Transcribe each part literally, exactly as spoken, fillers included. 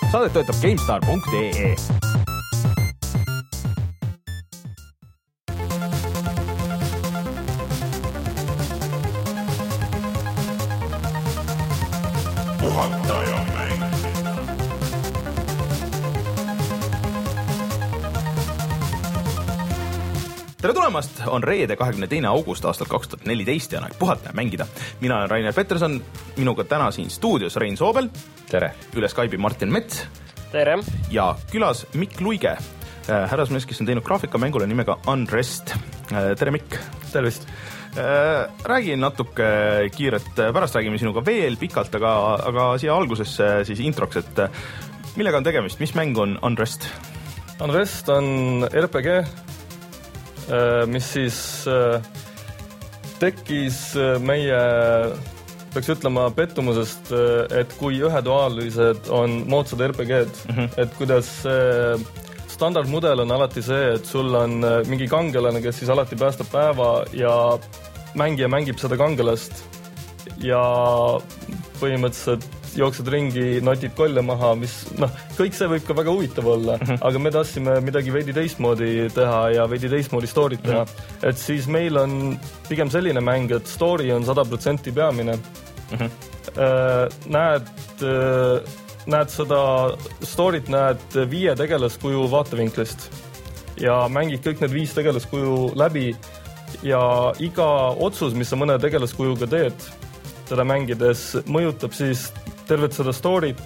Saadet toetab GameStar punkt ee. Tere tulemast, on reede kahekümne teine august aastal kaks tuhat neliteist ja on aeg puhata ja mängida. Mina olen Rainer Peterson, minuga täna siin stuudios Rein Soobel. Tere. Üle Skype'i Martin Mets. Tere. Ja külas Mikk Luige, härrasmees, kes on teinud graafika mängule nimega Unrest. Tere Mikk. Tervist. Räägi natuke kiiret, pärast räägime sinuga veel pikalt, aga, aga siia algusesse siis introks, et millega on tegemist, mis mäng on Unrest? Unrest on R P G, mis siis tekkis meie, peaks ütlema, pettumusest, et kui üheduaalised on moodsad R P G-d, mm-hmm. et kuidas standardmudel on alati see, et sul on mingi kangelane, kes siis alati päästab päeva ja mängija mängib seda kangelast ja põhimõtteliselt jooksed ringi, notid kolle maha, mis, noh, kõik see võib ka väga huvitav olla, mm-hmm. aga me tahtsime midagi veidi teistmoodi teha ja veidi teistmoodi story't teha. Mm-hmm. Et siis meil on pigem selline mäng, et story on sada protsenti peamine. Mm-hmm. Näed, näed seda story't näed viie tegelaskuju vaatevinklist ja mängid kõik need viis tegelaskuju läbi ja iga otsus, mis sa mõne tegelaskujuga teed, seda mängides mõjutab siis tervet seda story't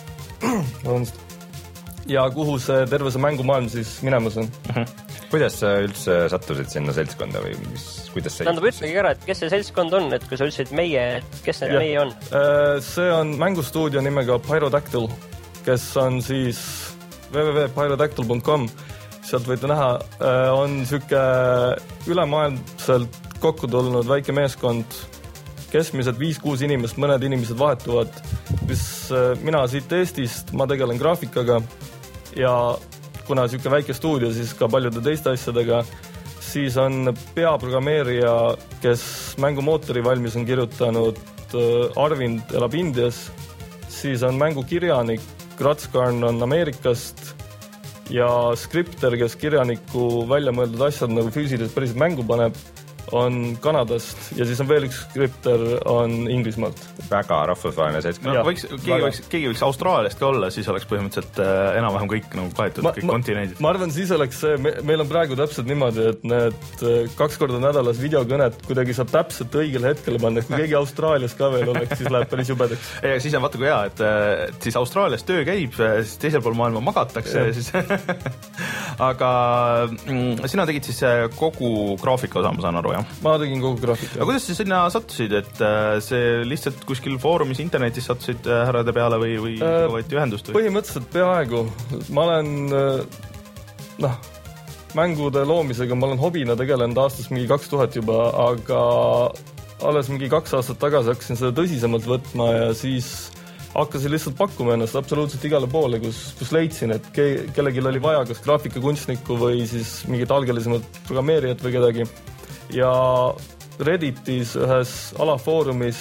ja kuhu see terve see mängumaailm siis minemas on. Uh-huh. Kuidas sa üldse sattusid sinna seltskonda või mis, kuidas see... Tähendab, ütlegi ära, et kes see seltskond on, et kui sa ütlesid meie, kes need ja. meie on? See on mängustuudio nimega Pyrodactyl, kes on siis w w w punkt pyrodactyl punkt com. Sealt võite näha, on süke ülemaailmselt kokku tulnud väike meeskond, keskmised viis-kuus inimest, mõned inimesed vahetuvad, mis mina siit Eestist, ma tegelen graafikaga ja kuna süke väike stuudio, siis ka paljude teiste asjadega, siis on peaprogrammeerija, kes mängumootori valmis on kirjutanud, Arvind elab Indias, siis on mängukirjanik, Kratskarn on Ameerikast ja skripter, kes kirjaniku välja mõeldud asjad nagu füüsiliselt päriselt mängu paneb, on Kanadast ja siis on veel üks skripter on Inglismaalt. Väga rahvusvaheline seltskond. No, võiks, keegi, võiks, keegi võiks Austraaliast ka olla, siis oleks põhimõtteliselt äh, enam-vähem kõik nagu kaetud, kõik ma, kontinendid. Ma arvan, siis oleks see, me, meil on praegu täpselt niimoodi, et need kaks korda nädalas videokõnet kuidagi saab täpselt õigel hetkel panna, kui keegi Austraalias ka veel oleks, siis läheb päris jubedaks. Ja siis on vaata kui hea, et, et siis Austraalias töö käib, siis teisel pool maailma magatakse. Siis aga mm, sina tegid siis kogu graafika osa, ma saan aru, jah? Ma tegin kogu graafika. Aga kuidas sa sinna sattusid, et see lihtsalt kuskil foorumis internetis sattusid härrade peale või, või äh, võeti ühendust? Või? Põhimõtteliselt peaaegu. Ma olen, noh, mängude loomisega ma olen hobina tegelenud aastast mingi kaks tuhat juba, aga alles mingi kaks aastat tagasi hakkasin seda tõsisemalt võtma ja siis hakkasin lihtsalt pakkuma ennast absoluutselt igale poole, kus, kus leidsin, et ke- kellelgi oli vaja kas graafikakunstnikku või siis mingit algelisemalt programmeerijat või kedagi. Ja Redditis ühes alafoorumis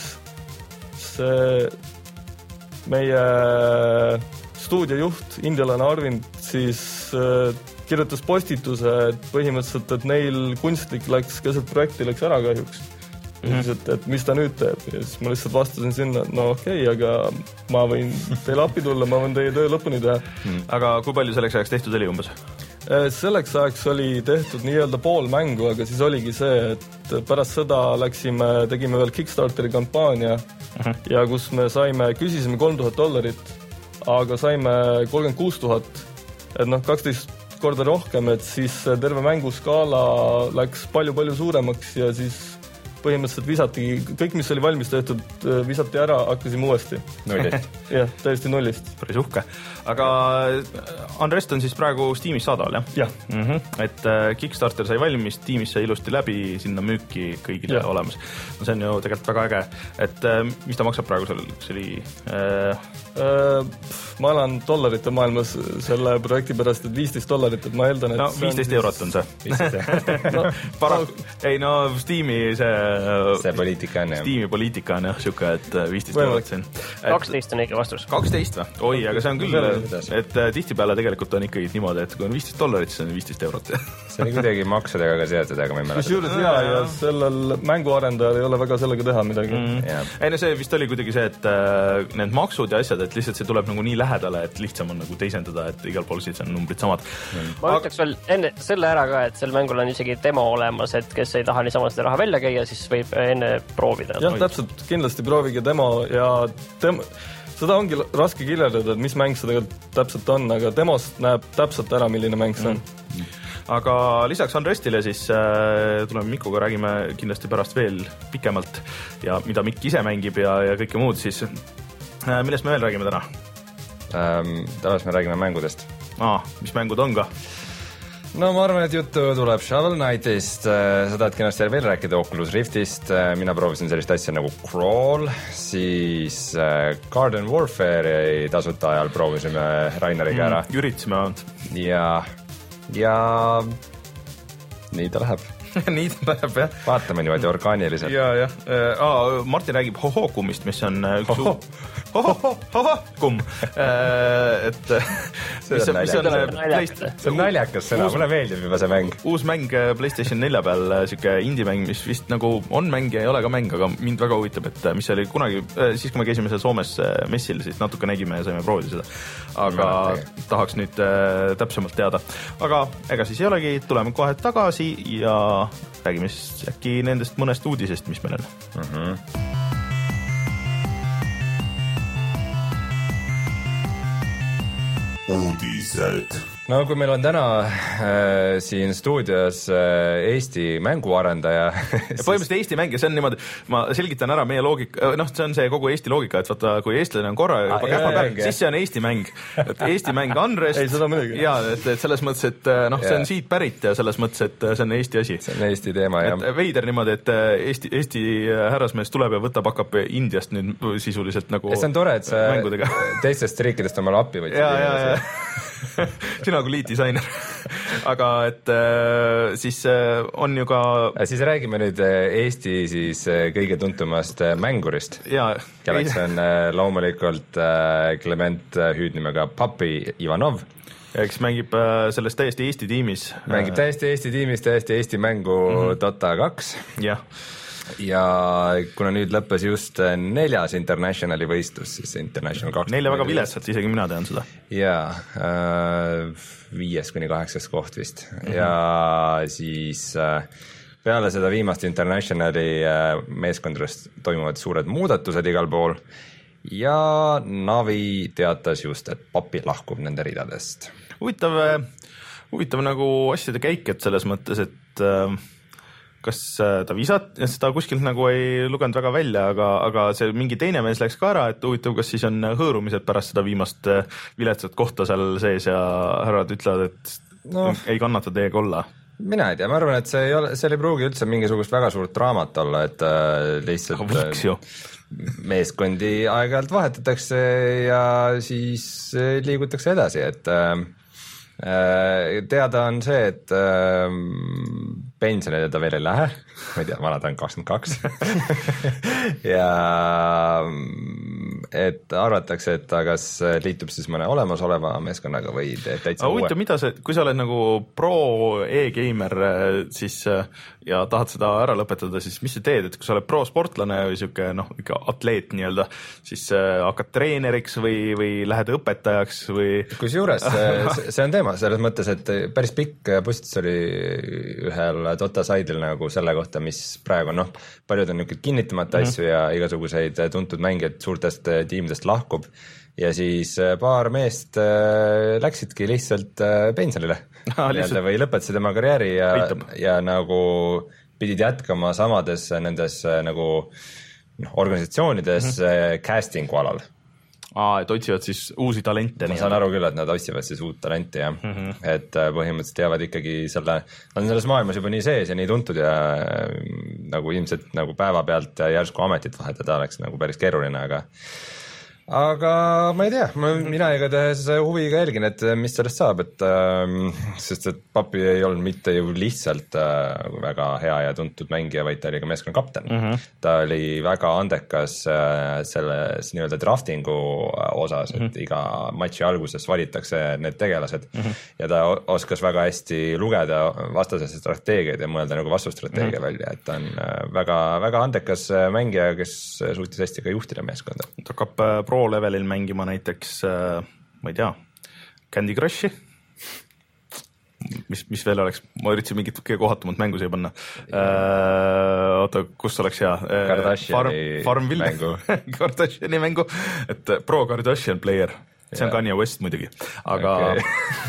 see meie stuudiojuht, indialane Arvind, siis kirjutas postituse, et põhimõtteliselt, et neil kunstnik läks, keset projekti läks ära kahjuks. Mm-hmm. Ja siis, et, et mis ta nüüd teeb? Ja siis ma lihtsalt vastasin sinna, no okei, okay, aga ma võin teile appi tulla, ma võin teie töö lõpuni teha. Mm. Aga kui palju selleks ajaks tehtud oli umbes? Selleks ajaks oli tehtud nii-öelda pool mängu, aga siis oligi see, et pärast seda läksime, tegime veel Kickstarteri kampaania uh-huh. ja kus me saime, küsisime kolm tuhat dollarit, aga saime kolmkümmend kuus tuhat, et noh, kaksteist korda rohkem, et siis terve mänguskaala läks palju-palju suuremaks ja siis põhimõtteliselt visati, kõik, mis oli valmis tehtud, visati ära, hakkasime uuesti. Nullist. jah, täiesti nullist. Päris uhke. Aga Unrest on siis praegu Steamis saadaval, jah? jah. Mm-hmm. Et Kickstarter sai valmis, Steamis sai ilusti läbi, sinna müüki kõigile ja. Olemas. No see on ju tegelikult väga äge. Et mis ta maksab praegu seal? See oli... Äh... Äh, ma elan dollarite maailmas selle projekti pärast, et viisteist dollarit, et ma eeldan, et no viisteist eurot on see. no, Paraku, ei no Steam'i see see poliitika on, jah. Steam'i poliitika on jah, siuke, et viisteist eurot siin. kaksteist on ikka vastus. kaksteist või? Oi, aga see on küll, et tihtipeale tegelikult on ikkagi niimoodi, et kui on viisteist dollarit, siis on viisteist eurot. see on kuidagi maksudega ka seotud, aga ma ei mäleta. Kusjuures hea ja sellel mänguarendajal ei ole väga sellega teha midagi. Mm. Yeah. Ei no see vist oli kuidagi see, et äh, need maksud ja asjad, et lihtsalt see tuleb nagu nii lähedale, et lihtsam on nagu teisendada, et igal pool siis on numbrid samad. Mm. Ma ütleks veel enne selle ära ka, et sel mängul on isegi demo olemas, et kes ei taha niisama seda raha välja käia, siis võib enne proovida. Jah, täpselt, kindlasti proovige demo ja dem- seda ongi raske kirjeldada, et mis mäng see tegelikult täpselt on, aga demost näeb täpselt ära, milline mäng see on. Mm. Aga lisaks Unrestile siis äh, tuleme Mikuga, räägime kindlasti pärast veel pikemalt ja mida Mikk ise mängib ja, ja kõike muud siis. Äh, millest me veel räägime täna? Ähm, tavaliselt me räägime mängudest. Aa, mis mängud on ka? No ma arvan, et juttu tuleb Shovel Knightist, seda, et kenasti veel rääkida Oculus Riftist, mina proovisin sellist asja nagu Crawl, siis Garden Warfare'i tasuta ajal proovisime Raineriga ära. Mm, üritasime ainult. Ja, ja nii ta läheb. nii ta läheb, jah. Vaatame niimoodi orgaaniliselt. Ja, jah. Aa, Martin räägib Hohokumist, mis on üks Hoho. Hohokum. Et see on naljakas. See on naljakas sõna, mulle meeldib juba see mäng. Uus mäng PlayStation nelja peal, siuke indie-mäng, mis vist nagu on mäng ja ei ole ka mäng, aga mind väga huvitab, et mis oli kunagi, siis kui me käisime seal Soomes messil, siis natuke nägime ja saime proovida seda. Aga no, tahaks nüüd täpsemalt teada. Aga ega siis ei olegi, tuleme kohe tagasi ja räägime siis äkki nendest mõnest uudisest, mis meil on. Mhm. Uudised. No kui meil on täna äh, siin stuudios äh, Eesti mänguarendaja siis... põhimõtteliselt Eesti mäng ja see on niimoodi, ma selgitan ära meie loogika, noh see on see kogu Eesti loogika, et vaata kui eestlane on korra juba kähmapäev, siis see on Eesti mäng, et Eesti mäng Unrest ei, seda muidugi ja et, et selles mõttes, et noh, see on siit pärit ja selles mõttes, et see on Eesti asi. See on Eesti teema, jah. Veider niimoodi, et Eesti, Eesti härrasmees tuleb ja võtab, hakkab Indiast nüüd sisuliselt nagu ja see on tore, et see teistest riikidest omale appi võtsid. Ja, ja, ja. sina kui liitdisainer. Aga et äh, siis äh, on ju ka siis räägime nüüd Eesti siis kõige tuntumast mängurist, kelleks on äh, loomulikult äh, Clement hüüdnimega Papi Ivanov, kes mängib äh, selles täiesti Eesti tiimis mängib täiesti Eesti tiimis, täiesti Eesti mängu mm-hmm. Dota kaks jah. Ja kuna nüüd lõppes just neljas Internationali võistlus, siis International kaks nelja väga viletsalt, isegi mina tean seda. Jaa, äh, viies kuni kaheksas koht vist mm-hmm. ja siis äh, peale seda viimast Internationali äh, meeskondadest toimuvad suured muudatused igal pool ja Navi teatas just, et Papi lahkub nende ridadest. Huvitav, huvitav nagu asjade käik, et selles mõttes, et äh, kas ta visat, seda kuskilt nagu ei lugenud väga välja, aga, aga see mingi teine mees läks ka ära, et huvitav, kas siis on hõõrumised pärast seda viimast viletsat kohta seal sees ja härrad ütlevad, et no, ei kannata teiega olla. Mina ei tea, ma arvan, et see ei ole, seal ei pruugi üldse mingisugust väga suurt draamat olla, et äh, lihtsalt Võiks ju. meeskondi aeg-ajalt vahetatakse ja siis liigutakse edasi, et äh, teada on see, et äh, pensionile ta veel ei lähe, ma ei tea, vana ta on kakskümmend kaks ja et arvatakse, et ta kas liitub siis mõne olemasoleva meeskonnaga või täitsa uue. Huvitav, mida see, kui sa oled nagu pro e-gamer siis ja tahad seda ära lõpetada, siis mis sa teed, et kui sa oled pro sportlane või siuke noh, ikka atleet nii-öelda, siis hakkad treeneriks või, või lähed õpetajaks või kusjuures see on teema selles mõttes, et päris pikk postitus oli ühel Dota saidil nagu selle kohta, mis praegu noh, paljud on niisugune kinnitamata mm-hmm. asju ja igasuguseid tuntud mängijad suurtest tiimidest lahkub ja siis paar meest läksidki lihtsalt pensionile ah, lihtsalt. Või lõpetasid tema karjääri ja, ja nagu pidid jätkama samades nendes nagu noh, organisatsioonides mm-hmm. castingu alal. Aa, et otsivad siis uusi talente. Ma saan aru küll, et nad otsivad siis uut talenti, jah. Mm-hmm. Et põhimõtteliselt teavad ikkagi selle, nad on selles maailmas juba nii sees ja nii tuntud ja nagu ilmselt nagu päeva pealt järsku ametit vahetada oleks nagu päris keeruline, aga aga ma ei tea, mina igatahes huviga jälgin, et mis sellest saab, et äh, sest et Papi ei olnud mitte ju lihtsalt äh, väga hea ja tuntud mängija, vaid ta oli ka meeskonna kapten mm. -hmm. ta oli väga andekas äh, selles nii-öelda draftingu osas, et mm -hmm. iga matši alguses valitakse need tegelased mm -hmm. ja ta oskas väga hästi lugeda vastase strateegiaid ja mõelda nagu vastustrateegia mm -hmm. välja, et ta on äh, väga, väga andekas mängija, kes suutis hästi ka juhtida meeskonda. ta hakkab äh, pro levelil mängima näiteks, ma ei tea, Candy Crushi, mis, mis veel oleks, ma üritasin mingit kõige kohatumat mängu siia panna. Äh, oota, kus oleks hea? Kardashiani Farmville mängu. Kardashiani mängu, et pro Kardashian player, see on Kanye West muidugi, aga okay.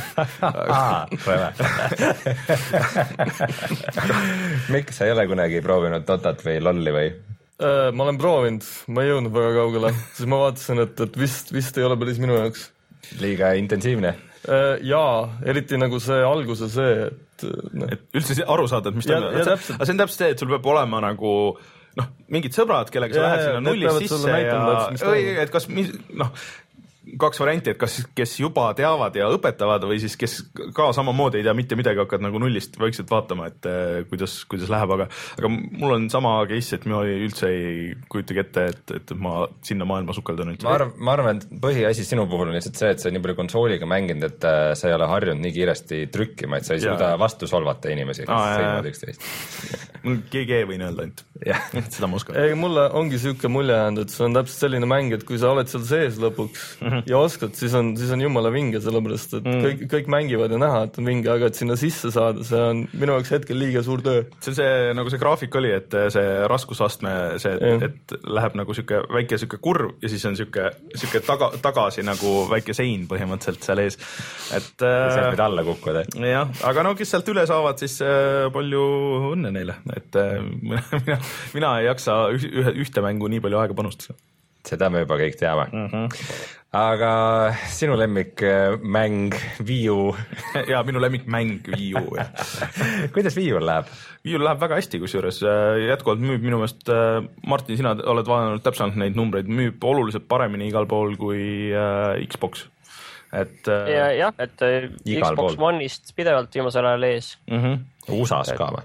Mikk, sa ei ole kunagi proovinud Dotat või Lolli või? Ma olen proovinud, ma ei jõudnud väga kaugele, siis ma vaatasin, et, et vist, vist ei ole päris minu jaoks. Liiga intensiivne? Jaa, eriti nagu see alguse see, et... No. Et üldse aru saada, et mis ta on. Aga see on täpselt see, et sul peab olema nagu noh, mingid sõbrad, kellega sa ja, lähed sinna nullist sisse ja, ja et kas, noh, kaks varianti, et kas, kes juba teavad ja õpetavad või siis kes ka samamoodi ei tea mitte midagi, hakkad nagu nullist vaikselt vaatama, et kuidas, kuidas läheb, aga, aga mul on sama case, et mina üldse ei kujutagi ette, et, et ma sinna maailma sukeldan üldse. Ma, arv, ma arvan, et põhiasi sinu puhul on lihtsalt see, et sa nii palju konsooliga mänginud, et sa ei ole harjunud nii kiiresti trükkima, et sa ei ja. suuda vastu solvata inimesi, kes sõimavad üksteist. G G võin öelda ainult. Seda ma oskan. Ei, mulle ongi siuke mulje jäänud, et see on täpselt selline mäng, et kui sa oled seal sees lõpuks mm -hmm. ja oskad, siis on, siis on jumala vinge, sellepärast et mm. kõik, kõik mängivad ja näha, et on vinge, aga et sinna sisse saada, see on minu jaoks hetkel liiga suur töö. See on see, nagu see graafik oli, et see raskusastme, see, et, et läheb nagu siuke väike siuke kurv ja siis on siuke, siuke taga, tagasi nagu väike sein põhimõtteliselt seal ees. Et sealt võid alla kukkuda. Jah, aga no kes sealt üle saavad, siis palju õnne neile, et mina, mina, mina ei jaksa ühe, ühte mängu nii palju aega panustada. Seda me juba kõik teame mm. -hmm. Aga sinu lemmikmäng Wii U ja minu lemmikmäng Wii U kuidas Wii U läheb? Wii U läheb väga hästi, kusjuures jätkuvalt müüb minu meelest, Martin, sina oled vaadanud täpselt neid numbreid, müüb oluliselt paremini igal pool kui äh, Xbox. Et, äh, ja, jah, et Xbox pool. One'ist pidevalt viimasel ajal ees mm. -hmm. U S A-s ka või?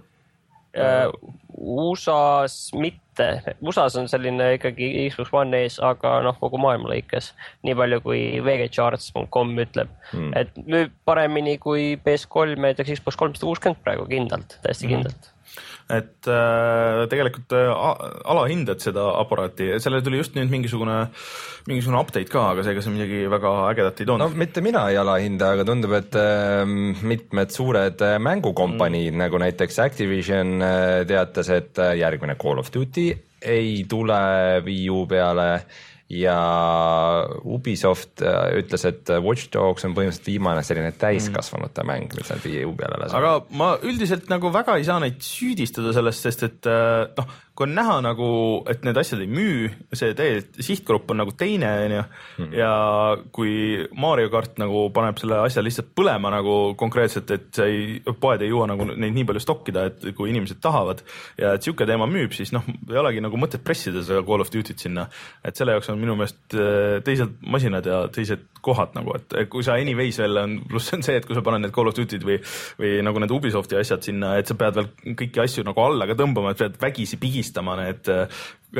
U S A-s mitte, U S A-s on selline ikkagi Xbox One ees, aga noh, kogu maailma lõikes, nii palju kui V G Charts punkt com ütleb, hmm. et müüb paremini kui P S kolm, näiteks Xbox kolmsada kuuskümmend praegu kindlalt, täiesti kindlalt hmm. et äh, tegelikult äh, alahindad seda aparaati, sellele tuli just nüüd mingisugune mingisugune update ka, aga seega see midagi väga ägedat ei toonud. No mitte mina ei alahinda, aga tundub, et äh, mitmed suured mängukompaniid mm. nagu näiteks Activision äh, teatas, et järgmine Call of Duty ei tule Wii U peale ja Ubisoft ütles, et Watch Dogs on põhimõtteliselt viimane selline täiskasvanute mm. mäng, mis nad Wii U peale laseb. Aga ma üldiselt nagu väga ei saa neid süüdistada sellest, sest et noh, kui on näha nagu, et need asjad ei müü, see tegelikult sihtgrupp on nagu teine, onju, ja kui Mario Kart nagu paneb selle asja lihtsalt põlema nagu konkreetselt, et see ei, poed ei jõua nagu neid nii palju stokkida, et kui inimesed tahavad ja et siuke teema müüb, siis noh, ei olegi nagu mõtet pressida seda Call of Duty't sinna, et selle jaoks on minu meelest teised masinad ja teised kohad nagu, et kui sa anyways veel on, pluss on see, et kui sa paned need Call of Duty'd või, või nagu need Ubisofti asjad sinna, et sa pead veel kõiki asju nagu alla ka tõmbama, et pead vägisi pigistama need äh,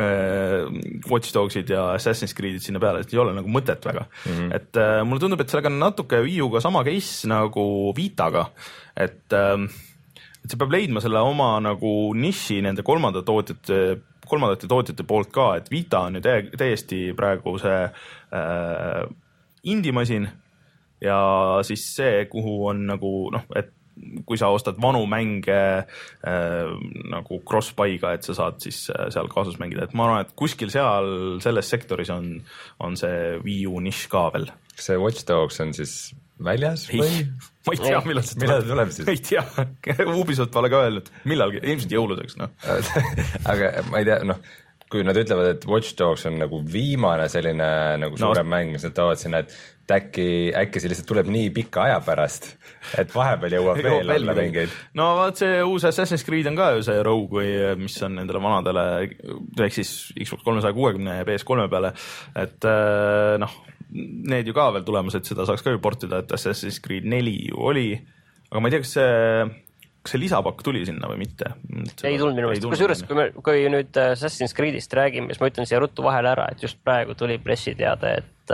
Watch Dogsid ja Assassin's Creed'id sinna peale, et ei ole nagu mõtet väga mm. -hmm. et äh, mulle tundub, et sellega on natuke Wii U-ga sama case nagu Vitaga, et äh, et see peab leidma selle oma nagu niši nende kolmanda tootjate kolmandate tootjate poolt ka, et Vita on ju täiesti praegu see äh, indie-masin ja siis see, kuhu on nagu noh, et kui sa ostad vanu mänge äh, nagu cross-buy'ga, et sa saad siis äh, seal kaasas mängida, et ma arvan, et kuskil seal selles sektoris on, on see Wii U nišš ka veel. Kas see Watch Dogs on siis väljas ei, või? Ma ei tea, millal see millal tuleb siis? Ei tea, Ubisoft pole ka öelnud, millalgi, ilmselt jõuludeks, noh. aga ma ei tea, noh, kui nad ütlevad, et Watch Dogs on nagu viimane selline nagu suurem no. mäng, mis nad toovad sinna, et äkki, äkki see lihtsalt tuleb nii pika aja pärast, et vahepeal jõuab veel alla mingeid. No vaat see uus Assassin's Creed on ka ju see Rogue, mis on nendele vanadele, ehk siis Xbox kolmesaja kuuekümne ja P S kolme peale, et noh, need ju ka veel tulemas, et seda saaks ka ju portida, et Assassin's Creed neli ju oli, aga ma ei tea, kas see kas see lisapakk tuli sinna või mitte? Ei tulnud minu meelest. Kusjuures, kui, me, kui nüüd Assassin's Creedist räägime, siis ma ütlen siia ruttu vahele ära, et just praegu tuli pressiteade, et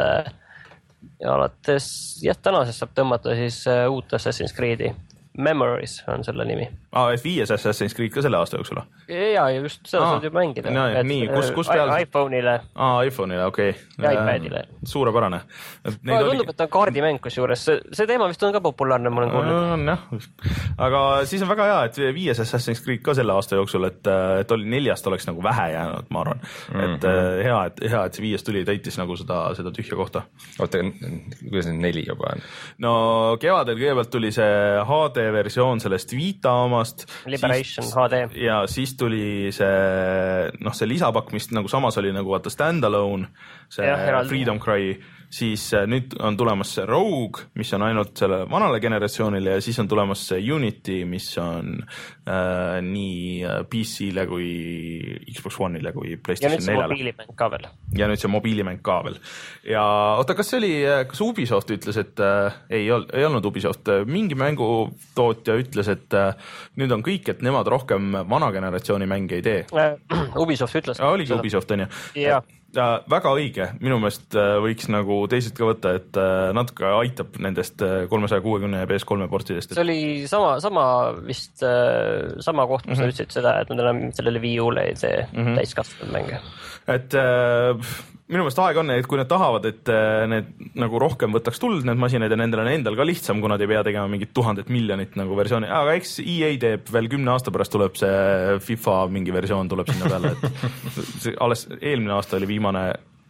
ja alates jah, tänasest saab tõmmata siis uut Assassin's Creedi. Memories on selle nimi. Ah, et viies Assassin's Creed ka selle aasta jooksul? Ja, ja just seda saad juba mängida. No, et, nii, kus, kus peal? iPhone'ile. Ah, iPhone'ile, okei. Okay. Ja iPadile. Suurepärane. Ma tundub, et on kaardimäng kusjuures. See, see teema vist on ka populaarne, ma olen kuulnud. On jah. Aga siis on väga hea, et viies Assassin's Creed ka selle aasta jooksul, et, et oli neljast oleks nagu vähe jäänud, ma arvan. Mm-hmm. Et hea, et, hea, et see viies tuli täitis nagu seda, seda tühja kohta. Oota, kuidas need neli juba on? No kevadel kõigepealt tuli see H D versioon sellest Vita omast. Liberation siis, H D. Ja siis tuli see, noh, see lisapakk, mis nagu samas oli nagu vaata standalone, see ja, Freedom Cry, siis nüüd on tulemas see Rogue, mis on ainult selle vanale generatsioonile ja siis on tulemas see Unity, mis on äh, nii P C-le kui Xbox One'ile kui PlayStation neljale. Ja nüüd see mobiilimäng ka veel. Ja nüüd see mobiilimäng ka veel. Ja oota, kas see oli, kas Ubisoft ütles, et äh, ei, ol, ei olnud Ubisoft, mingi mängutootja ütles, et äh, nüüd on kõik, et nemad rohkem vana generatsiooni mänge ei tee. Ubisoft ütles. Ja, oligi seda. Ubisoft, on ju. Jaa. Ja, väga õige, minu meelest võiks nagu teised ka võtta, et natuke aitab nendest kolmesaja kuuekümne ja P S kolme portidest. See oli sama, sama vist sama koht, kus mm -hmm. nad ütlesid seda, et nad enam sellele Wii U-le ei tee mm -hmm. täiskasvanud mänge. Et äh, minu meelest aeg on, et kui nad tahavad, et need nagu rohkem võtaks tuld need masinad ja nendel on endal ka lihtsam, kui nad ei pea tegema mingit tuhandet miljonit nagu versiooni, aga eks E A teeb veel kümne aasta pärast tuleb see FIFA mingi versioon tuleb sinna peale, et alles eelmine aasta oli viimane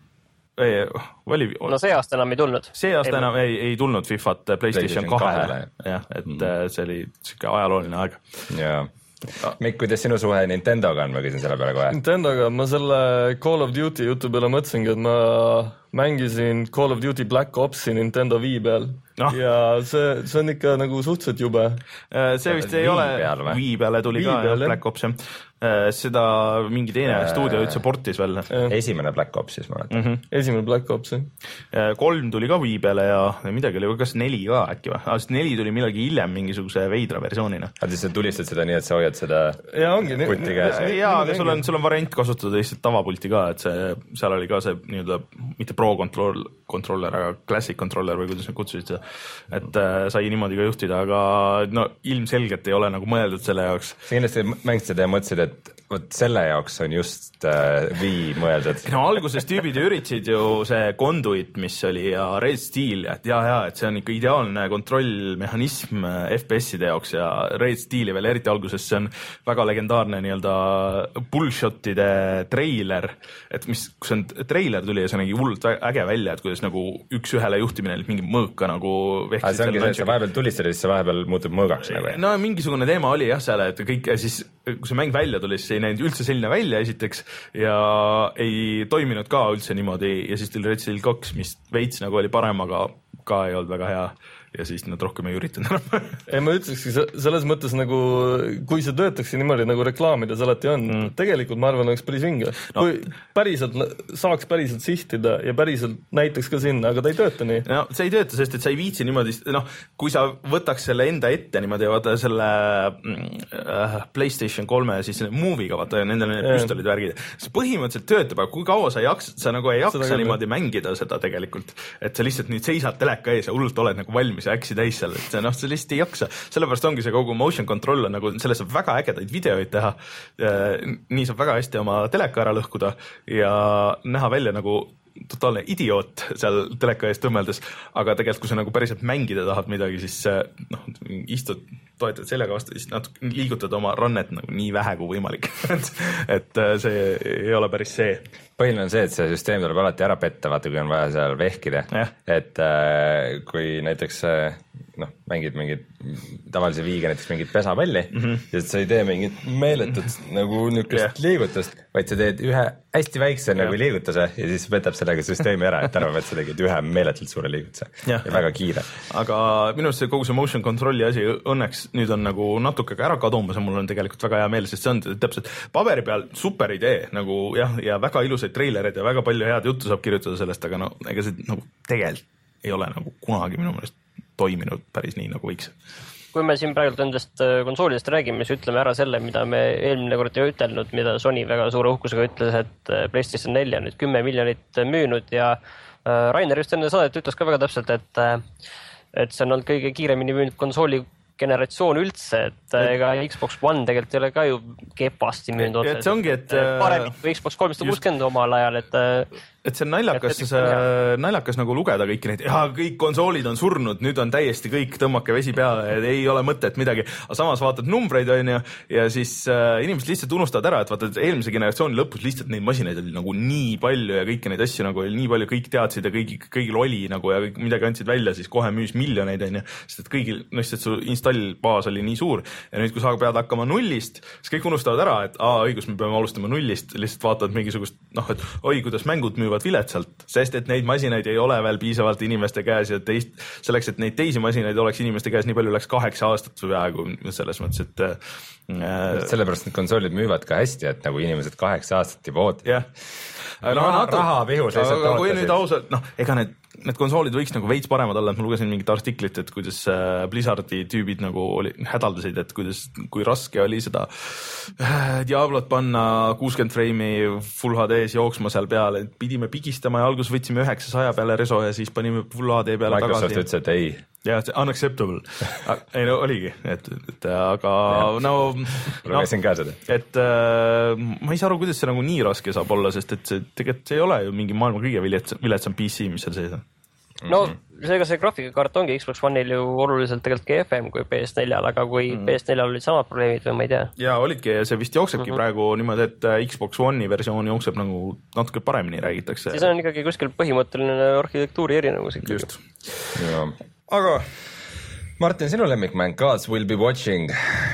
ei, oli, no see aasta enam ei tulnud. See aasta ei, enam ei, ei tulnud FIFAt PlayStation kahele, jah, et mm. see oli siuke ajalooline aeg. Jaa. Mikk, kuidas sinu suhe Nintendoga on, ma küsin selle peale kohe? Nintendoga, ma selle Call of Duty jutu peale mõtlesingi, et ma mängisin Call of Duty Black Opsi Nintendo Wii peal no. Ja see, see on ikka nagu suhteliselt jube. See vist ei ole Wii peale tuli Wii ka peal, Black Ops, seda mingi teine äh, stuudio üldse portis veel. Esimene Black Ops siis ma olen. Mm -hmm. Esimene Black Ops, jah. Kolm tuli ka Wii peale ja midagi oli, kas neli ka äkki või? Aga neli tuli millalgi hiljem mingisuguse veidra versioonina. Aga siis sa tulistad seda nii, et sa hoiad seda ja, ongi, pulti käes? Jaa, aga sul on, sul on variant kasutada lihtsalt tavapulti ka, et see, seal oli ka see nii-öelda, mitte Pro control, controller, aga Classic controller või kuidas nad kutsusid seda, et äh, sai niimoodi ka juhtida, aga no ilmselgelt ei ole nagu mõeldud selle jaoks. Sa kindlasti mängid seda ja mõtlesid, et vot selle jaoks on just äh, Wii mõeldud. No alguses tüübid üritasid ju see Conduit, mis oli ja Red Steel, et jaa, jaa, et see on ikka ideaalne kontrollmehhanism F P S-ide jaoks ja Red Steeli veel eriti alguses, see on väga legendaarne nii-öelda bullshotide treiler, et mis, kus on treiler tuli ja see nägi hullult äge välja, et kuidas nagu üks-ühele juhtimine oli mingi mõõka nagu aga see ongi see, et sa vahepeal tulistad ja siis see vahepeal muutub mõõgaks nagu. No mingisugune teema oli jah seal, et kõik ja siis kui see mäng välja tuli, siis ei näinud üldse selline välja esiteks ja ei toiminud ka üldse niimoodi ja siis tuli Red Steel kaks, mis veits nagu oli parem, aga ka ei olnud väga hea ja siis nad rohkem ei üritanud enam. Ei, ma ütlekski selles mõttes nagu, kui see töötaks niimoodi nagu reklaamides alati on, mm. tegelikult ma arvan, oleks päris vinge. No. Kui päriselt saaks päriselt sihtida ja päriselt näitaks ka sinna, aga ta ei tööta nii. No see ei tööta, sest et sa ei viitsi niimoodi, noh, kui sa võtaks selle enda ette niimoodi, vaata selle äh, PlayStation kolme ja siis Movie'ga, vaata nendel need püstolid värgid. See põhimõtteliselt töötab, aga kui kaua sa jaksa, sa nagu ei jaksa niimoodi mängida seda tegelikult, et sa lihtsalt nüüd seisad teleka ees ja hullult oled nagu valmis ja äksi täis seal, et noh, see lihtsalt ei jaksa. Sellepärast ongi see kogu motion control on nagu, selle saab väga ägedaid videoid teha. Nii saab väga hästi oma teleka ära lõhkuda ja näha välja nagu totaalne idioot seal teleka ees tõmmeldes, aga tegelikult kui sa nagu päriselt mängida tahad midagi, siis noh, istud, toetad sellega vastu, siis natuke liigutad oma rannet nagu nii vähe kui võimalik. et see ei ole päris see. Põhiline on see, et see süsteem tuleb alati ära petta, vaata kui on vaja seal vehkida, et äh, kui näiteks noh, mängid mingit tavalise viiga näiteks mingit pesapalli mm -hmm. ja sa ei tee mingit meeletut nagu niisugust yeah. liigutust, vaid sa teed ühe hästi väikse yeah. nagu liigutuse ja siis võtab sellega süsteemi ära, et arvab, et sa tegid ühe meeletult suure liigutuse yeah. ja väga kiire. Aga minu arust see kogu see motion control'i asi õnneks nüüd on nagu natuke ära kadumas ja mul on tegelikult väga hea meel, sest see on täpselt paberi peal super idee nagu jah, ja väga ilusaid treilereid ja väga palju head juttu saab kirjutada sellest, aga no ega see nagu tegelikult ei ole nagu kunagi minu meelest toiminud päris nii nagu võiks. Kui me siin praegu nendest konsoolidest räägime, siis ütleme ära selle, mida me eelmine kord ei ütelnud, mida Sony väga suure uhkusega ütles, et PlayStation neli on nüüd kümme miljonit müünud ja Rainer just enne saadet ütles ka väga täpselt, et, et see on olnud kõige kiiremini müünud konsooli generatsioon üldse, et ega Xbox One tegelikult ei ole ka ju kepasti müünud otseselt. See ongi, et paremini kui Xbox kolmsada kuuskümmend omal ajal, et et see on naljakas, naljakas nagu lugeda kõiki neid, ja kõik konsoolid on surnud, nüüd on täiesti kõik, tõmmake vesi peale, ei ole mõtet midagi, aga samas vaatad numbreid on ju, ja siis äh, inimesed lihtsalt unustavad ära, et vaata, et eelmise generatsiooni lõpus lihtsalt neid masinaid oli nagu nii palju ja kõiki neid asju nagu oli nii palju, kõik teadsid ja kõigi, kõigil oli nagu ja kõik midagi andsid välja, siis kohe müüs miljoneid on ju, sest et kõigil, no lihtsalt su installbaas oli nii suur ja nüüd, kui sa pead hakkama nullist, siis kõik unustavad ära, et aa, õigus, me peame alustama nullist, lihtsalt vaatavad mingisugust, noh, et oi, kuidas mängud müüvad viletsalt, sest et neid masinaid ei ole veel piisavalt inimeste käes ja teist, selleks, et neid teisi masinaid oleks inimeste käes nii palju, läks kaheksa aastat või peaaegu selles mõttes, et äh, sellepärast need konsoolid müüvad ka hästi, et nagu inimesed kaheksa aastat juba ootavad. jah, raha, raha vihus lihtsalt ootasid. Kui nüüd ausalt, noh, ega need need konsoolid võiks nagu veits paremad olla, et ma lugesin mingit artiklit, et kuidas Blizzardi tüübid nagu oli, hädaldasid, et kuidas, kui raske oli seda Diablot panna kuuskümmend freimi Full H D-s jooksma seal peale, et pidime pigistama ja alguses võtsime üheksasaja peale reso ja siis panime Full H D peale Microsoft tagasi. Microsoft ütles, et ei. jah, unacceptable. ei no oligi, et, et aga ja. no lugesin no, ka seda. Et äh, ma ei saa aru, kuidas see nagu nii raske saab olla, sest et see tegelikult see ei ole ju mingi maailma kõige viletsam, viletsam P C, mis seal sees on. No seega see graafikakaart ongi Xbox One'il ju oluliselt tegelikult kehvem kui P S neljal, aga kui mm. P S neljal olid samad probleemid või ma ei tea. Jaa, olidki ja see vist jooksebki mm -hmm. praegu niimoodi, et Xbox One'i versioon jookseb nagu natuke paremini, räägitakse. Siis on ikkagi kuskil põhimõtteline arhitektuuri erinevus. Just. Ja. Aga Martin, sinu lemmikmäng Gods Will Be Watching.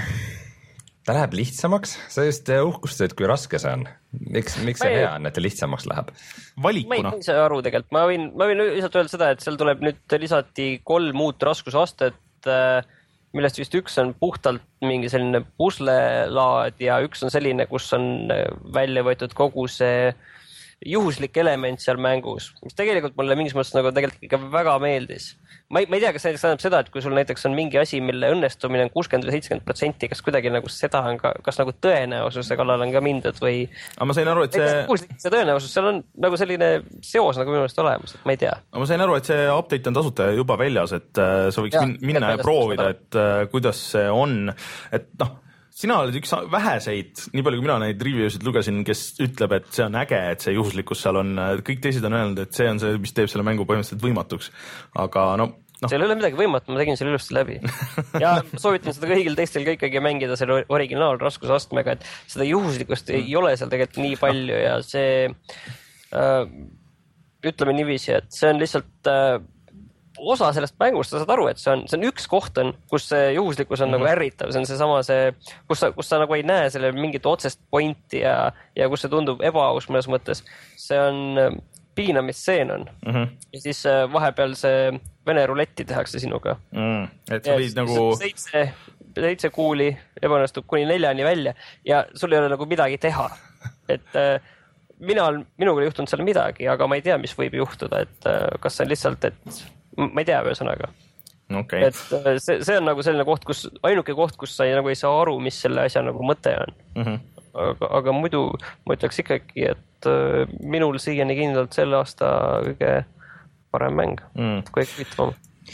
Ta läheb lihtsamaks, sa just uhkustasid, kui raske see on. Miks, miks see ei, hea on, et ta lihtsamaks läheb? Valikuna. Ma ei saa aru tegelikult, ma võin, ma võin lihtsalt öelda seda, et seal tuleb nüüd lisati kolm uut raskusastet, millest vist üks on puhtalt mingi selline puslelaad ja üks on selline, kus on välja võetud kogu see juhuslik element seal mängus, mis tegelikult mulle mingis mõttes nagu tegelikult ikka väga meeldis. Ma ei, ma ei tea, kas näiteks tähendab seda, et kui sul näiteks on mingi asi, mille õnnestumine on kuuskümmend või seitsekümmend protsenti, kas kuidagi nagu seda on ka, kas nagu tõenäosuse kallal on ka mindud või... Aga ma sain aru, et see... see tõenäosus, seal on nagu selline seos nagu minu meelest olemas, et ma ei tea. Aga ma sain aru, et see update on tasuta juba väljas, et sa võiks ja, minna ja proovida, et kuidas see on, et noh, sina oled üks väheseid, nii palju kui mina neid review'sid lugesin, kes ütleb, et see on äge, et see juhuslikkus seal on, kõik teised on öelnud, et see on see, mis teeb selle mängu põhimõtteliselt võimatuks. Aga no, no. Seal ei ole midagi võimatu, ma tegin selle ilusti läbi. Ja soovitan seda kõigil teistel ka ikkagi mängida selle originaalraskusastmega, et seda juhuslikkust ei ole seal tegelikult nii palju ja see äh, ütleme niiviisi, et see on lihtsalt äh, osa sellest mängust, sa saad aru, et see on, see on üks koht on, kus see juhuslikkus on mm -hmm. nagu ärritav, see on see sama see, kus sa, kus sa nagu ei näe selle mingit otsest pointi ja, ja kus see tundub ebaaus mõnes mõttes. See on piinamisseen on mm -hmm. ja siis vahepeal see Vene ruletti tehakse sinuga mm,. Et sa võid nagu seitse, seitse kuuli ebaõnnestub kuni neljani välja ja sul ei ole nagu midagi teha, et äh, mina, minuga ei juhtunud seal midagi, aga ma ei tea, mis võib juhtuda, et äh, kas see on lihtsalt, et ma ei tea ühesõnaga. Okay. Et see, see on nagu selline koht, kus ainuke koht, kus sa ei, nagu ei saa aru, mis selle asja nagu mõte on. Mm -hmm. aga, aga muidu ma ütleks ikkagi, et äh, minul siiani kindlalt selle aasta kõige parem mäng. Mm. Kõik vitvam.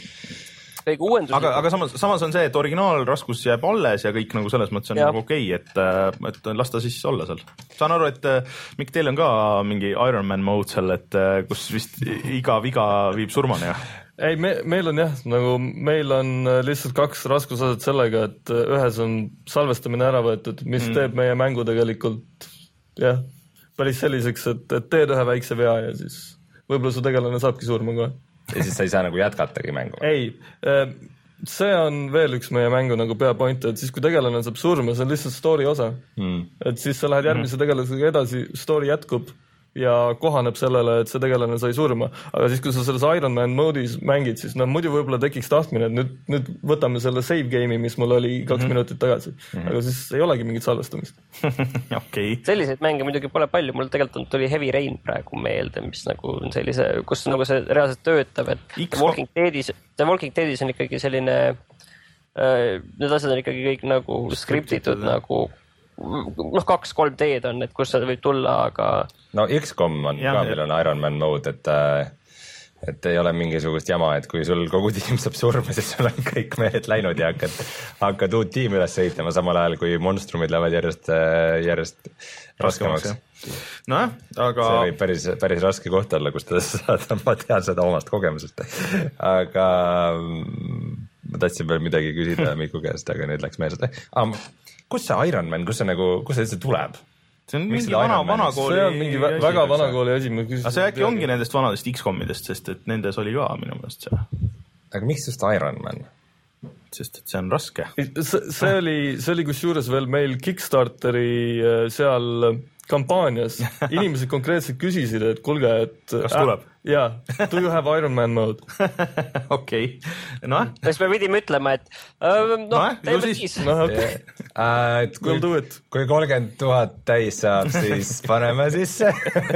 Kõige uuenduslik. Aga, aga samas, samas on see, et originaalraskus jääb alles ja kõik nagu selles mõttes on ja. Nagu okei, okay, et, et lasta siis olla seal. Saan aru, et Mikk, teil on ka mingi Iron Man mode seal, et kus vist iga viga viib surmani, jah? Ei, me, meil on jah, nagu meil on lihtsalt kaks raskusaset sellega, et ühes on salvestamine ära võetud, mis mm. teeb meie mängu tegelikult jah, päris selliseks, et, et teed ühe väikse vea ja siis võib-olla su tegelane saabki surma kohe. Ja siis sa ei saa nagu jätkatagi mängu? Ei, see on veel üks meie mängu nagu peapoint, et siis kui tegelane saab surma, see on lihtsalt story osa mm.. et siis sa lähed järgmise tegelasega edasi, story jätkub ja kohaneb sellele, et see tegelane sai surma. Aga siis, kui sa selles Iron Man moodis mängid, siis no muidu võib-olla tekiks tahtmine, et nüüd, nüüd võtame selle save game'i, mis mul oli kaks mm-hmm. minutit tagasi. Mm-hmm. Aga siis ei olegi mingit salvestamist. okay. Selliseid mänge muidugi pole palju, mul tegelikult tuli Heavy Rain praegu meelde, mis nagu sellise, kus nagu see reaalselt töötab, et X- Walking Deadis, see Walking Deadis on ikkagi selline, äh, need asjad on ikkagi kõik nagu skriptitud nagu noh, kaks-kolm teed on, et kus see võib tulla, aga no X COM on ja, ka, meil on Iron Man mode, et et ei ole mingisugust jama, et kui sul kogu tiim saab surma, siis sul on kõik mehed läinud ja hakkad, hakkad uut tiimi üles ehitama samal ajal, kui monstrumid lähevad järjest, järjest raskemaks. Nojah, aga see võib päris, päris raske koht olla, kus ta saada, ma tean seda omast kogemusest. Aga ma tahtsin veel midagi küsida Miku käest, aga nüüd läks meelest. Ah, kus see Iron Man, kus see nagu, kus see üldse tuleb? See on mingi vana, vana kooli. See on mingi asi, väga vana kooli asi. Aga see äkki ongi nendest vanadest X COM-idest, sest et nendes oli ka minu meelest see. Aga miks just Iron Man? Sest et see on raske. See, see oli, see oli kus juures veel meil Kickstarteri seal kampaanias. Inimesed konkreetselt küsisid, et kulge, et kas tuleb? Äh, jaa, do you have Iron Man mode? Okei. Noh. Siis me pidime ütlema, et äh, noh, no, teeme siis. No, okay. uh, et kui, kui kolmkümmend tuhat täis saab, siis paneme sisse.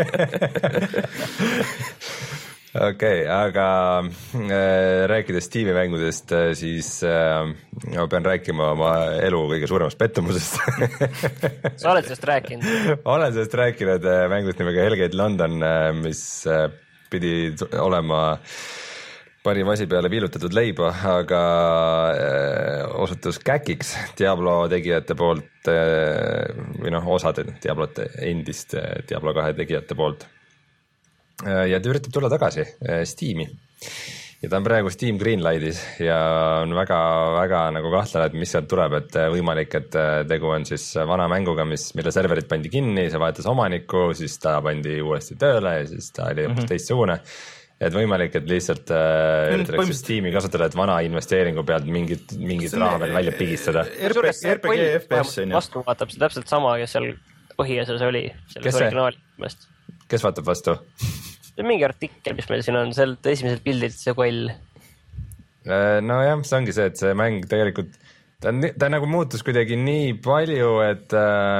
Okei, okay, aga äh, rääkides Steam'i mängudest, siis äh, ma pean rääkima oma elu kõige suuremast pettumusest. Sa oled sellest rääkinud? Olen sellest rääkinud äh, mängust nimega Hellgate London, äh, mis äh, pidi olema parim asi peale viilutatud leiba, aga äh, osutus käkiks Diablo tegijate poolt äh, või noh, osade Diablot endist äh, Diablo kahe tegijate poolt. Ja ta üritab tulla tagasi Steam'i ja ta on praegu Steam Greenlightis ja on väga, väga nagu kahtlane, et mis sealt tuleb, et võimalik, et tegu on siis vana mänguga, mis, mille serverid pandi kinni, see vahetas omanikku, siis ta pandi uuesti tööle ja siis ta oli mm-hmm. teistsugune. Et võimalik, et lihtsalt äh, üritatakse Steam'i kasutada, et vana investeeringu pealt mingit, mingit raha veel välja pigistada. R P G F P S on ju. Vastu vaatab see täpselt sama, kes seal põhiasjas oli. Kes see? Kes vaatab vastu? See on mingi artikkel, mis meil siin on sealt esimesed pildid, see koll. No jah, see ongi see, et see mäng tegelikult, ta, on, ta nagu muutus kuidagi nii palju, et,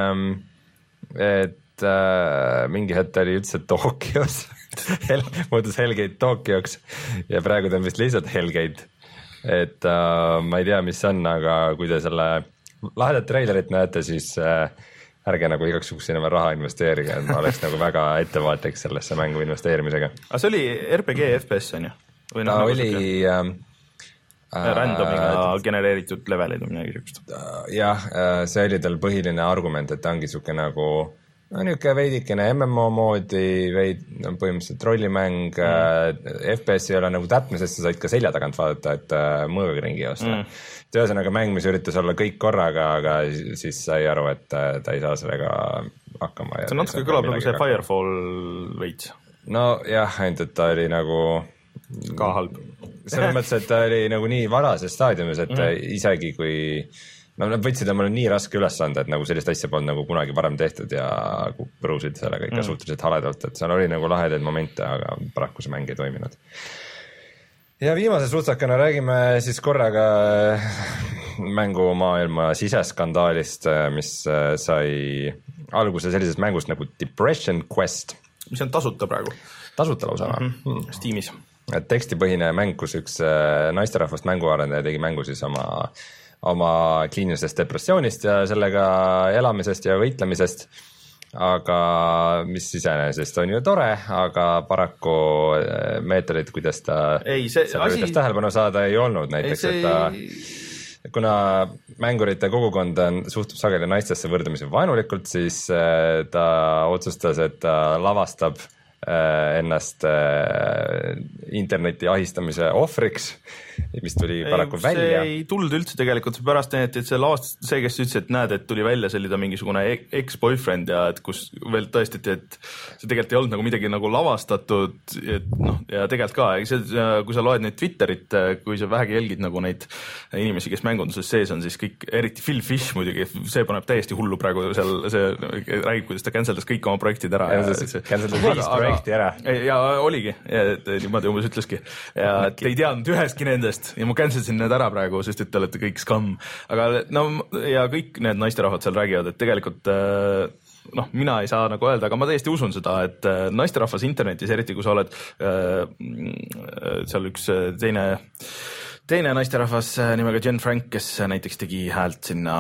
et äh, mingi hetk oli üldse Tokyos, Hel, muutus Hellgate Tokyoks ja praegu ta on vist lihtsalt Hellgate. Et äh, ma ei tea, mis on, aga kui te selle lahedat trailerit näete, siis äh, ärge nagu igaks juhuks sinna raha investeerige, et ma oleks nagu väga ettevaatlik sellesse mängu investeerimisega. Aga see oli R P G F P S on ju? Või no, ta nagu oli äh, randomiga äh, genereeritud levelid või midagi sükust. Äh, jah, äh, see oli tal põhiline argument, et ta ongi siuke nagu no niuke veidikene M M O moodi, veid, no, põhimõtteliselt rollimäng mm. äh, F P S ei ole nagu täpne, sest sa said ka selja tagant vaadata, et äh, mõõga ringi osta mm. Ühesõnaga mäng, mis üritas olla kõik korraga, aga siis sai aru, et ta ei saa sellega hakkama. See on natuke kõlab nagu see Firefall veits. No jah, ainult et ta oli nagu ka halb. Selles mõttes, et ta oli nagu nii varases staadiumis, et mm. isegi kui no, nad võtsid omale nii raske üles anda, et nagu sellist asja polnud nagu kunagi varem tehtud ja põrusid sellega ikka mm. suhteliselt haledalt, et seal oli nagu lahedaid momente, aga paraku see mäng ei toiminud. Ja viimase sutsakana räägime siis korraga mängumaailma siseskandaalist, mis sai alguse sellisest mängust nagu Depression Quest. Mis on tasuta praegu? Tasuta lausa mm -hmm. Steamis. Et tekstipõhine mäng, kus üks naisterahvast mänguarendaja tegi mängu siis oma, oma kliinilisest depressioonist ja sellega elamisest ja võitlemisest. Aga mis iseenesest on ju tore, aga paraku meetodid, kuidas ta ei, see, asi... tähelepanu saada ei olnud näiteks, ei, see... et ta kuna mängurite kogukond on, suhtub sageli naistesse võrdlemisi vaenulikult, siis ta otsustas, et ta lavastab ennast interneti ahistamise ohvriks, mis tuli paraku ei, välja. See ei tulnud üldse tegelikult, pärast näidati, et see lavast, see, kes ütles, et näed, et tuli välja sellida mingisugune ex-boyfriend ja et kus veel tõestati, et see tegelikult ei olnud nagu midagi nagu lavastatud, et noh, ja tegelikult ka, see, kui sa loed neid Twitterit, kui sa vähegi jälgid nagu neid inimesi, kes mängunduses sees on, siis kõik, eriti Phil Fish muidugi, see paneb täiesti hullu praegu seal, see räägib, kuidas ta canceldas kõik oma projektid ära. Canceldas viis projekti ära. Ja oligi, et niimoodi umbes ütleski. Ja et ei teadnud ühestki nendest ja ma cancelasin need ära praegu, sest et te olete kõik skam. Aga no ja kõik need naisterahvad seal räägivad, et tegelikult noh, mina ei saa nagu öelda, aga ma täiesti usun seda, et naisterahvas internetis, eriti kui sa oled seal üks teine teine naisterahvas nimega Jen Frank, kes näiteks tegi häält sinna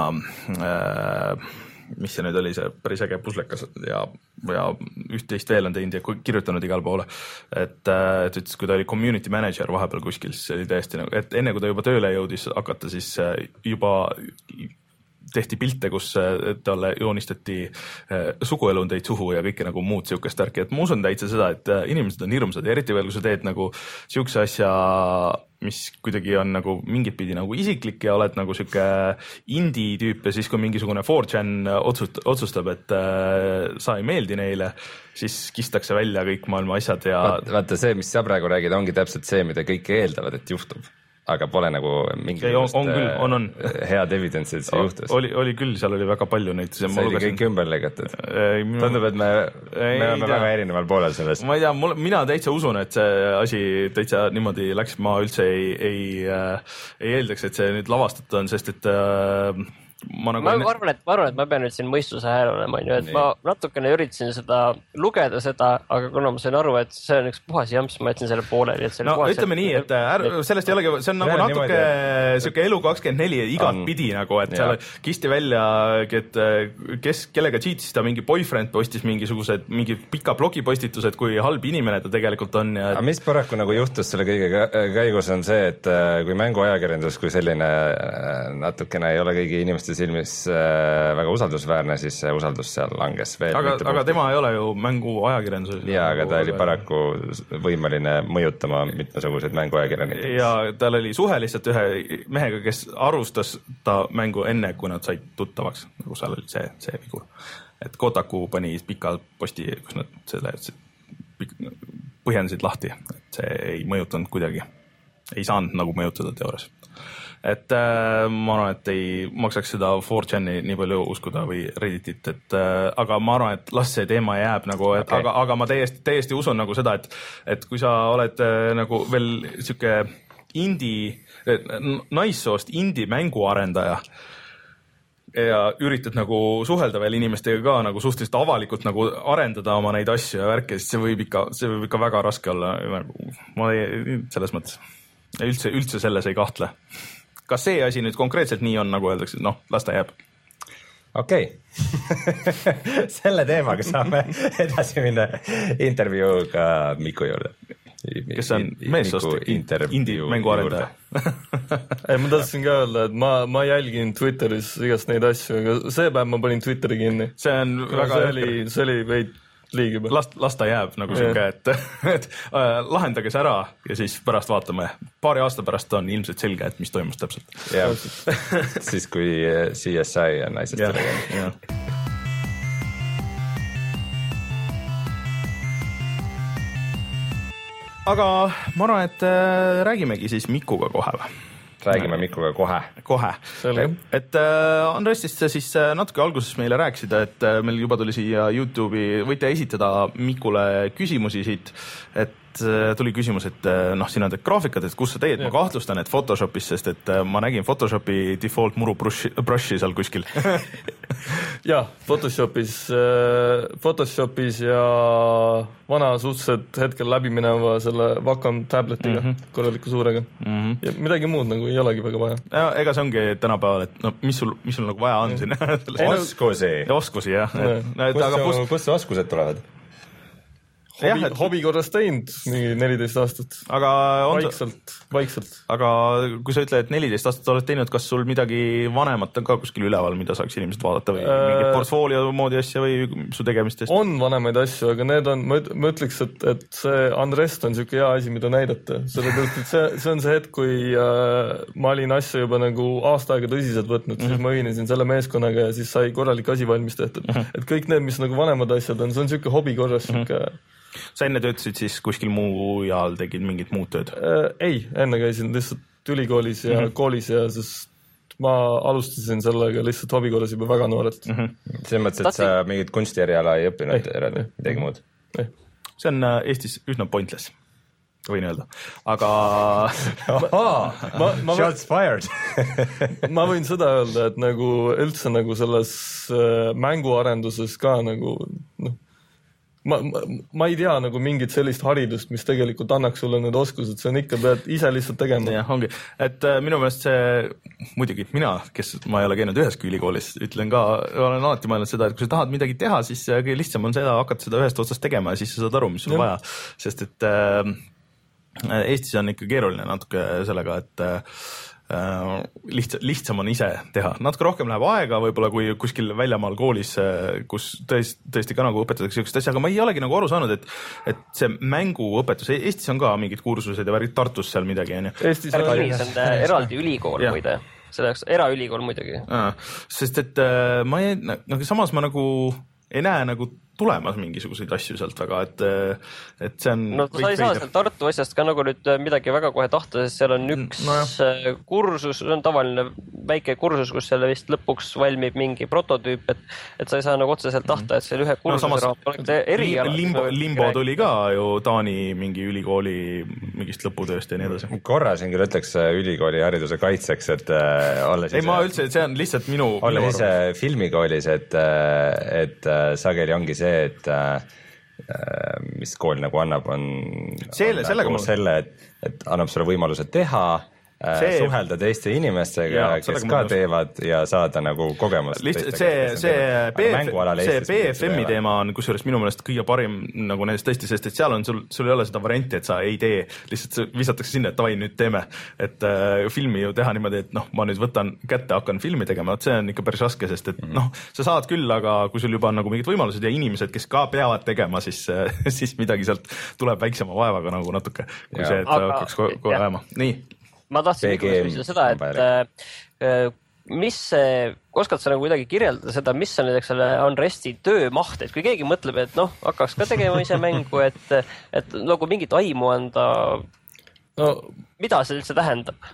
mis see nüüd oli, see päris äge puslekas ja, ja üht-teist veel on teinud ja kirjutanud igal poole. Et, et ütles, kui ta oli community manager vahepeal kuskil, siis oli täiesti nagu, et enne kui ta juba tööle jõudis hakata, siis juba tehti pilte, kus talle joonistati suguelundeid suhu ja kõike nagu muud siukest ärki. Et ma usun täitsa seda, et inimesed on hirmsad ja eriti veel, kui sa teed nagu siukse asja, mis kuidagi on nagu mingit pidi nagu isiklik ja oled nagu siuke indie tüüp ja siis kui mingisugune four chan otsust, otsustab, et äh, sa ei meeldi neile, siis kistakse välja kõik maailma asjad ja vaata, vaata see, mis sa praegu räägid, ongi täpselt see, mida kõik eeldavad, et juhtub. Aga pole nagu mingisugust on, on, on, on. head evidence, et see o, juhtus. Oli, oli küll, seal oli väga palju neid. See oli lugesin... kõik ümber lõigatud. Tundub, et me, me oleme väga erineval poolel sellest. Ma ei tea, mul, mina täitsa usun, et see asi täitsa niimoodi läks, ma üldse ei, ei, äh, ei eeldaks, et see nüüd lavastatud on, sest et äh, ma nagu... Ma enne... arvan, et, ma arvan, et ma pean nüüd siin mõistuse hääl olema, et Nii. ma natukene üritasin seda lugeda seda, aga kuna ma sain aru, et see on üks puhas jamps, ma jätsin selle pooleli. Et no puhas, ütleme et... nii, et är, sellest ei olegi, see on nagu Real natuke siuke elu kakskümmend neli igat on. Pidi nagu, et seal kisti välja, et kes, kellega cheatis ta, mingi boyfriend postis mingisugused, mingi pika blogipostitused, kui halb inimene ta tegelikult on. Ja... aga mis paraku nagu juhtus selle kõige käigus on see, et kui mänguajakirjandus, kui selline natukene ei ole kõigi inimeste silmis äh, väga usaldusväärne, siis see usaldus seal langes veel. Aga, aga tema ei ole ju mängu ajakirjandus. Jaa, aga ta oli paraku võimeline mõjutama mitmesuguseid mänguajakirjanikud. Ja tal oli suhe lihtsalt ühe mehega, kes arustas ta mängu enne, kui nad said tuttavaks. Nagu seal oli see, see figur. Et Kotaku pani pika posti, kus nad selle põhjendasid lahti. Et see ei mõjutanud kuidagi. Ei saanud nagu mõjutada teoorias. Et äh, ma arvan, et ei maksaks seda four chani nii palju uskuda või Redditit, et äh, aga ma arvan, et las see teema jääb nagu, et okay. aga, aga ma täiesti, täiesti usun nagu seda, et, et kui sa oled äh, nagu veel siuke indie, naissoost indie mänguarendaja ja üritad nagu suhelda veel inimestega ka nagu suhteliselt avalikult nagu arendada oma neid asju ja värke, siis see võib ikka, see võib ikka väga raske olla nagu, ma ei, selles mõttes üldse, üldse selles ei kahtle. Kas see asi nüüd konkreetselt nii on, nagu öeldakse, noh, las ta jääb. Okei, okay. Selle teemaga saame edasi minna intervjuuga Miku juurde. Kes on meessoost indie mänguarendaja. Ei, ma tahtsin ka öelda, et ma, ma jälgin Twitteris igast neid asju, aga see päev ma panin Twitteri kinni. See on väga... See oli, see oli veid liigib. Last, last ta jääb nagu siuke, et, et äh, lahendage see ära ja siis pärast vaatame. Paari aasta pärast on ilmselt selge, et mis toimus täpselt. Jah, siis kui C S I on naisest rääganud. Aga ma arvan, et äh, räägimegi siis Mikuga kohe või? Räägime Mikuga kohe. Kohe. Et äh, Unrestist siis äh, natuke alguses meile rääkisida, et äh, meil juba tuli siia YouTube'i, võite esitada Mikule küsimusi siit, et äh, tuli küsimus, et äh, noh, siin on need graafikad, et kus sa teed, ma kahtlustan, et Photoshopis, sest et äh, ma nägin Photoshopi default muru brushi, brushi seal kuskil. Jah, Photoshopis, äh, Photoshopis ja vana suhteliselt hetkel läbi mineva selle Wacom tabletiga, mm -hmm. korraliku suurega. Mm -hmm. Ja midagi muud nagu ei olegi väga vaja. Ja, ega see ongi tänapäeval, et no, mis sul, mis sul nagu vaja on siin? Oskusi. Oskusi, jah. Kus, aga kus... kus oskused tulevad? hobi, et... hobi korras teinud mingi neliteist aastat. Aga on vaikselt, vaikselt. Aga kui sa ütled, et neliteist aastat oled teinud, kas sul midagi vanemat on ka kuskil üleval, mida saaks inimesed vaadata või äh... mingit portfoolio moodi asja või su tegemistest? On vanemaid asju, aga need on, ma ütleks, et, et see Unrest on siuke hea asi, mida näidata. Sellepärast, et see, see on see hetk, kui äh, ma olin asja juba nagu aasta aega tõsiselt võtnud, mm -hmm. siis ma ühinesin selle meeskonnaga ja siis sai korralik asi valmis tehtud. Mm -hmm. Et kõik need, mis nagu vanemad asjad on, see on siuke hobi korras mm, -hmm. siuke. Sa enne töötasid siis kuskil muu jaal, tegid mingit muud tööd? Äh, ei, enne käisin lihtsalt ülikoolis ja mm -hmm. koolis ja sest ma alustasin sellega lihtsalt hobi korras juba väga noorelt. Mm -hmm. Selles mõttes, et sa mingit kunstieriala ei õppinud eraldi, midagi muud? Ei. See on Eestis üsna pointless, võin öelda, aga ma, ma shots fired ma võin seda öelda, et nagu üldse nagu selles mänguarenduses ka nagu noh, ma, ma, ma ei tea nagu mingit sellist haridust, mis tegelikult annaks sulle need oskused, see on ikka, pead ise lihtsalt tegema. jah, ongi, et minu meelest see, muidugi mina, kes ma ei ole käinud üheski ülikoolis, ütlen ka, olen alati mõelnud seda, et kui sa tahad midagi teha, siis kõige lihtsam on seda, hakata seda ühest otsast tegema ja siis sa saad aru, mis sul vaja, sest et äh, Eestis on ikka keeruline natuke sellega, et äh, lihtsa, lihtsam on ise teha. Natuke rohkem läheb aega võib-olla kui kuskil väljamaal koolis, kus tõesti, tõesti ka nagu õpetatakse sellist asja, aga ma ei olegi nagu aru saanud, et, et see mänguõpetus, Eestis on ka mingid kursused ja värgid, Tartus seal midagi. On Eestis on, on eraldi ülikool muide, selleks eraülikool muidugi. Sest et ma ei, nagu samas ma nagu ei näe nagu tulemas mingisuguseid asju sealt väga, et, et see on... No sa ei saa sealt Tartu asjast ka nagu nüüd midagi väga kohe tahta, sest seal on üks no kursus, see on tavaline väike kursus, kus selle vist lõpuks valmib mingi prototüüp, et, et sa ei saa nagu otseselt tahta, et seal ühe kursuse no, raam oleks eriala. Limbo, limbo tuli ka ju Taani mingi ülikooli mingist lõputööst ja nii edasi. Korra siin küll ütleks ülikooli hariduse kaitseks, et äh, olles ei, ma üldse, see on lihtsalt minu... Olles ise filmikoolis, et, et äh, sageli ongi see, et äh, mis kool nagu annab, on, selle, on nagu selle, et, et annab sulle võimaluse teha, see, suhelda teiste inimestega, ja, kes ka teevad ja saada nagu kogemust. Lihtsalt see, see, B F M-i teema on kusjuures minu meelest kõige parim nagu nendest tõesti, sest et seal on sul, sul ei ole seda varianti, et sa ei tee, lihtsalt visatakse sinna, et davai, nüüd teeme. Et äh, filmi ju teha niimoodi, et noh, ma nüüd võtan kätte, hakkan filmi tegema, et see on ikka päris raske, sest et noh, sa saad küll, aga kui sul juba on nagu mingid võimalused ja inimesed, kes ka peavad tegema, siis, siis midagi sealt tuleb väiksema vaevaga nagu natuke, kui ja. See, et aga, hakkaks kohe ajama. Nii. Ma tahtsin küsida seda, et äh, mis see, oskad sa nagu kuidagi kirjeldada seda, mis on näiteks selle Unresti töömaht, et kui keegi mõtleb, et noh, hakkaks ka tegema ise mängu, et, et nagu mingit aimu anda, no, mida see üldse tähendab?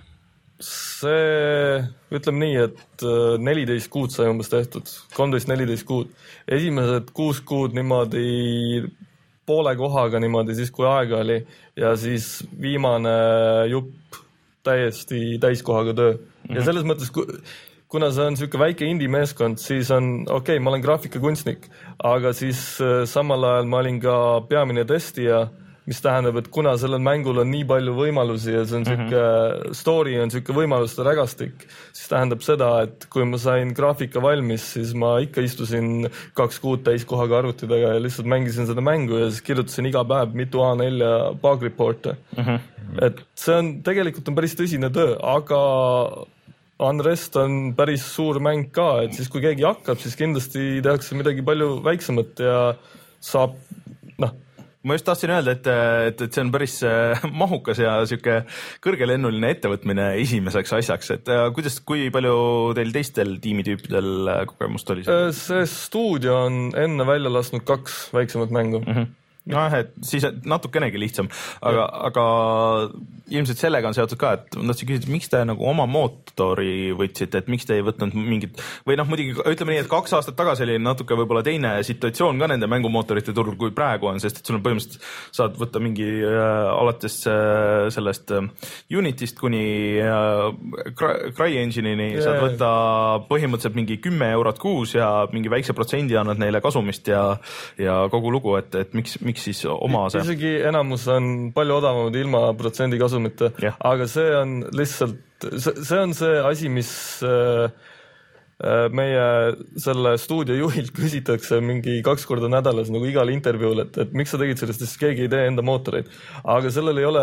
See, ütleme nii, et neliteist kuud sai umbes tehtud, kolmteist neliteist kuud. Esimesed kuus kuud niimoodi poole kohaga niimoodi, siis kui aega oli ja siis viimane jupp täiesti täiskohaga töö. Ja selles mõttes, kuna see on niisugune väike indie meeskond, siis on, okei okay,, ma olen graafikakunstnik, aga siis samal ajal ma olin ka peamine testija, mis tähendab, et kuna sellel mängul on nii palju võimalusi ja see on niisugune mm-hmm. story on niisugune võimaluste rägastik, siis tähendab seda, et kui ma sain graafika valmis, siis ma ikka istusin kaks kuud täiskohaga arvuti taga ja lihtsalt mängisin seda mängu ja siis kirjutasin iga päev mitu A nelja bug report'e. Mm-hmm. Et see on, tegelikult on päris tõsine töö, aga Unrest on päris suur mäng ka, et siis kui keegi hakkab, siis kindlasti tehakse midagi palju väiksemat ja saab, noh, ma just tahtsin öelda, et, et, et see on päris mahukas ja siuke kõrgelennuline ettevõtmine esimeseks asjaks, et kuidas, kui palju teil teistel tiimitüüpidel kogemust oli? See stuudio on enne välja lasknud kaks väiksemat mängu. Mm-hmm. No, et siis natukenegi lihtsam, aga, aga ilmselt sellega on seotud ka, et ma tahtsin küsida, miks te nagu oma mootori võtsite, et miks te ei võtnud mingit, või noh, muidugi ütleme nii, et kaks aastat tagasi oli natuke võib-olla teine situatsioon ka nende mängumootorite turul, kui praegu on, sest et sul on põhimõtteliselt, saad võtta mingi äh, alates äh, sellest äh, Unitist kuni äh, CryEngine'ini yeah. Saad võtta põhimõtteliselt mingi kümme eurot kuus ja mingi väikse protsendi annad neile kasumist ja, ja kogu lugu, et, et miks, miks siis oma see... Isegi enamus on palju odavamad ilma protsendi kasumita, yeah. Aga see on lihtsalt, see, see on see asi, mis meie selle stuudio juhilt küsitakse mingi kaks korda nädalas nagu igal intervjuul, et, et miks sa tegid sellest, sest keegi ei tee enda mootoreid. Aga sellel ei ole,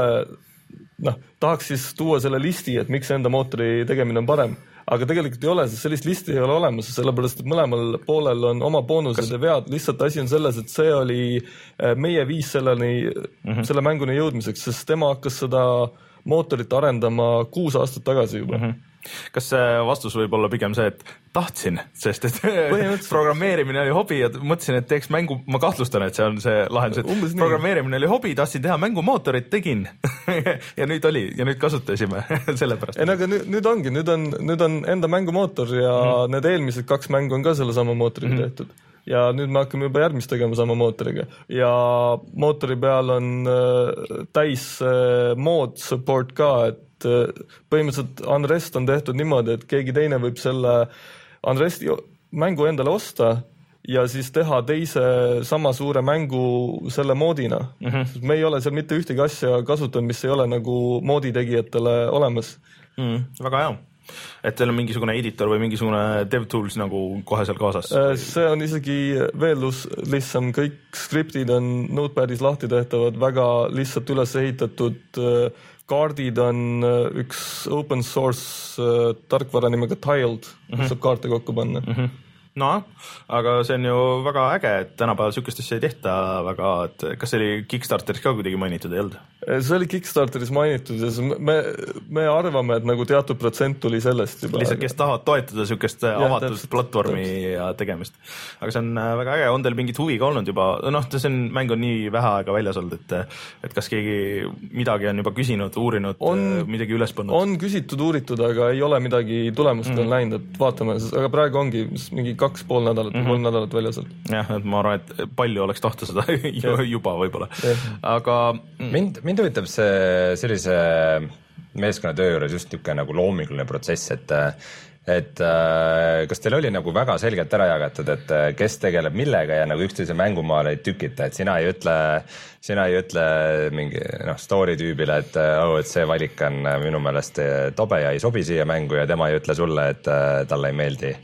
noh, tahaks siis tuua selle listi, et miks enda mootori tegemine on parem. Aga tegelikult ei ole, sest sellist listi ei ole olemas, sellepärast, et mõlemal poolel on oma boonused Kas... ja vead. Lihtsalt asi on selles, et see oli meie viis selleni, mm-hmm. selle mänguni jõudmiseks, sest tema hakkas seda mootorit arendama kuus aastat tagasi juba. Mm-hmm. Kas vastus võib olla pigem see, et tahtsin, sest et programmeerimine oli hobi ja mõtlesin, et teeks mängu, ma kahtlustan, et see on see lahendus, et Umbes programmeerimine nii. oli hobi, tahtsin teha mängumootorit, tegin ja nüüd oli ja nüüd kasutasime selle pärast. Ei, aga nüüd, nüüd ongi, nüüd on, nüüd on enda mängumootor ja mm-hmm. need eelmised kaks mängu on ka selle sama mootoriga mm-hmm. tehtud. Ja nüüd me hakkame juba järgmist tegema sama mootoriga ja mootori peal on äh, täis äh, mood support ka, et põhimõtteliselt Unrest on tehtud niimoodi, et keegi teine võib selle Unresti mängu endale osta ja siis teha teise sama suure mängu selle moodina. Mm-hmm. Me ei ole seal mitte ühtegi asja kasutanud, mis ei ole nagu mooditegijatele olemas. Mm, väga hea. Et teil on mingisugune editor või mingisugune DevTools nagu kohe seal kaasas? See on isegi veel lihtsam, kõik skriptid on Notepadis lahti tehtavad, väga lihtsalt üles ehitatud kaardid on üks open source tarkvara nimega Tiled, mm-hmm. saab kaarte kokku panna. Mm-hmm. No, aga see on ju väga äge, et tänapäeval sükest asja ei tehta väga, et kas see oli Kickstarteris ka kuidagi mainitud, ei olnud? See oli Kickstarteris mainitud ja me, me arvame, et nagu teatud protsent tuli sellest juba. Lihtsalt, kes tahavad toetada sükest avatud täpselt, platvormi täpselt. Ja tegemist. Aga see on väga äge, on teil mingit huvi ka olnud juba? Noh, see on, mäng on nii vähe aega väljas olnud, et, et kas keegi midagi on juba küsinud, uurinud, on, midagi üles pannud? On küsitud, uuritud, aga ei ole midagi tulemust mm. on läinud, et vaatame, aga praegu ongi mingi kaks pool nädalat või mm-hmm. kolm nädalat väljaselt. Jah, et ma arvan, et palju oleks tahta seda juba võib-olla. Aga mind, mind huvitab see sellise meeskonnatöö juures just niisugune nagu loominguline protsess, et et kas teil oli nagu väga selgelt ära jagatud, et kes tegeleb millega ja nagu üksteise mängumaale ei tükita, et sina ei ütle, sina ei ütle mingi noh, story tüübile, et, oh, et see valik on minu meelest tobe ja ei sobi siia mängu ja tema ei ütle sulle, et talle ei meeldi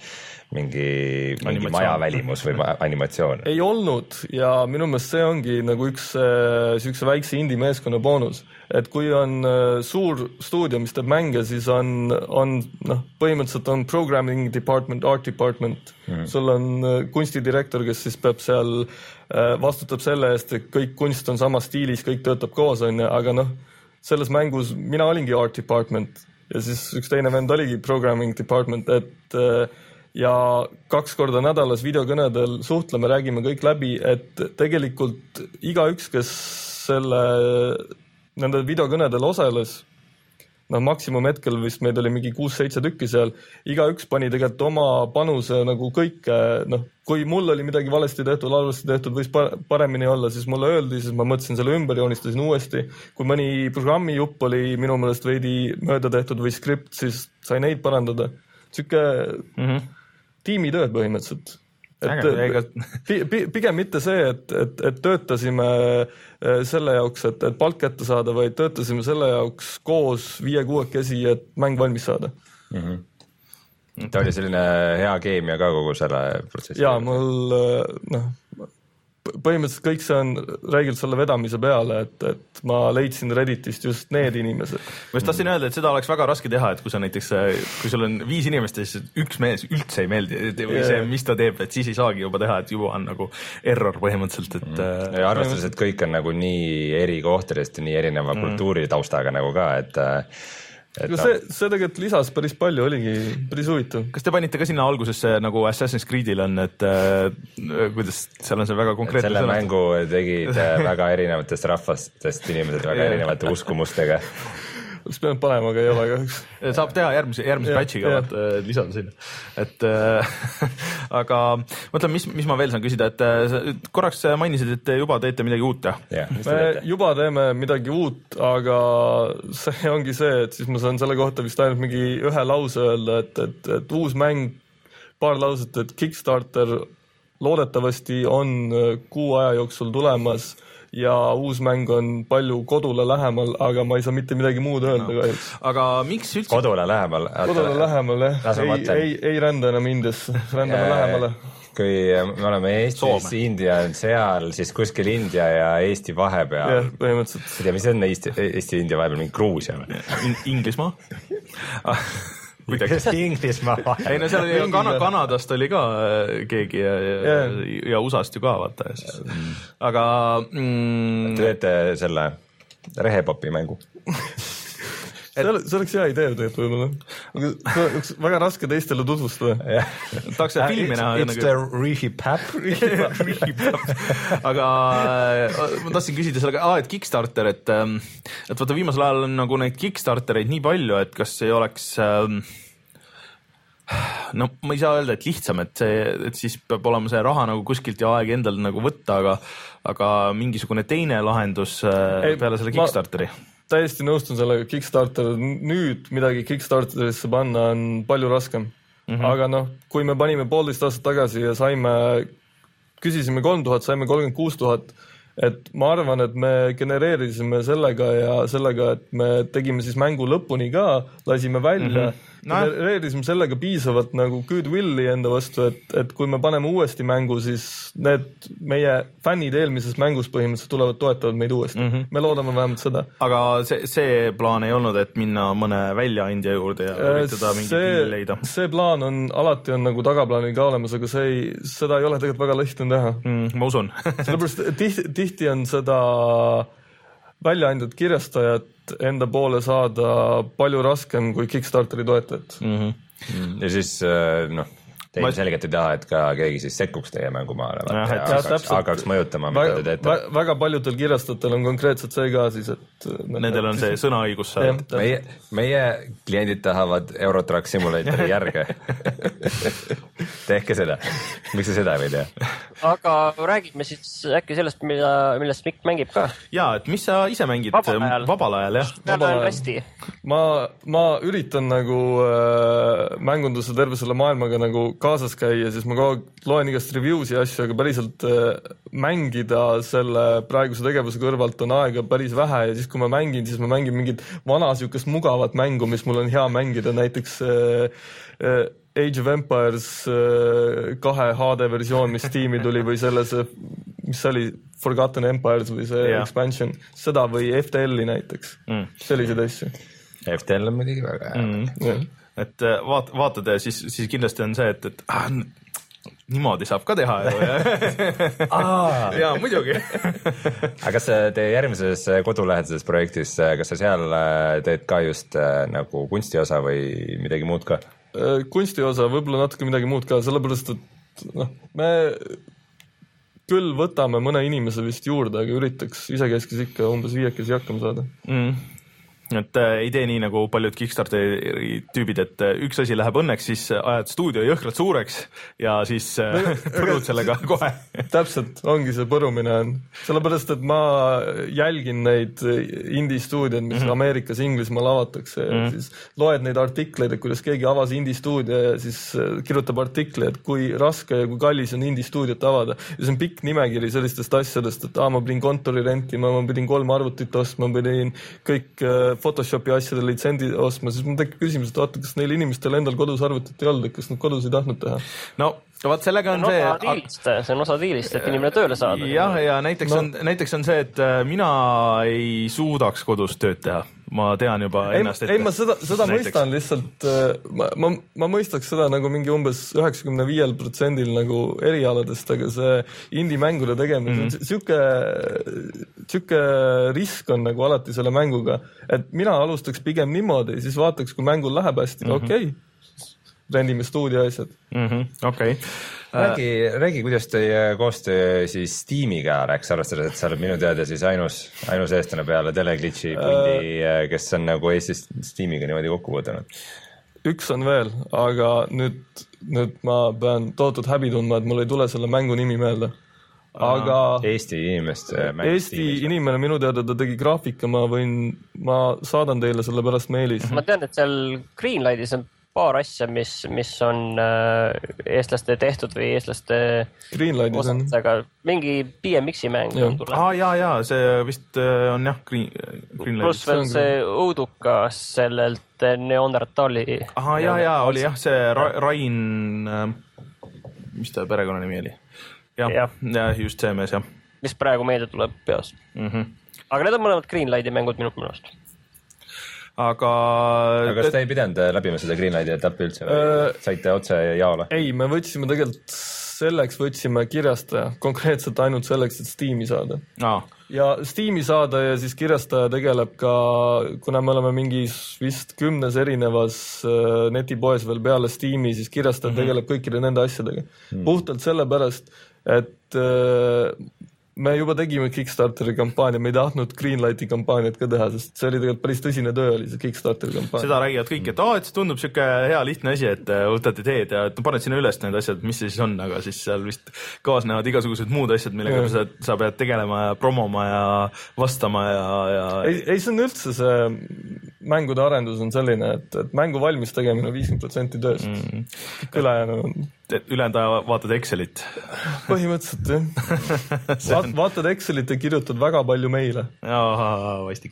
mingi, mingi maja välimus või animatsioon. Ei olnud ja minu meelest see ongi nagu üks sükse väikse indie meeskonna boonus, et kui on suur stuudio, mis teeb mänge, siis on, on noh, põhimõtteliselt on programming department, art department, mm-hmm. sul on kunstidirektor, kes siis peab seal, vastutab selle eest, et kõik kunst on sama stiilis, kõik töötab koos, on, aga noh, selles mängus mina olingi art department ja siis üks teine vend oligi programming department, et ja kaks korda nädalas videokõnedel suhtleme, räägime kõik läbi, et tegelikult igaüks, kes selle, nende videokõnedel osales, noh, maksimum hetkel vist meid oli mingi kuus-seitse tükki seal, igaüks pani tegelikult oma panuse nagu kõike, noh, kui mul oli midagi valesti tehtud, halvasti tehtud, võis paremini olla, siis mulle öeldi, siis ma mõtlesin selle ümber, joonistasin uuesti. Kui mõni programmi jupp oli minu meelest veidi mööda tehtud või skript, siis sai neid parandada. Süke mm-hmm. tiimitööd põhimõtteliselt. Et, pigem mitte see, et, et, et töötasime selle jaoks, et, et palk kätte saada, vaid töötasime selle jaoks koos viie-kuuekesi, et mäng valmis saada. Mm-hmm. Ta oli selline hea keemia ka kogu selle protsessi? Jaa, mul noh, põhimõtteliselt kõik see on räigelt selle vedamise peale, et, et ma leidsin Redditist just need inimesed. Ma just tahtsin öelda, et seda oleks väga raske teha, et kui sa näiteks, kui sul on viis inimest ja siis üks mees üldse ei meeldi või see, mis ta teeb, et siis ei saagi juba teha, et juba on nagu error põhimõtteliselt. Et, mm. ja arvestades, et kõik on nagu nii eri kohtadest ja nii erineva mm. kultuuritaustaga nagu ka, et et see, see tegelikult lisas päris palju, oligi päris huvitav. Kas te panite ka sinna algusesse nagu Assassin's Creed'il on, et äh, kuidas seal on see väga konkreetne selle sõnad? Mängu tegid väga erinevatest rahvastest inimesed väga erinevate uskumustega. Oleks pidanud panema, aga ei ole kahjuks. Saab teha järgmise, järgmise patchiga vaat, lisada sinna. Et, äh, aga mõtlen, mis, mis ma veel saan küsida, et korraks mainisid, et juba teete midagi uut, jah? Yeah, me te juba teeme midagi uut, aga see ongi see, et siis ma saan selle kohta vist ainult mingi ühe lause öelda, et, et, et uus mäng, paar lauset, et Kickstarter loodetavasti on kuu aja jooksul tulemas ja uus mäng on palju kodule lähemal, aga ma ei saa mitte midagi muud öelda no. kahjuks. aga miks üldse? Kodule lähemal? Kodule lähemal, jah. Ei, ei, ei rända enam Indiasse, rändame ja, lähemale. Kui me oleme Eestis, India on seal, siis kuskil India ja Eesti vahepeal. Jah, põhimõtteliselt. Ei tea, mis on Eesti, Eesti India vahepeal, mingi Gruusia või? Inglismaa? Inglismaa. Ei no seal oli kan Kanadast oli ka keegi ja, ja, yeah. ja U S A-st ju ka vaata. Aga mm, te teete selle Rehepopi mängu. Et... see oleks hea idee tegelikult võib-olla. Aga see oleks väga raske teistele tutvustada. Tahaks seda filmi näha. It's the Rehipap. Aga ma tahtsin küsida sellega, ah, et Kickstarter, et, et vaata viimasel ajal on nagu neid Kickstartereid nii palju, et kas ei oleks no ma ei saa öelda, et lihtsam, et, see, et siis peab olema see raha nagu kuskilt ja aeg endal nagu võtta, aga, aga mingisugune teine lahendus ei, peale selle Kickstarteri. Ma... täiesti nõustun sellega, Kickstarter, nüüd midagi Kickstarterisse panna on palju raskem. Mm-hmm. Aga noh, kui me panime poolteist aastat tagasi ja saime, küsisime kolm tuhat, saime kolmkümmend kuus tuhat, et ma arvan, et me genereerisime sellega ja sellega, et me tegime siis mängu lõpuni ka, lasime välja, mm-hmm. no. genereerisime sellega piisavalt nagu goodwilli enda vastu, et, et kui me paneme uuesti mängu, siis need meie fännid eelmises mängus põhimõtteliselt tulevad toetavad meid uuesti. Mm-hmm. Me loodame vähemalt seda. Aga see, see plaan ei olnud, et minna mõne väljaandja juurde ja üritada mingi diil leida? See plaan on, alati on nagu tagaplaanil ka olemas, aga see ei, seda ei ole tegelikult väga lihtne teha. Mm, ma usun. Sellepärast tihti, tihti on seda väljaandjad kirjastajat enda poole saada palju raskem kui Kickstarteri toetajat. Mm-hmm. Ja siis noh, teie ma... selgelt ei taha, et ka keegi siis sekkuks teie mängumaale, ja, ja hakkaks, hakkaks mõjutama, mida te teete. Väga paljudel kirjastajatel on konkreetselt see ka siis, et nendel on see sõnaõigus saada. Meie, meie kliendid tahavad Eurotrack Simulatori järge. Tehke seda. Miks sa seda või tea? Aga räägime siis äkki sellest, mida, millest Mikk mängib ka. Jaa, et mis sa ise mängid vabal ajal, vabal ajal jah? Vabal ajal. Ma, ma üritan nagu äh, mängunduse terve selle maailmaga nagu kaasas käia, siis ma loen igast reviewsi ja asju, aga päriselt äh, mängida selle praeguse tegevuse kõrvalt on aega päris vähe ja siis kui ma mängin, siis ma mängin mingit vana sihukest mugavat mängu, mis mul on hea mängida, näiteks äh, äh, Age of Empires kahe H D versioon, mis tiimi tuli või selles, mis oli Forgotten Empires või see yeah. expansion, seda või F T L-i näiteks, mm. selliseid asju. F T L on muidugi väga hea mm.. Yeah. Et vaat, vaatad ja siis, siis kindlasti on see, et, et ah, niimoodi saab ka teha. Jaa, muidugi. Aga kas teie järgmises kodulähedases projektis, kas sa seal teed ka just nagu kunstiosa või midagi muud ka? Kunstiosa, võib-olla natuke midagi muud ka, sellepärast, et noh, me küll võtame mõne inimese vist juurde, aga üritaks isekeskis ikka umbes viiekesi hakkama saada. Mm. Et äh, ei tee nii nagu paljud Kickstarteri tüübid, et äh, üks asi läheb õnneks, siis ajad stuudio jõhkralt suureks ja siis äh, põrud sellega kohe. Täpselt, ongi see põrumine on. Sellepärast, et ma jälgin neid indie stuudioid, mis mm-hmm. Ameerikas Inglismaal avatakse ja mm-hmm. siis loed neid artikleid, et kuidas keegi avas indie stuudio ja siis kirjutab artikli, et kui raske ja kui kallis on indie stuudiot avada. Ja see on pikk nimekiri sellistest asjadest, et ah, ma pidin kontori rentima, ma pidin kolm arvutit ostma, ma pidin kõik Photoshopi asjade litsendi ostma, siis mul tekib küsimus, et vaata, kas neil inimestel endal kodus arvutit ei olnud, kas nad kodus ei tahtnud teha? No, vaat sellega on see... Diilist, see on osa diilist, et inimene tööle saada. Jah, ja näiteks, no. on, näiteks on see, et mina ei suudaks kodus tööd teha. Ma tean juba ei, ennast ette. Ei, ma seda, seda mõistan lihtsalt, ma, ma, ma mõistaks seda nagu mingi umbes üheksakümne viiel protsendil nagu erialadest, aga see indie-mängude tegemine, mm-hmm. siuke, siuke risk on nagu alati selle mänguga, et mina alustaks pigem niimoodi, siis vaataks, kui mängul läheb hästi, mm-hmm. okei, okay. rendime stuudio asjad. Mm-hmm. Okei. Okay. Räägi, räägi, kuidas teie koostöö siis Steamiga läks, arvestades, et sa oled minu teada siis ainus, ainus eestlane peale Teleglitchi pundi, kes on nagu Eestis Steamiga niimoodi kokku võtanud. Üks on veel, aga nüüd, nüüd ma pean tootut häbi tundma, et mul ei tule selle mängu nimi meelde. Aga Eesti inimest Eesti Steamis. Inimene minu teada, ta tegi graafika, ma võin, ma saadan teile selle pärast meilis. Ma tean, et seal Greenlightis on paar asja, mis, mis on äh, eestlaste tehtud või eestlaste Greenlightis on. Aga mingi B M X-i mäng ja. on tulnud. Ah, jaa, jaa, see vist on jah Green, Greenlightis. Plus veel see õudukas sellelt Neandertali. Aha, jaa, jaa, oli jah, see Ra Rain, mis ta perekonna nimi oli? Jah, ja. ja just see mees, jah. Mis praegu meelde tuleb peas. Mm -hmm. Aga need on mõlemad Greenlighti mängud minu mõnest. Aga... aga kas te ei pidanud läbima seda Greenlighti etappi üldse või äh, saite otse jaole? Ei, me võtsime tegelikult selleks võtsime kirjastaja konkreetselt ainult selleks, et Steam'i saada. Aa. Ja Steam'i saada ja siis kirjastaja tegeleb ka, kuna me oleme mingis vist kümnes erinevas netipoes veel peale Steam'i, siis kirjastaja mm -hmm. tegeleb kõikide nende asjadega. Mm. Puhtalt sellepärast, et me juba tegime Kickstarteri kampaania, me ei tahtnud Greenlighti kampaaniat ka teha, sest see oli tegelikult päris tõsine töö, oli see Kickstarteri kampaania. Seda räägivad kõik, et aa, et see tundub siuke hea lihtne asi, et võtad ideed ja paned sinna üles need asjad, mis see siis on, aga siis seal vist kaasnevad igasugused muud asjad, millega sa, sa pead tegelema ja promoma ja vastama ja, ja... Ei, ei, see on üldse see mängude arendus on selline, et, et mängu valmis tegemine on viiskümmend protsenti tööst. Mm. Ülejäänu on... Ülejäänud aja vaatad Excelit. Põhimõtteliselt, jah. on... Vaatad Excelit ja kirjutad väga palju meile. Jaa, vastik.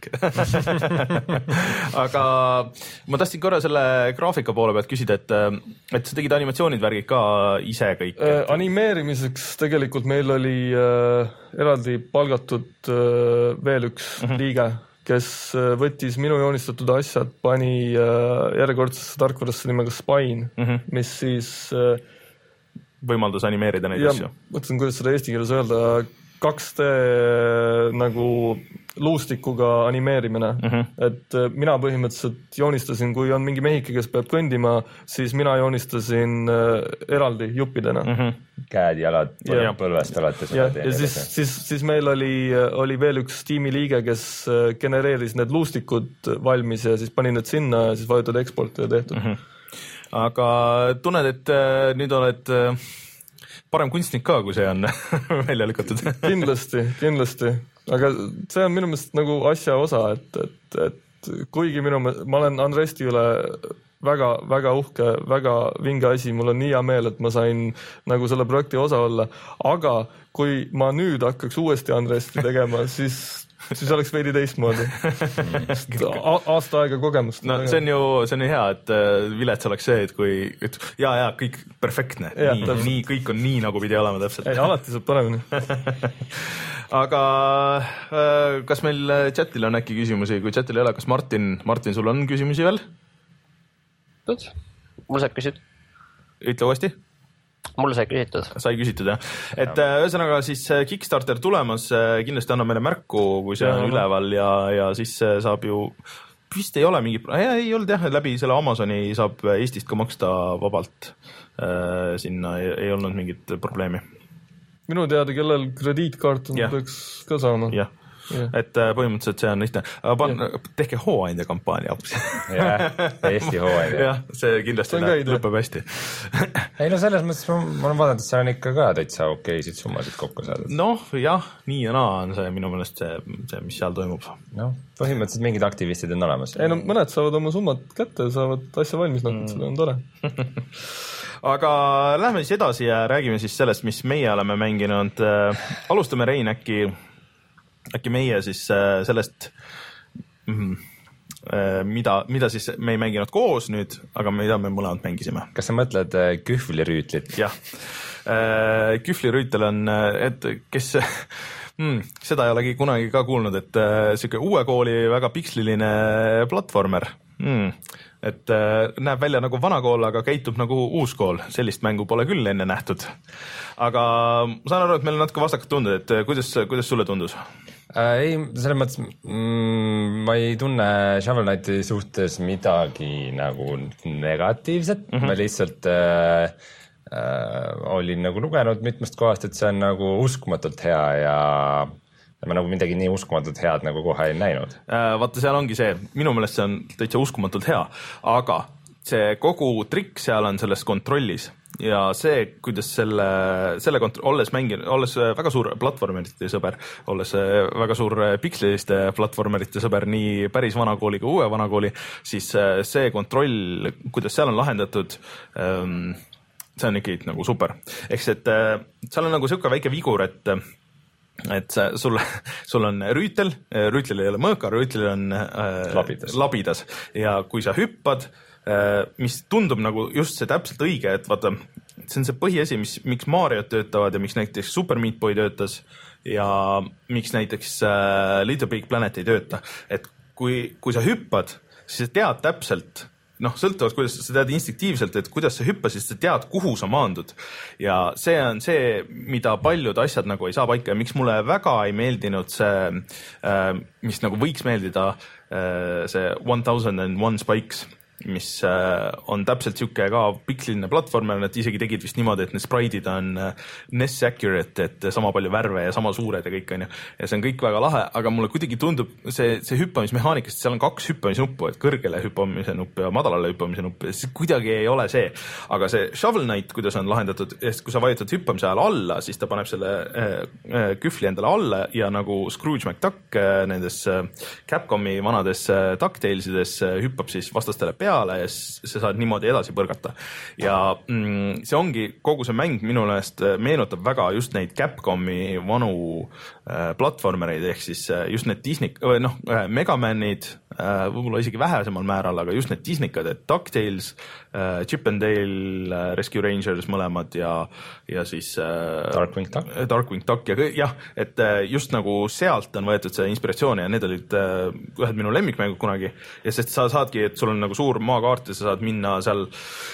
Aga ma tahtsin korra selle graafika poole pealt küsida, et, et sa tegid animatsioonid värgid ka ise kõik? Äh, animeerimiseks tegelikult meil oli äh, eraldi palgatud äh, veel üks uh-huh. liige, kes võttis minu joonistatud asjad, pani äh, järjekordsesse tarkvarasse nimega Spine, uh-huh. mis siis... Äh, võimaldus animeerida neid ja, asju. Mõtlen, kuidas seda eesti keeles öelda, kaks D nagu luustikuga animeerimine. Uh-huh. Et mina põhimõtteliselt joonistasin, kui on mingi mehike, kes peab kõndima, siis mina joonistasin eraldi juppidena. Uh-huh. Käed, jalad, ja. põlvest alates. Ja, ja siis, siis, siis meil oli, oli veel üks tiimi liige, kes genereeris need luustikud valmis ja siis pani need sinna ja siis vajutad eksporti ja tehtud. Uh-huh. Aga tunned, et nüüd oled parem kunstnik ka, kui see on välja lükatud? Kindlasti, kindlasti. Aga see on minu meelest nagu asja osa, et, et, et kuigi minu meelest, ma olen Andresti üle väga, väga uhke, väga vinge asi, mul on nii hea meel, et ma sain nagu selle projekti osa olla, aga kui ma nüüd hakkaks uuesti Andresti tegema, siis siis oleks veidi teistmoodi. Aasta aega kogemust. No see on ju, see on ju hea, et vilets oleks see, et kui et, jaa, jaa, kõik perfektne. Ja, nii, nii, kõik on nii, nagu pidi olema täpselt. Ei, alati saab paremini. Aga kas meil chatil on äkki küsimusi? Kui chatil ei ole, kas Martin, Martin, sul on küsimusi veel? Mul saab küsitud. Ütle uuesti. Mul sai küsitud. Sai küsitud, jah. Et ühesõnaga siis Kickstarter tulemas, kindlasti anna meile märku, kui see on ja, üleval ja, ja siis saab ju, vist ei ole mingi, ei olnud jah, läbi selle Amazoni saab Eestist ka maksta vabalt. Sinna ei, ei olnud mingit probleemi. Minu teada, kellel krediitkaart on, peaks ka saama. Jah. Ja. Et põhimõtteliselt see on lihtne. Pan, tehke hooainde kampaania hoopis. Jah, Eesti hooainde. Jah, see kindlasti see lõpeb hästi. Ei no selles mõttes ma, ma olen vaadanud, et see on ikka ka täitsa okeisid summasid kokku saadud. Noh, jah, nii ja naa on see minu meelest see, see, mis seal toimub. No, põhimõtteliselt mingid aktivistid on olemas. Ei no mõned saavad oma summad kätte, saavad asja valmis, noh, mm. see on tore. Aga lähme siis edasi ja räägime siis sellest, mis meie oleme mänginud. Alustame Rein äkki äkki meie siis sellest, mida, mida siis me ei mänginud koos nüüd, aga mida me mõlemad mängisime. Kas sa mõtled kühvlirüütlit? Jah. Kühvlirüütel on, et kes, hmm, seda ei olegi kunagi ka kuulnud, et siuke uue kooli väga piksliline platvormer. Hmm. Et näeb välja nagu vana kool, aga käitub nagu uus kool. Sellist mängu pole küll enne nähtud. Aga ma saan aru, et meil on natuke vastakad tunded, et kuidas, kuidas sulle tundus? Äh, ei, selles mõttes mm, ma ei tunne Shovel Knighti suhtes midagi nagu negatiivset. Mm-hmm. Ma lihtsalt äh, äh, olin nagu lugenud mitmest kohast, et see on nagu uskumatult hea ja ma nagu midagi nii uskumatult head nagu kohe ei näinud. Äh, vaata, seal ongi see, minu meelest see on täitsa uskumatult hea, aga see kogu trikk seal on selles kontrollis, ja see, kuidas selle, selle kont-, olles mänginud, olles väga suur platvormerite sõber, olles väga suur piksliliste platvormerite sõber, nii päris vanakooli kui uue vanakooli, siis see kontroll, kuidas seal on lahendatud, see on ikkagi nagu super. Eks et seal on nagu siuke väike vigur, et et sul, sul on rüütel, rüütlil ei ole mõõka, rüütlil on äh, labidas. labidas ja kui sa hüppad, äh, mis tundub nagu just see täpselt õige, et vaata, see on see põhiasi, mis, miks Mariot töötavad ja miks näiteks Super Meat Boy töötas ja miks näiteks äh, Little Big Planet ei tööta, et kui, kui sa hüppad, siis sa tead täpselt, noh, sõltuvalt, kuidas sa tead instinktiivselt, et kuidas sa hüppasid, sa tead, kuhu sa maandud. Ja see on see, mida paljud asjad nagu ei saa paika ja miks mulle väga ei meeldinud see, mis nagu võiks meeldida, see one thousand and one Spikes, mis on täpselt siuke ka piksliline platvormer, nad isegi tegid vist niimoodi, et need spraidid on N E S accurate, et sama palju värve ja sama suured ja kõik on ju. Ja see on kõik väga lahe, aga mulle kuidagi tundub see, see hüppamismehaanikast, seal on kaks hüppamisnuppu, et kõrgele hüppamise nupp ja madalale hüppamise nupp, see kuidagi ei ole see. Aga see Shovel Knight, kuidas on lahendatud, et kui sa vajutad hüppamise ajal alla, siis ta paneb selle äh, kühvli endale alla ja nagu Scrooge McDuck äh, nendes äh, Capcomi vanades äh, DuckTalesides äh, hüppab siis vastastele peale ja sa saad niimoodi edasi põrgata. Ja mm, see ongi, kogu see mäng minu meelest meenutab väga just neid Capcomi vanu äh, platvormereid, ehk siis äh, just need Disney, noh, äh, Megamanid, äh, võib-olla isegi vähesemal määral, aga just need Disneykad, et DuckTales, äh, Chip and Dale, äh, Rescue Rangers mõlemad ja, ja siis äh, Darkwing Duck. Darkwing Duck ja jah, et äh, just nagu sealt on võetud see inspiratsioon ja need olid äh, ühed minu lemmikmängud kunagi ja sest sa saadki, et sul on nagu suur maakaart ja sa saad minna seal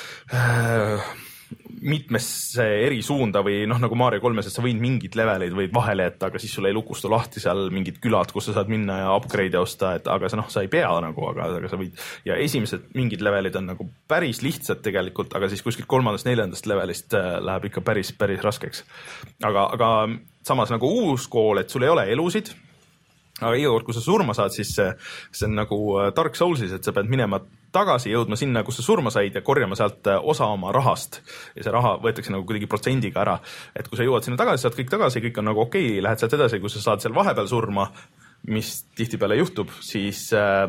äh, mitmesse eri suunda või noh, nagu Mario kolmes, et sa võid mingid leveleid võid vahele jätta, aga siis sul ei lukustu lahti seal mingid külad, kus sa saad minna ja upgrade osta, et aga sa noh, sa ei pea nagu, aga, aga sa võid ja esimesed mingid levelid on nagu päris lihtsad tegelikult, aga siis kuskilt kolmandast, neljandast levelist äh, läheb ikka päris, päris raskeks. Aga, aga samas nagu uus kool, et sul ei ole elusid, aga iga kord, kui sa surma saad, siis see, see on nagu Dark Soulsis, et sa pead minema tagasi, jõudma sinna, kus sa surma said ja korjama sealt osa oma rahast. Ja see raha võetakse nagu kuidagi protsendiga ära. Et kui sa jõuad sinna tagasi, saad kõik tagasi, kõik on nagu okei, okay, lähed sealt edasi, kui sa saad seal vahepeal surma, mis tihtipeale juhtub, siis... Äh,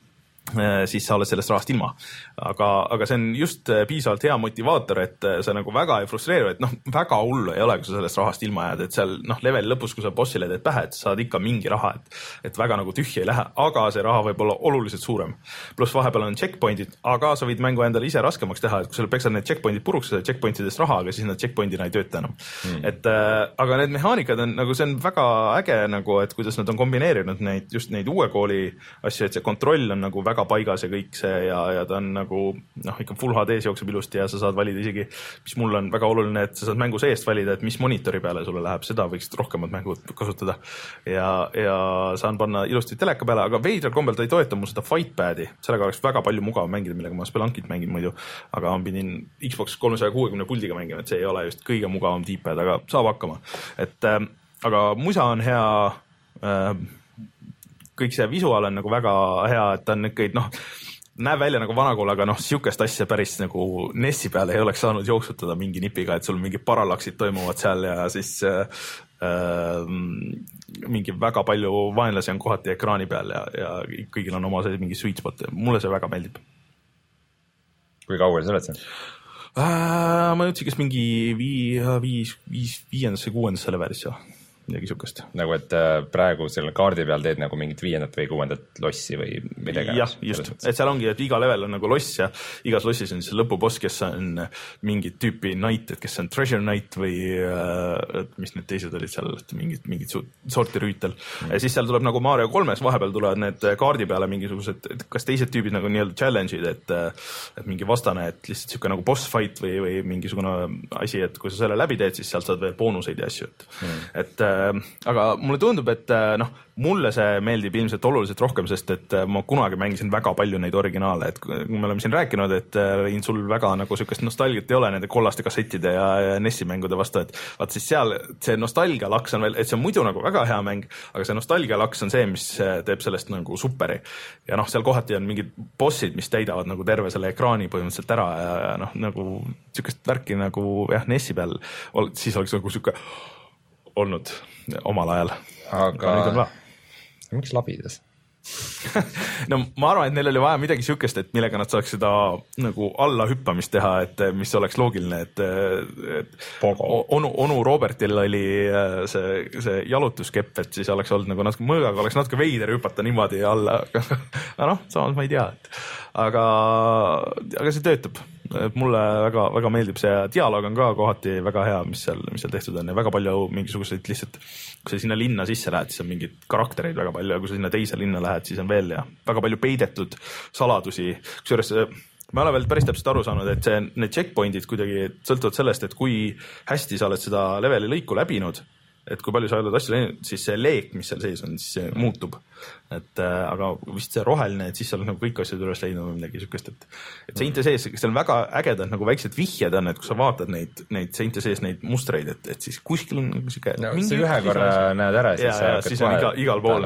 siis sa oled sellest rahast ilma. Aga, aga see on just piisavalt hea motivaator, et see nagu väga ei frustreeru, et noh, väga hullu ei ole, kui sa sellest rahast ilma jääd, et seal noh, level lõpus, kui sa bossile teed pähe, et saad ikka mingi raha, et, et väga nagu tühja ei lähe, aga see raha võib olla oluliselt suurem. Pluss vahepeal on checkpointid, aga sa võid mängu endale ise raskemaks teha, et kui sul peksad need checkpointid puruks, sa checkpointidest raha, aga siis nad checkpointina ei tööta enam. Hmm. Et, äh, aga need mehaanikad on nagu, see on väga äge nagu, et kuidas nad on kombineerinud neid, just neid uue kooli asju, et see kontroll on nagu väga paigas ja kõik see ja, ja ta on nagu noh, ikka full H D-s jookseb ilusti ja sa saad valida isegi, mis mul on väga oluline, et sa saad mängu seest valida, et mis monitori peale sulle läheb, seda võiks rohkemad mängud kasutada ja, ja saan panna ilusti teleka peale, aga veidral kombel ta ei toeta mul seda fightpad'i, sellega oleks väga palju mugav mängida, millega ma Spelunkit mängin muidu, aga ma pidin Xbox kolmesaja kuuekümne puldiga mängima, et see ei ole just kõige mugavam D-pad, aga saab hakkama, et äh, aga musa on hea äh, kõik see visuaal on nagu väga hea, et ta on ikkagi, noh, näeb välja nagu vanakool, aga noh, siukest asja päris nagu N E S-i peale ei oleks saanud jooksutada mingi nipiga, et sul mingi parallaksid toimuvad seal ja siis äh, äh, mingi väga palju vaenlasi on kohati ekraani peal ja, ja kõigil on oma see mingi sweet spot. Mulle see väga meeldib. Kui kaugel sa oled seal? Äh, ma jõudsin kas mingi vii, viis, viis, viiendasse, kuuendasse levelisse. Midagi sukast. Nagu, et praegu selle kaardi peal teed nagu mingit viiendat või kuuendat lossi või midagi. Jah, just. Et seal ongi, et iga level on nagu loss ja igas lossis on siis lõpuboss, kes on mingid tüüpi knight, et kes on treasure knight või et mis need teised olid seal, mingid, mingid sorti rüütel. Mm. Ja siis seal tuleb nagu Mario kolmes vahepeal tulevad need kaardi peale mingisugused, et kas teised tüübid nagu nii-öelda challenge'id, et, et mingi vastane, et lihtsalt siuke nagu boss fight või, või mingisugune asi, et kui sa selle läbi teed, siis sealt saad veel boonuseid ja asju. Et, et aga mulle tundub, et noh, mulle see meeldib ilmselt oluliselt rohkem, sest et ma kunagi mängisin väga palju neid originaale, et kui me oleme siin rääkinud, et Rein, sul väga nagu sükest nostalgiat ei ole nende kollaste kassettide ja, ja Nessi mängude vastu, et vaat siis seal see nostalgia laks on veel, et see on muidu nagu väga hea mäng, aga see nostalgia laks on see, mis teeb sellest nagu superi. Ja noh, seal kohati on mingid bossid, mis täidavad nagu terve selle ekraani põhimõtteliselt ära ja, ja noh, nagu sükest värki nagu jah, Nessi peal, siis oleks nagu süke olnud omal ajal. Aga miks labidas? no ma arvan, et neil oli vaja midagi sükest, et millega nad saaks seda nagu alla hüppamist teha, et mis oleks loogiline, et, et onu, onu Robertil oli see, see jalutuskepp, et siis oleks olnud nagu natuke mõõgaga, oleks natuke veider hüpata niimoodi alla, aga noh, samas ma ei tea, et aga, aga see töötab. Mulle väga, väga meeldib see dialoog on ka kohati väga hea, mis seal, mis seal tehtud on ja väga palju mingisuguseid lihtsalt, kui sa sinna linna sisse lähed, siis on mingid karaktereid väga palju ja kui sa sinna teise linna lähed, siis on veel ja väga palju peidetud saladusi. Kusjuures ma olen veel päris täpselt aru saanud, et see, need checkpointid kuidagi sõltuvad sellest, et kui hästi sa oled seda leveli lõiku läbinud, et kui palju sa oled asju läinud, siis see leek, mis seal sees on, siis see muutub. Et äh, aga vist see roheline, et siis sa oled nagu kõik asjad üles leidnud või midagi sükest, et, et seinte sees, seal on väga ägedad nagu väiksed vihjed on, et kui sa vaatad neid, neid seinte sees, neid mustreid, et, et siis kuskil on siuke no, see ühe korra näed ära, siis, ja, ja, siis on iga, igal pool.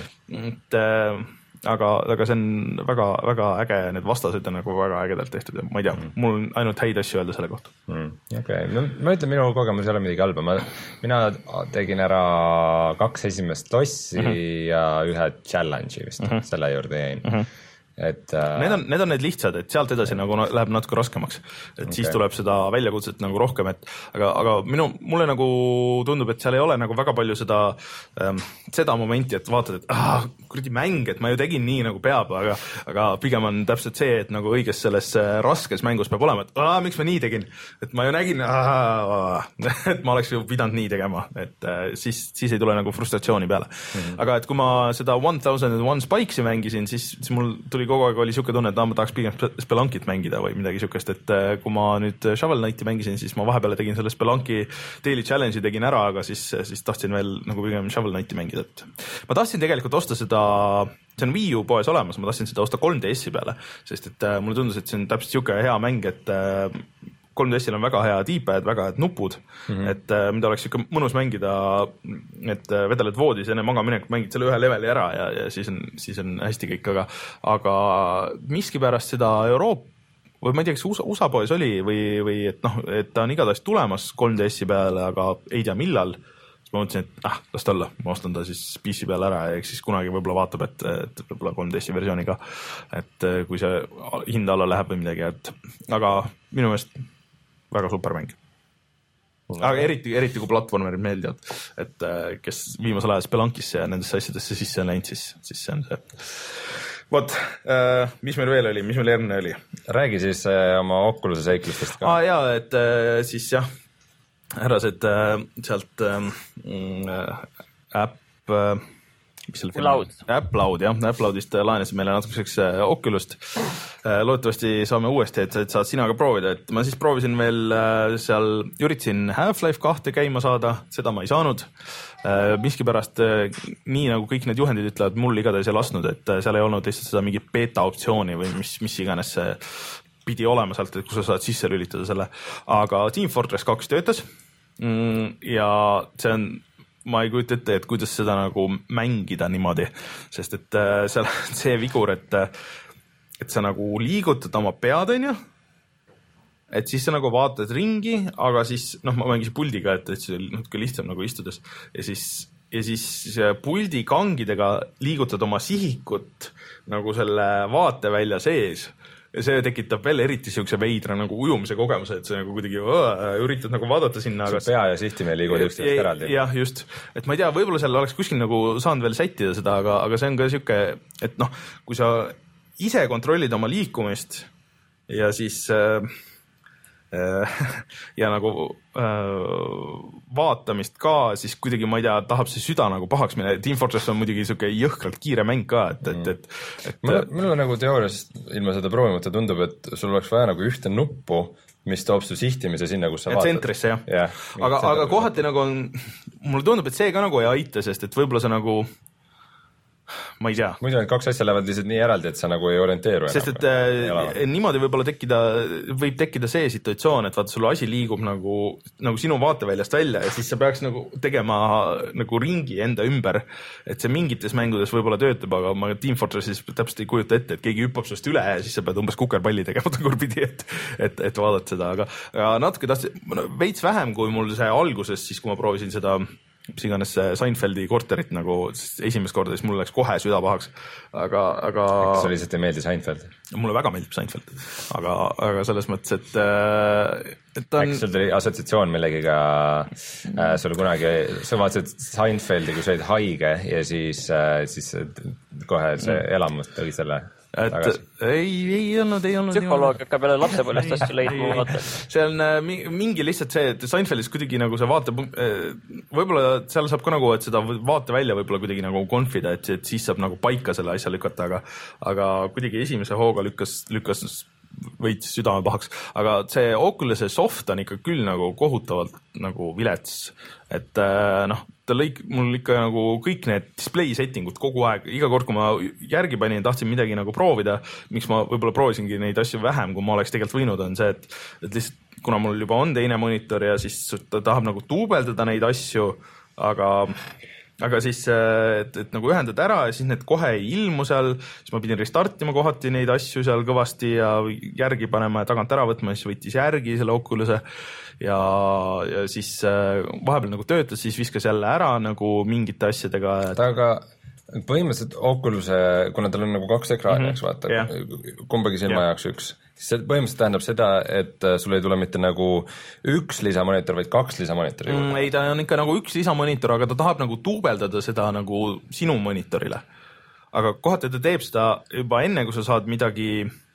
Et äh, aga, aga see on väga, väga äge, need vastased on nagu väga ägedalt tehtud ja ma ei tea, mm. mul on ainult häid asju öelda selle kohta. Mm. Okei, okay. no, ma ütlen, minu kogemus ei ole midagi halba, ma, mina tegin ära kaks esimest lossi mm -hmm. ja ühe challenge'i vist, mm -hmm. selle juurde jäin. Mm -hmm. Et, uh... need, on, need on need lihtsad, et sealt edasi nagu no, läheb natuke raskemaks, et okay. siis tuleb seda väljakutset nagu rohkem, et aga, aga minu, mulle nagu tundub, et seal ei ole nagu väga palju seda ähm, seda momenti, et vaatad, et ah, kuradi mäng, et ma ju tegin nii nagu peab, aga, aga pigem on täpselt see, et nagu õiges selles raskes mängus peab olema, et ah, miks ma nii tegin, et ma ju nägin ah, et ma oleks ju pidanud nii tegema, et äh, siis, siis ei tule nagu frustratsiooni peale mm -hmm. aga et kui ma seda one thousand and one Spikes'i mängisin, siis, siis mul tuli kogu aeg oli siuke tunne, et ma tahaks pigem Spelunkit mängida või midagi siukest, et kui ma nüüd Shovel Knighti mängisin, siis ma vahepeal tegin selle Spelunki Daily Challenge'i tegin ära, aga siis, siis tahtsin veel nagu pigem Shovel Knighti mängida, et ma tahtsin tegelikult osta seda, see on Wii U poes olemas, ma tahtsin seda osta kolm D S-i peale, sest et mulle tundus, et see on täpselt siuke hea mäng, et kolm D S-il on väga hea D-pad, väga head nupud, mm -hmm. et äh, mida oleks siuke mõnus mängida, et äh, vedeled voodis enne magaminekut mängid selle ühe leveli ära ja, ja siis on, siis on hästi kõik, aga, aga miskipärast seda Euroopa või ma ei tea, kas USA, USA poes oli või, või et noh, et ta on igatahes tulemas kolm D S-i peale, aga ei tea millal. Siis ma mõtlesin, et ah, las ta olla, ma ostan ta siis P C peale ära ja eks siis kunagi võib-olla vaatab, et, et võib-olla kolm D S-i versiooni ka, et kui see hind alla läheb või midagi, et aga minu meelest väga super mäng. Aga eriti, eriti kui platvormerid meeldivad, et kes viimasel ajal Spelunkisse ja nendesse asjadesse sisse on läinud, siis, siis see on see. Vot, äh, mis meil veel oli, mis meil järgmine oli? Räägi siis äh, oma Oculus'e seiklustest ka. Ah, jaa, et äh, siis jah, härrased äh, sealt äh, äpp äh, Cloud. Apploud, jah, Apploudist laenasid meile natukeseks Oculus't. Loodetavasti saame uuesti, et saad sina ka proovida, et ma siis proovisin veel seal, üritasin Half-Life kahte käima saada, seda ma ei saanud. Miskipärast nii nagu kõik need juhendid ütlevad, mul igatahes ei lasknud, et seal ei olnud lihtsalt seda mingit beta optsiooni või mis, mis iganes see pidi olema sealt, et kus sa saad sisse lülitada selle. Aga Team Fortress kaks töötas ja see on ma ei kujuta ette, et kuidas seda nagu mängida niimoodi, sest et äh, seal see vigur, et, et sa nagu liigutad oma pead, on ju, et siis sa nagu vaatad ringi, aga siis, noh, ma mängisin puldiga, et, et see oli natuke lihtsam nagu istudes ja siis, ja siis puldi kangidega liigutad oma sihikut nagu selle vaatevälja sees. Ja see tekitab veel eriti siukse veidra nagu ujumise kogemuse, et sa nagu kuidagi õõ, üritad nagu vaadata sinna. Aga pea ja sihtimine liigud üksteist eraldi. Jah, just. Et ma ei tea, võib-olla seal oleks kuskil nagu saanud veel sättida seda, aga, aga see on ka siuke, et noh, kui sa ise kontrollid oma liikumist ja siis äh, ja nagu äh, vaatamist ka, siis kuidagi ma ei tea, tahab see süda nagu pahaks minna. Team Fortress on muidugi niisugune jõhkralt kiire mäng ka, et, et, et, et mulle, mulle nagu teoorias ilma seda proovimata tundub, et sul oleks vaja nagu ühte nuppu, mis toob su sihtimise sinna, kus sa et vaatad. Tsentrisse, jah. Ja, aga, aga kohati nagu on, mulle tundub, et see ka nagu ei aita, sest et võib-olla see nagu ma ei tea. Muidu need kaks asja lähevad lihtsalt nii eraldi, et sa nagu ei orienteeru enam. Sest et äh, niimoodi võib-olla tekkida, võib tekkida see situatsioon, et vaata, sul asi liigub nagu, nagu sinu vaateväljast välja ja siis sa peaks nagu tegema nagu ringi enda ümber, et see mingites mängudes võib-olla töötab, aga ma Team Fortressis täpselt ei kujuta ette, et keegi hüppab sust üle ja siis sa pead umbes kukerpalli tegema tagurpidi, et, et, et vaadata seda, aga, aga natuke tahtsin, veits vähem kui mul see alguses, siis kui ma proovisin seda mis iganes Seinfeldi korterit nagu esimest korda, siis mul läks kohe süda pahaks, aga, aga kas sul lihtsalt ei meeldi Seinfeld? Mulle väga meeldib Seinfeld, aga, aga selles mõttes, et, et on... äkki sul tuli assotsiatsioon millegiga äh, sul kunagi, sa vaatasid Seinfeldi, kui sa olid haige ja siis, äh, siis kohe see elamus tuli selle et tagasi. ei, ei olnud, ei olnud psühholoog hakkab jälle lapsepõlvest asju leidma, ma vaatan. see on mingi lihtsalt see, et Seinfeldis kuidagi nagu see vaate, võib-olla seal saab ka nagu, et seda vaate välja võib-olla kuidagi nagu konfida, et, et siis saab nagu paika selle asja lükata, aga, aga kuidagi esimese hooga lükkas, lükkas võits südame pahaks, aga see Oculus'e soft on ikka küll nagu kohutavalt nagu vilets, et noh, ta lõik, mul ikka nagu kõik need display settingud kogu aeg, iga kord, kui ma järgi panin, tahtsin midagi nagu proovida, miks ma võib-olla proovisingi neid asju vähem, kui ma oleks tegelikult võinud, on see, et, et lihtsalt kuna mul juba on teine monitor ja siis ta tahab nagu duubeldada neid asju, aga aga siis, et, et nagu ühendada ära ja siis need kohe ei ilmu seal, siis ma pidin restartima kohati neid asju seal kõvasti ja järgi panema ja tagant ära võtma, siis võttis järgi selle Oculus'e ja, ja siis vahepeal nagu töötas, siis viskas jälle ära nagu mingite asjadega. Et... aga põhimõtteliselt Oculus'e, kuna tal on nagu kaks ekraani, eks vaata, yeah. kumbagi silma yeah. jaoks üks, siis see põhimõtteliselt tähendab seda, et sul ei tule mitte nagu üks lisamonitor, vaid kaks lisamonitori. Mm, ei, ta on ikka nagu üks lisamonitor, aga ta tahab nagu duubeldada seda nagu sinu monitorile. Aga kohati ta teeb seda juba enne, kui sa saad midagi...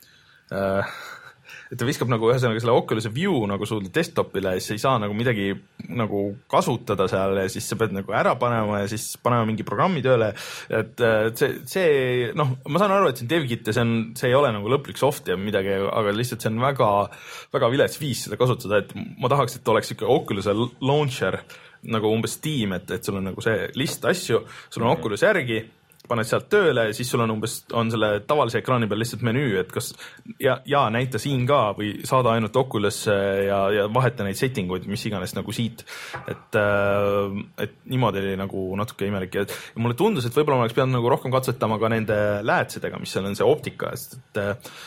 Äh, et ta viskab nagu ühesõnaga selle Oculus'e View nagu sulle desktopile ja siis ei saa nagu midagi nagu kasutada seal ja siis sa pead nagu ära panema ja siis panema mingi programmi tööle, et see, see noh, ma saan aru, et see on DevKit ja see on, see ei ole nagu lõplik soft ja midagi, aga lihtsalt see on väga, väga vilets viis seda kasutada, et ma tahaks, et oleks ikka Oculus'e launcher nagu umbes Steam, et, et sul on nagu see list asju, sul on Oculus järgi, paned sealt tööle ja siis sul on umbes, on selle tavalise ekraani peal lihtsalt menüü, et kas ja, ja näita siin ka või saada ainult Oculus ja, ja vaheta neid settinguid, mis iganes nagu siit, et, et niimoodi oli nagu natuke imelik ja mulle tundus, et võib-olla ma oleks pidanud nagu rohkem katsetama ka nende läätsedega, mis seal on see optika, et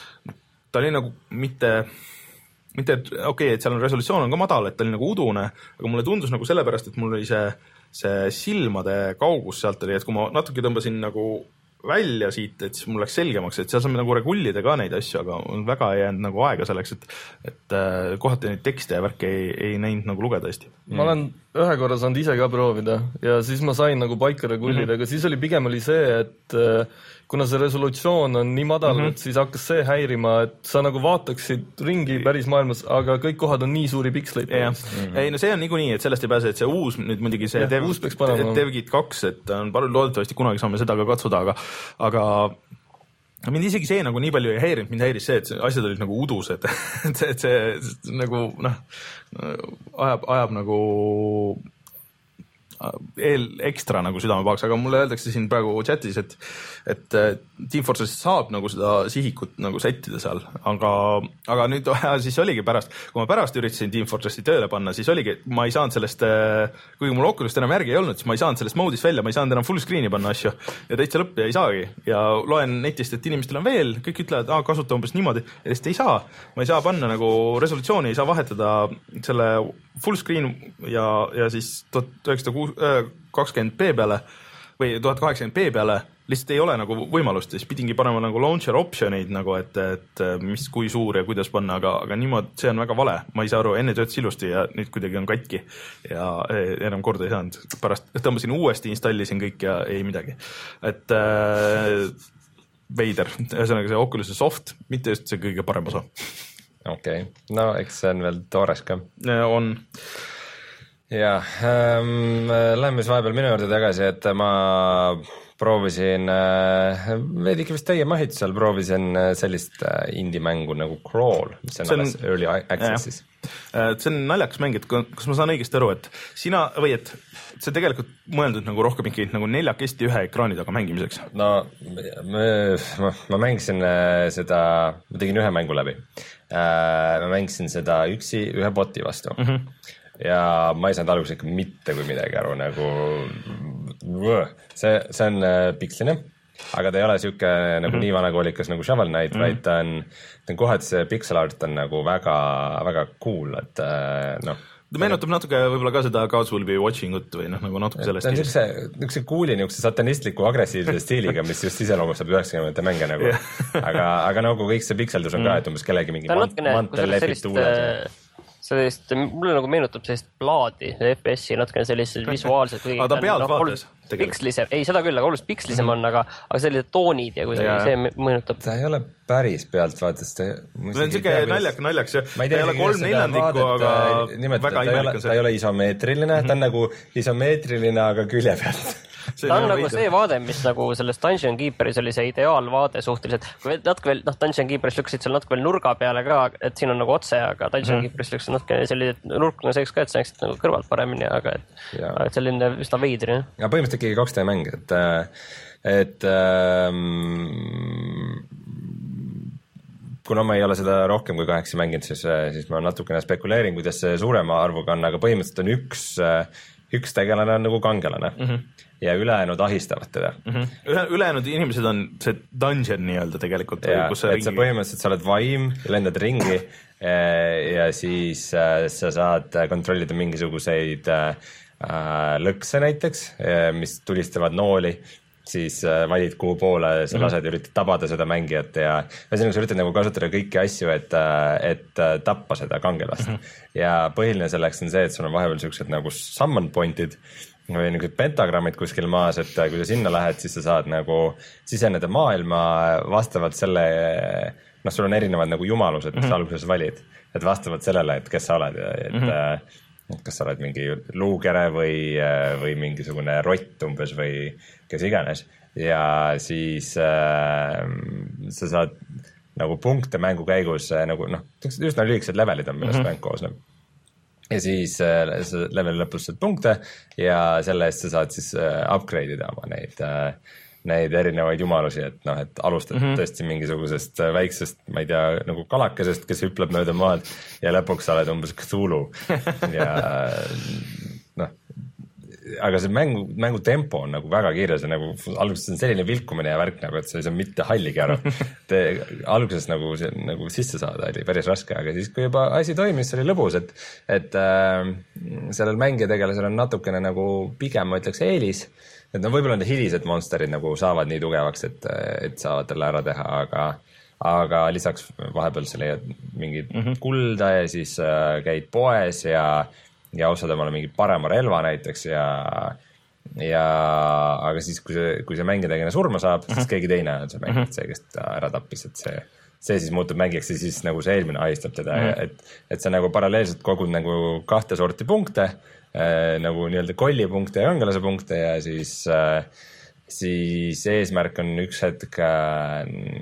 ta oli nagu mitte mitte, okei okay,, et seal on resolutsioon on ka madal, et ta oli nagu udune, aga mulle tundus nagu sellepärast, et mul oli see see silmade kaugus sealt oli, et kui ma natuke tõmbasin nagu välja siit, et siis mul läks selgemaks, et seal saame nagu regullida ka neid asju, aga on väga ei jäänud nagu aega selleks, et, et kohati neid tekste ja värke ei, ei näinud nagu lugeda hästi. Ma olen ühe korra saanud ise ka proovida ja siis ma sain nagu paika regullida, mm -hmm. aga siis oli pigem oli see, et kuna see resolutsioon on nii madal, mm -hmm. et siis hakkas see häirima, et sa nagu vaataksid ringi päris maailmas, aga kõik kohad on nii suuri piksleid. Mm -hmm. Ei, no see on niikuinii, et sellest ei pääse, et see uus nüüd muidugi see Dev, DevKit kaks, et on palju loodetavasti kunagi saame seda ka katsuda, aga, aga mind isegi see nagu nii palju ei häirinud, mind häiris see, et asjad olid nagu udus, et, et see, et see, see nagu noh, ajab, ajab nagu eel ekstra nagu südamepahaks, aga mulle öeldakse siin praegu chatis, et, et Team Fortress saab nagu seda sihikut nagu settida seal, aga, aga nüüd siis oligi pärast, kui ma pärast üritasin Team Fortressi tööle panna, siis oligi, ma ei saanud sellest, kuigi mul Oculus'st enam järgi ei olnud, siis ma ei saanud sellest moodist välja, ma ei saanud enam full screen'i panna asju ja täitsa lõppi ei saagi ja loen netist, et inimestel on veel, kõik ütlevad, aa, kasuta umbes niimoodi ja lihtsalt ei saa, ma ei saa panna nagu resolutsiooni, ei saa vahetada selle full screen ja, ja siis tuhat üheksasada kakskümmend p peale või tuhat kaheksakümmend p peale, lihtsalt ei ole nagu võimalust, siis pidingi panema nagu launcher optioneid nagu, et, et mis, kui suur ja kuidas panna, aga, aga niimoodi, see on väga vale, ma ei saa aru, enne töötas ilusti ja nüüd kuidagi on katki ja enam korda ei saanud, pärast tõmbasin uuesti, installisin kõik ja ei midagi, et äh, veider, ühesõnaga see Oculus'e soft, mitte just see kõige parem osa. okei okay., no eks see on veel toores ka. On. ja ähm, lähme siis vahepeal minu juurde tagasi, et ma proovisin äh, veidike vist teie mahitusel proovisin sellist äh, indie-mängu nagu Crawl, mis on, on alles early access'is. See on naljakas mäng, et kas ma saan õigesti aru, et sina või et see tegelikult mõeldud nagu rohkem ikkagi nagu neljakesti ühe ekraani taga mängimiseks? No ma, ma, ma mängisin seda, ma tegin ühe mängu läbi. Ma mängisin seda üksi ühe boti vastu. Mm-hmm. Ja ma ei saanud alguses ikka mitte kui midagi aru, nagu see, see on piksline, aga ta ei ole siuke nagu mm-hmm. nii vanakoolikas nagu Shovel Knight, mm-hmm. vaid ta on, ta on kohati see pixel art on nagu väga, väga cool, et noh. Ta meenutab natuke võib-olla ka seda Gods Will Be Watching ut või noh, nagu natuke sellest. Ta on niisuguse, niisuguse cooli, niisuguse satanistliku agressiivse stiiliga, mis just iseloomustab üheksakümnendate mänge nagu, aga, aga nagu kõik see pikseldus on ka, et umbes kellegi mingi mantel lehvib tuules. Sellist, mulle nagu meenutab sellist plaadi, F P S-i natukene sellised visuaalsed või... Aga ta pealt no, vaates? Pikslisem, ei seda küll, aga oluliselt pikslisem mm-hmm. on, aga, aga sellised toonid ja kuidagi ja. See meenutab. Ta ei ole päris pealt vaates. Ta on siuke naljak, naljaks. Ta ei ole kolm neljandikku, aga nimelt, väga imelik on see. Ta ei ole isomeetriline, mm-hmm. ta on nagu isomeetriline, aga külje pealt. Ta on nagu see vaade, mis nagu selles Dungeon Keeperis oli see ideaalvaade suhteliselt. Kui natuke veel, noh, Dungeon Keeperis lükkasid seal natuke veel nurga peale ka, et siin on nagu otse, aga Dungeon mm-hmm. Keeperis lükkasid natuke selline nurkna seeks ka, et sa näeksid nagu kõrvalt paremini, aga et, aga et selline üsna veidri. Ja põhimõtteliselt ikkagi kaks D mäng, et, et ähm, kuna ma ei ole seda rohkem kui kaheksa mänginud, siis, siis ma natukene spekuleerin, kuidas see suurema arvuga on, aga põhimõtteliselt on üks üks tegelane on nagu kangelane mm-hmm. ja ülejäänud ahistavad teda. Mm-hmm. Ülejäänud inimesed on see dungeon nii-öelda tegelikult. Ja, et sa ringi... põhimõtteliselt sa oled vaim, lendad ringi ja siis sa saad kontrollida mingisuguseid lõkse näiteks, mis tulistavad nooli, siis valid kuhu poole, sa lased ja üritad tabada seda mängijat ja ühesõnaga sa üritad nagu kasutada kõiki asju, et, et tappa seda kangelast. Mm-hmm. Ja põhiline selleks on see, et sul on vahepeal sellised nagu summon point'id või niisugused pentagrammid kuskil maas, et kui sa sinna lähed, siis sa saad nagu siseneda maailma vastavalt selle, noh, sul on erinevad nagu jumalused, mis mm-hmm. alguses valid, et vastavalt sellele, et kes sa oled, et mm-hmm. kas sa oled mingi luukere või, või mingisugune rott umbes või kes iganes ja siis äh, sa saad nagu punkte mängu käigus nagu noh, üsna lühikesed levelid on, millest mm-hmm. mäng koosneb. Ja siis äh, leveli lõpus saad punkte ja selle eest sa saad siis äh, upgrade ida oma neid äh, neid erinevaid jumalusi, et noh, et alustad mm-hmm. tõesti mingisugusest väiksest, ma ei tea, nagu kalakesest, kes hüpleb mööda maad ja lõpuks sa oled umbes Cthulhu ja noh, aga see mängu, mängu tempo on nagu väga kiires ja nagu alguses on selline vilkumine ja värk nagu, et sa ei saa mitte halligi aru. Te, alguses nagu, nagu sisse saada oli päris raske, aga siis kui juba asi toimis, see oli lõbus, et, et äh, sellel mängijategelasel on natukene nagu pigem, ma ütleks, eelis. Et no võib-olla need hilised monsterid nagu saavad nii tugevaks, et, et saavad talle ära teha, aga, aga lisaks vahepeal sa leiad mingid mm-hmm. kulda ja siis äh, käid poes ja, ja ostad omale mingi parema relva näiteks ja, ja aga siis, kui see, kui see mängijategelane surma saab, mm-hmm. siis keegi teine on see mängijad, mm-hmm. see, kes ta ära tappis, et see, see siis muutub mängijaks ja siis nagu see eelmine ahistab teda mm-hmm. et, et sa nagu paralleelselt kogud nagu kahte sorti punkte, Äh, nagu nii-öelda kollipunkte ja kangelase punkte ja siis, äh, siis eesmärk on üks hetk äh,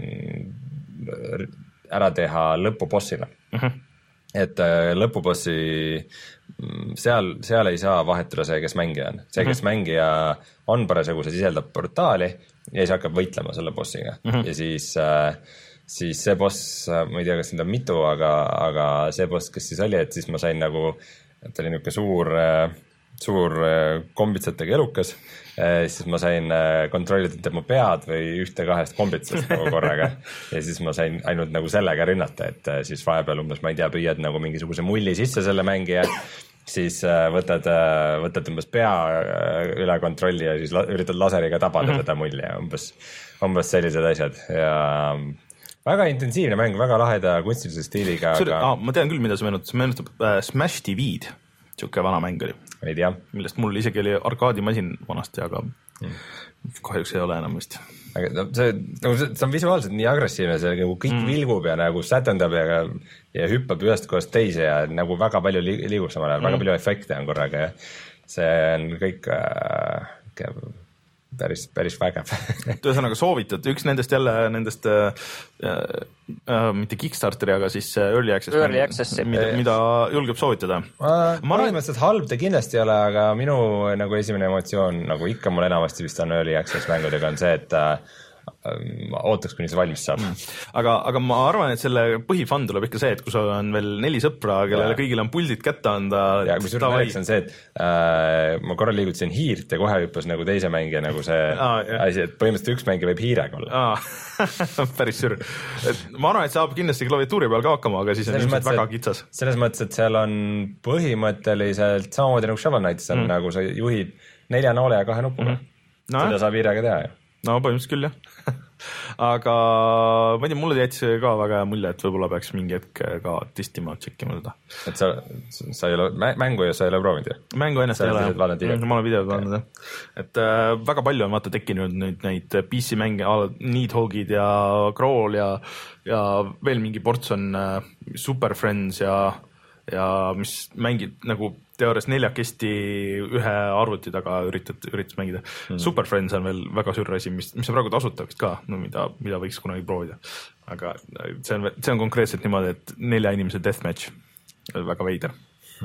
ära teha lõpubossile. Mm-hmm. Et äh, lõpubossi seal, seal ei saa vahetuda see, kes mängija on. See, kes mm-hmm. mängija on parasjagu, see sisaldab portaali ja siis hakkab võitlema selle bossiga. Mm-hmm. Ja siis, äh, siis see boss, ma ei tea, kas neid on mitu, aga, aga see boss, kes siis oli, et siis ma sain nagu et oli niisugune suur, suur kombitsatega elukas, siis ma sain kontrollida tema pead või ühte kahest kombitsast nagu korraga ja siis ma sain ainult nagu sellega rinnata, et siis vahepeal umbes, ma ei tea, püüad nagu mingisuguse mulli sisse selle mängija, siis võtad, võtad umbes pea üle kontrolli ja siis üritad laseriga tabada mm-hmm. teda mulli ja umbes, umbes sellised asjad ja väga intensiivne mäng, väga laheda kunstilise stiiliga. Aga... Ah, ma tean küll, mida see meenutab. See meenutab äh, Smash T V-d. Siuke vana mäng oli. Ei tea. Millest mul isegi oli arkaadimasin vanasti, aga mm. kahjuks ei ole enam vist. aga no, see, nagu see, see on visuaalselt nii agressiivne, see nagu kõik mm. vilgub ja nagu sätendab ja, ja hüppab ühest kohast teise ja nagu väga palju li liigub samal ajal mm., väga palju efekte on korraga ja see on kõik äh, päris, päris vägev. Ühesõnaga soovitud, üks nendest jälle nendest äh, äh, mitte Kickstarteri, aga siis Early Access, Early Access mida, mida julgeb soovitada. Ma, ma põhimõtteliselt halb ta kindlasti ei ole, aga minu nagu esimene emotsioon, nagu ikka mul enamasti vist on Early Access mängudega on see, et äh, ma ootaks, kuni see valmis saab. Aga, aga ma arvan, et selle põhifun tuleb ikka see, et kui sul on veel neli sõpra, kellele ja. kõigile on puldid kätte anda. Ja kui sul naleks on see, et äh, ma korra liigutasin hiirt ja kohe hüppas nagu teise mängija nagu see ah, asi, et põhimõtteliselt üks mängija võib hiirega olla. Ah, päris sür. Et ma arvan, et saab kindlasti klaviatuuri peal ka hakkama, aga siis on ilmselt väga kitsas. Selles mõttes, et seal on põhimõtteliselt samamoodi nagu Shovel Knights on mm. nagu sa juhid nelja noole ja kahe nupuga. Mm. No, seda saab hiirega teha ju. No põhimõtteliselt küll, jah. Aga ma ei tea, mulle jättis ka väga mulje, et võib-olla peaks mingi hetk ka testima, tšekkima seda. Et sa, sa ei ole mängu ja sa ei ole proovinud ju? Mängu ennast ei ole. Ma olen videod vaadanud, jah. Et äh, väga palju on vaata tekkinud nüüd neid P C mänge, Needhogid ja Crawl ja, ja veel mingi ports on äh, Super Friends ja, ja mis mängid nagu teoorias neljakesti ühe arvuti taga üritad, üritas mängida. Mm. Super Friends on veel väga sür asi, mis, mis on praegu tasutaks ka, no mida, mida võiks kunagi proovida. Aga see on, see on konkreetselt niimoodi, et nelja inimese deathmatch. Väga veider.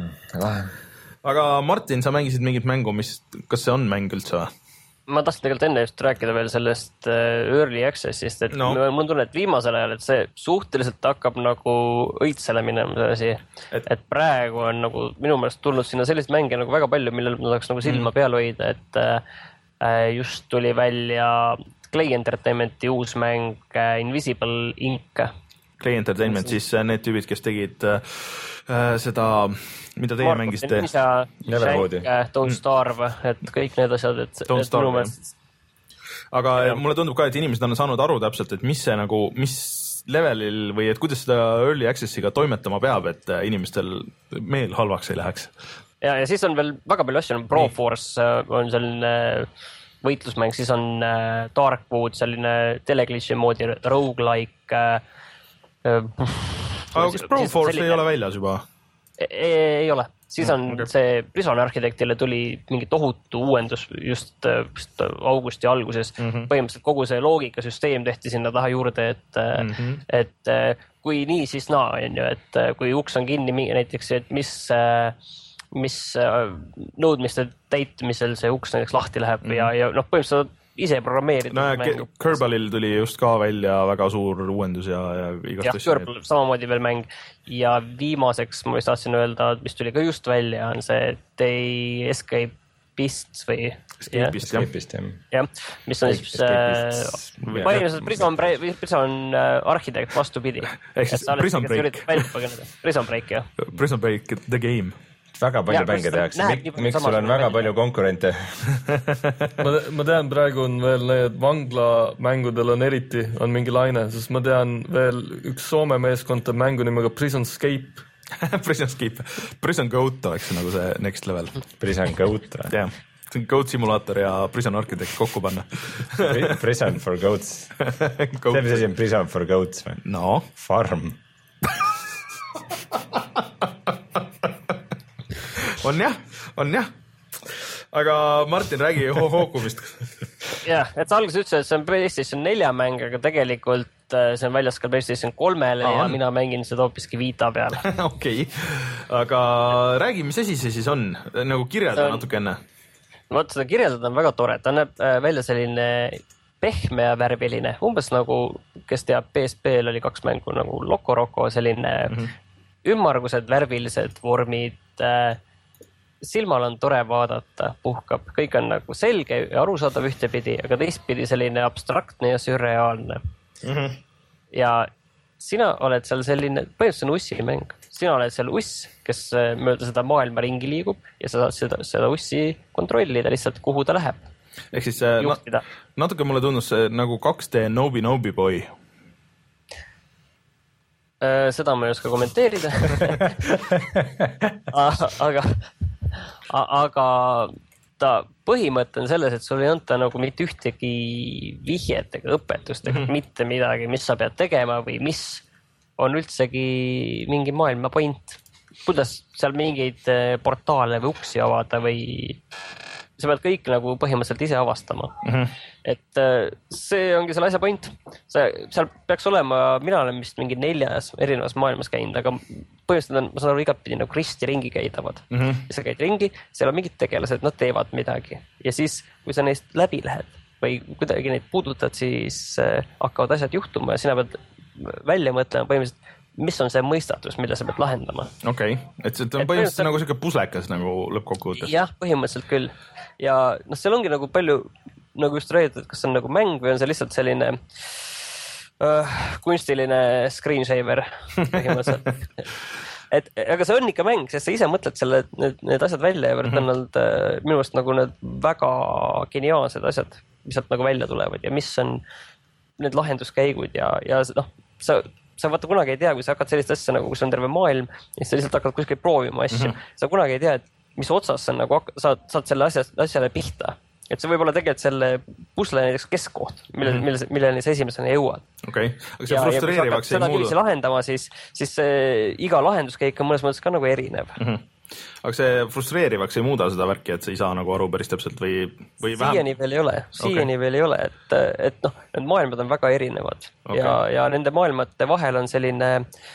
Mm. Aga Martin, sa mängisid mingit mängu, mis, kas see on mäng üldse või? Ma tahtsin tegelikult enne just rääkida veel sellest Early Accessist, et no. mul on tunne, et viimasel ajal, et see suhteliselt hakkab nagu õitsele minema see asi. Et, et praegu on nagu minu meelest tulnud sinna sellist mänge nagu väga palju, millel ma tahaks nagu silma mm. peal hoida, et äh, just tuli välja Clay Entertainmenti uus mäng äh, Invisible Ink. Clay Entertainment, siis need tüübid, kes tegid äh, seda, mida teie Marko, mängisite? Shank, Don't Starve, et kõik need asjad, et, et minu meelest. Aga ja. mulle tundub ka, et inimesed on saanud aru täpselt, et mis see nagu, mis levelil või et kuidas seda Early Accessiga toimetama peab, et inimestel meel halvaks ei läheks. Ja, ja siis on veel väga palju asju, Broforce on selline võitlusmäng, siis on Darkwood, selline teleglitši moodi roguelike. Aga kas Broforce selline... ei ole väljas juba? Ei, ei ole. Siis on okay. see Prison Architectile tuli mingi tohutu uuendus just, just augusti alguses. Mm-hmm. Põhimõtteliselt kogu see loogikasüsteem tehti sinna taha juurde, et, mm-hmm. et kui nii, siis naa, on ju, et kui uks on kinni näiteks, et mis, mis nõudmiste täitmisel see uks näiteks lahti läheb mm-hmm. ja, ja noh, põhimõtteliselt ise programmeerida. No, Kerbalil tuli just ka välja väga suur uuendus ja, ja igast ja, Kerbal samamoodi veel mäng. Ja viimaseks ma vist tahtsin öelda, mis tuli ka just välja, on see Day Escapists või Escapist, Escapist, jah. Ja, mis on siis põhimõtteliselt Prison, Prison Architect vastupidi. Ehk siis Prison Break. Prison Break, jah. Prison Break, the game. Väga palju mänge tehakse. Mik, miks sul on väga palju konkurente? ma, ma tean, praegu on veel need vangla mängudel on eriti, on mingi laine, sest ma tean veel üks Soome meeskond teeb mängu nimega Prison Escape. Prison Escape. Prison Goat oleks nagu see next level. Prison Goat. jah, see on Goat Simulator ja Prison Architect kokku panna. Prison for Goats. See mis asi on Prison for Goats või? No. Farm. On jah, on jah. Aga Martin, räägi hookumist. jah, et sa alguses ütlesid, et see on PlayStation nelja mäng, aga tegelikult see on väljas ka PlayStation kolmele Aa, ja on. Mina mängin seda hoopiski Vita peal. Okei, aga räägi, mis asi see siis on? Nagu kirjelda on... natuke enne. Vaata, seda kirjeldada on väga tore. Ta näeb välja selline pehme ja värviline. Umbes nagu, kes teab, P S P-l oli kaks mängu nagu Loco Roco, selline mm-hmm. ümmargused, värvilised vormid. Silmal on tore vaadata, puhkab. Kõik on nagu selge ja arusaadav ühtepidi, aga teistpidi selline abstraktne ja sürreaalne. Mm-hmm. Ja sina oled seal selline, põhimõtteliselt ussimäng. Sina oled seal uss, kes mööda seda maailma ringi liigub ja sa saad seda, seda ussi kontrollida lihtsalt, kuhu ta läheb. Ehk siis na, natuke mulle tundus nagu kaks D Nobi Nobi Boy. Seda ma ei oska kommenteerida. aga, aga ta põhimõte on selles, et sul ei anta nagu mitte ühtegi vihjet ega õpetust ega mm-hmm. mitte midagi, mis sa pead tegema või mis on üldsegi mingi maailma point. Kuidas seal mingeid portaale või uksi avada või sa pead kõik nagu põhimõtteliselt ise avastama. Mm-hmm. Et see ongi selle asja point. See, seal peaks olema, mina olen vist mingi neljas erinevas maailmas käinud, aga põhimõtteliselt on, ma saan aru, igatpidi nagu risti ringi käidavad. Mm-hmm. Ja sa käid ringi, seal on mingid tegelased, nad teevad midagi. Ja siis, kui sa neist läbi lähed või kuidagi neid puudutad, siis hakkavad asjad juhtuma ja sina pead välja mõtlema põhimõtteliselt, mis on see mõistatus, mida sa pead lahendama. Okei, okay. et see on põhimõtteliselt nagu selline puslekas nagu lõppkokkuvõttes. Jah, põhimõtteliselt küll. Ja noh, seal ongi nagu palju nagu just räägitud, kas see on nagu mäng või on see lihtsalt selline uh, kunstiline screensaver põhimõtteliselt. et aga see on ikka mäng, sest sa ise mõtled selle, need, need asjad välja ja võrd on nad uh, minu arust nagu need väga geniaalsed asjad, mis sealt nagu välja tulevad ja mis on need lahenduskäigud ja, ja noh, sa sa vaata kunagi ei tea, kui sa hakkad sellist asja nagu, kus on terve maailm ja sa lihtsalt hakkad kuskil proovima asju. Mm-hmm. Sa kunagi ei tea, et mis otsas sa nagu saad, saad selle asja, asjale pihta. Et see võib olla tegelikult selle pusle näiteks keskkoht, mille, mm-hmm. mille, milleni sa esimesena jõuad. Okei, okay. Aga see frustreerivaks ei muuda. Seda viisi lahendama, siis, siis see, iga lahenduskäik on mõnes mõttes ka nagu erinev. Mm-hmm. Aga see frustreerivaks ei muuda seda värki, et sa ei saa nagu aru päris täpselt või, või vähem? Siiani veel ei ole, siiani okay. veel ei ole, et, et noh, need maailmad on väga erinevad okay. ja, ja nende maailmate vahel on selline,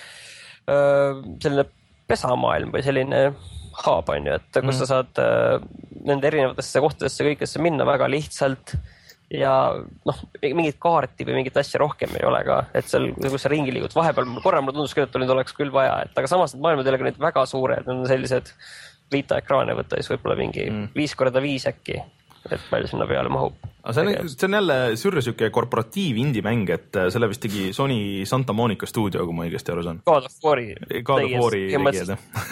selline pesamaailm või selline haab, on ju, et kus mm. sa saad nende erinevatesse kohtadesse kõikesse minna väga lihtsalt ja noh, mingit kaarti või mingit asja rohkem ei ole ka, et seal, kus sa ringi liigud, vahepeal korra mulle tundus küll, et nüüd oleks küll vaja, et aga samas need maailmad ei ole ka neid väga suured, need on sellised viita ekraane võtta, siis võib-olla mingi mm. viis korda viis äkki, et palju sinna peale mahub. Aga see on, see on jälle sürre süke korporatiiv indie-mäng, et selle vist tegi Sony Santa Monica stuudio, kui ma õigesti aru saan. God of War'i. God of War'i tegijad,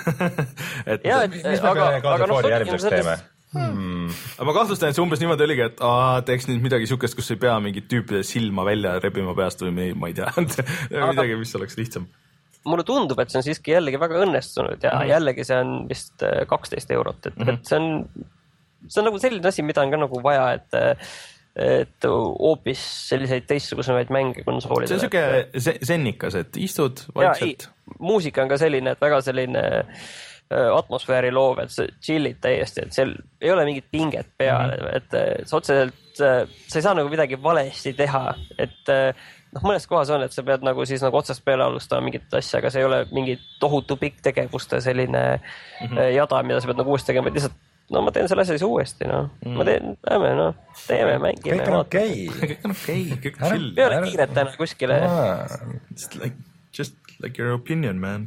et ja, et, mis me aga, God of War'i järgmiseks teeme? Hmm. Aga ma kahtlustan, et see umbes niimoodi oligi, et aa, teeks nüüd midagi sükest, kus ei pea mingid tüüpide silma välja rebima peast või ma ei tea, midagi, mis oleks lihtsam. Mulle tundub, et see on siiski jällegi väga õnnestunud ja mm-hmm. jällegi see on vist kaksteist eurot, et, mm-hmm. et see on, see on nagu selline asi, mida on ka nagu vaja, et, et hoopis selliseid teistsugusemaid mänge konsoolidele. See on siuke zennikas, et istud vaikselt. Ja, muusika on ka selline, et väga selline atmosfääri loov, et sa chillid täiesti, et seal ei ole mingit pinget peale, mm-hmm. et sa otseselt, sa ei saa nagu midagi valesti teha, et noh, mõnes kohas on, et sa pead nagu siis nagu otsast peale alustama mingit asja, aga see ei ole mingi tohutu pikk tegevuste selline mm-hmm. jada, mida sa pead nagu uuesti tegema, et lihtsalt no ma teen selle asja siis uuesti, no mm. ma teen, teeme, no teeme, mängime. Kõik on okei. Kõik on okei, kõik on chill. Ei ole kiiret täna kuskile. Just like, just like your opinion, man.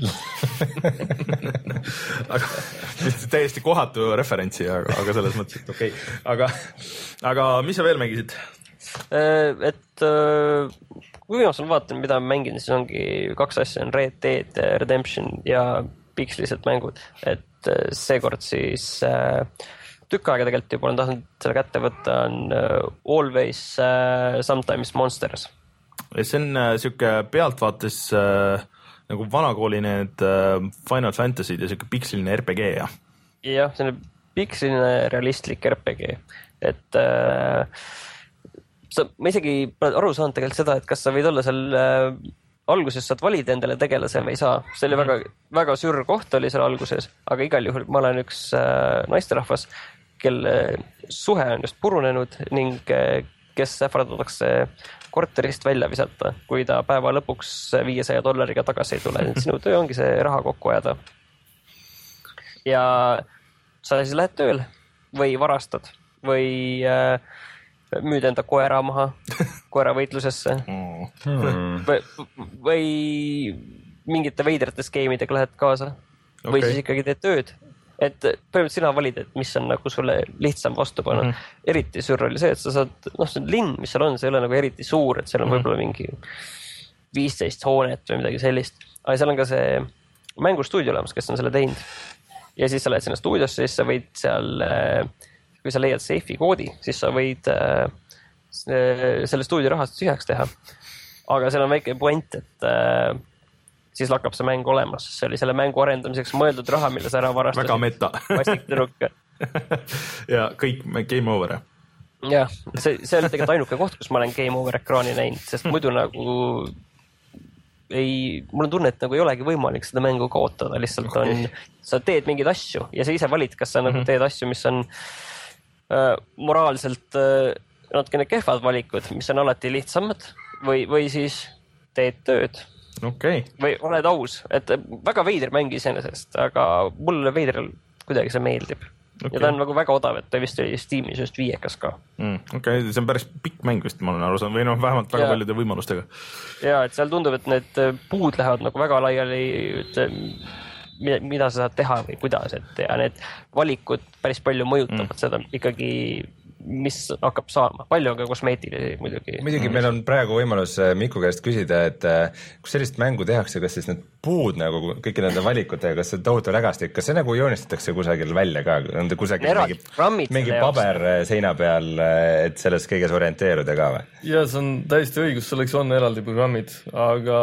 aga täiesti kohatu referentsi, aga, aga selles mõttes, et okei. Okay. Aga, aga mis sa veel mängisid? Et kui viimasel vaatan, mida ma mängin, siis ongi kaks asja, on Red Dead Redemption ja pikslised mängud, et seekord siis äh, tükk aega tegelikult juba olen tahtnud selle kätte võtta, on uh, Always uh, Sometimes Monsters. See on äh, siuke pealtvaates äh, nagu vanakooli need äh, Final Fantasy'd ja siuke piksliline R P G, jah? Jah, see on piksliline realistlik R P G, et äh, sa, ma isegi pole aru saanud tegelikult seda, et kas sa võid olla seal äh, alguses saad valida endale tegelase või ei saa. See oli väga, väga sür koht oli seal alguses, aga igal juhul ma olen üks äh, naisterahvas, kelle suhe on just purunenud ning äh, kes ähvardatakse korterist välja visata, kui ta päeva lõpuks viiesaja dollariga tagasi ei tule. Sinu töö ongi see raha kokku ajada. Ja sa siis lähed tööle või varastad või äh, müüd enda koera maha, koera võitlusesse hmm. või, või mingite veidrate skeemidega lähed kaasa okay. või siis ikkagi teed tööd. Et põhimõtteliselt sina valid, et mis on nagu sulle lihtsam vastu panna. Mm-hmm. Eriti sür oli see, et sa saad, noh, see linn, mis seal on, see ei ole nagu eriti suur, et seal on mm-hmm. võib-olla mingi viisteist hoonet või midagi sellist. Aga seal on ka see mängustuudio olemas, kes on selle teinud. Ja siis sa lähed sinna stuudiosse, siis sa võid seal kui sa leiad seifi koodi, siis sa võid äh, selle stuudio rahast tühjaks teha. Aga seal on väike point, et äh, siis lakkab see mäng olemas. See oli selle mängu arendamiseks mõeldud raha, mille sa ära varastasid. Väga meta. Vastik tüdruk. ja kõik game over. jah, see, see oli tegelikult ainuke koht, kus ma olen game over ekraani näinud, sest muidu nagu ei, mul on tunne, et nagu ei olegi võimalik seda mängu kaotada, lihtsalt okay. on, sa teed mingeid asju ja sa ise valid, kas sa nagu teed asju, mis on äh, moraalselt äh, natukene kehvad valikud, mis on alati lihtsamad või, või siis teed tööd. Okay. Või oled aus, et väga veider mäng iseenesest, aga mulle veidral kuidagi see meeldib. Okay. Ja ta on nagu väga odav, et ta vist oli Steamis just viiekas ka. Mm, okay. See on päris pikk mäng vist, ma olen aru saanud, või noh, vähemalt väga ja. paljude võimalustega. Ja, et seal tundub, et need puud lähevad nagu väga laiali, et mida, mida sa saad teha või kuidas, et ja need valikud päris palju mõjutavad mm. seda ikkagi mis hakkab saama. Palju on ka kosmeetilisi muidugi. Muidugi meil on praegu võimalus Miku käest küsida, et kus sellist mängu tehakse, kas siis need puud nagu kõiki nende valikutega, kas see tohutu rägastik, kas see nagu joonistatakse kusagil välja ka, on kusagil Erad, mingi, mingi paber seina peal, et selles kõiges orienteeruda ka või? Ja see on täiesti õigus, selleks on eraldi programmid, aga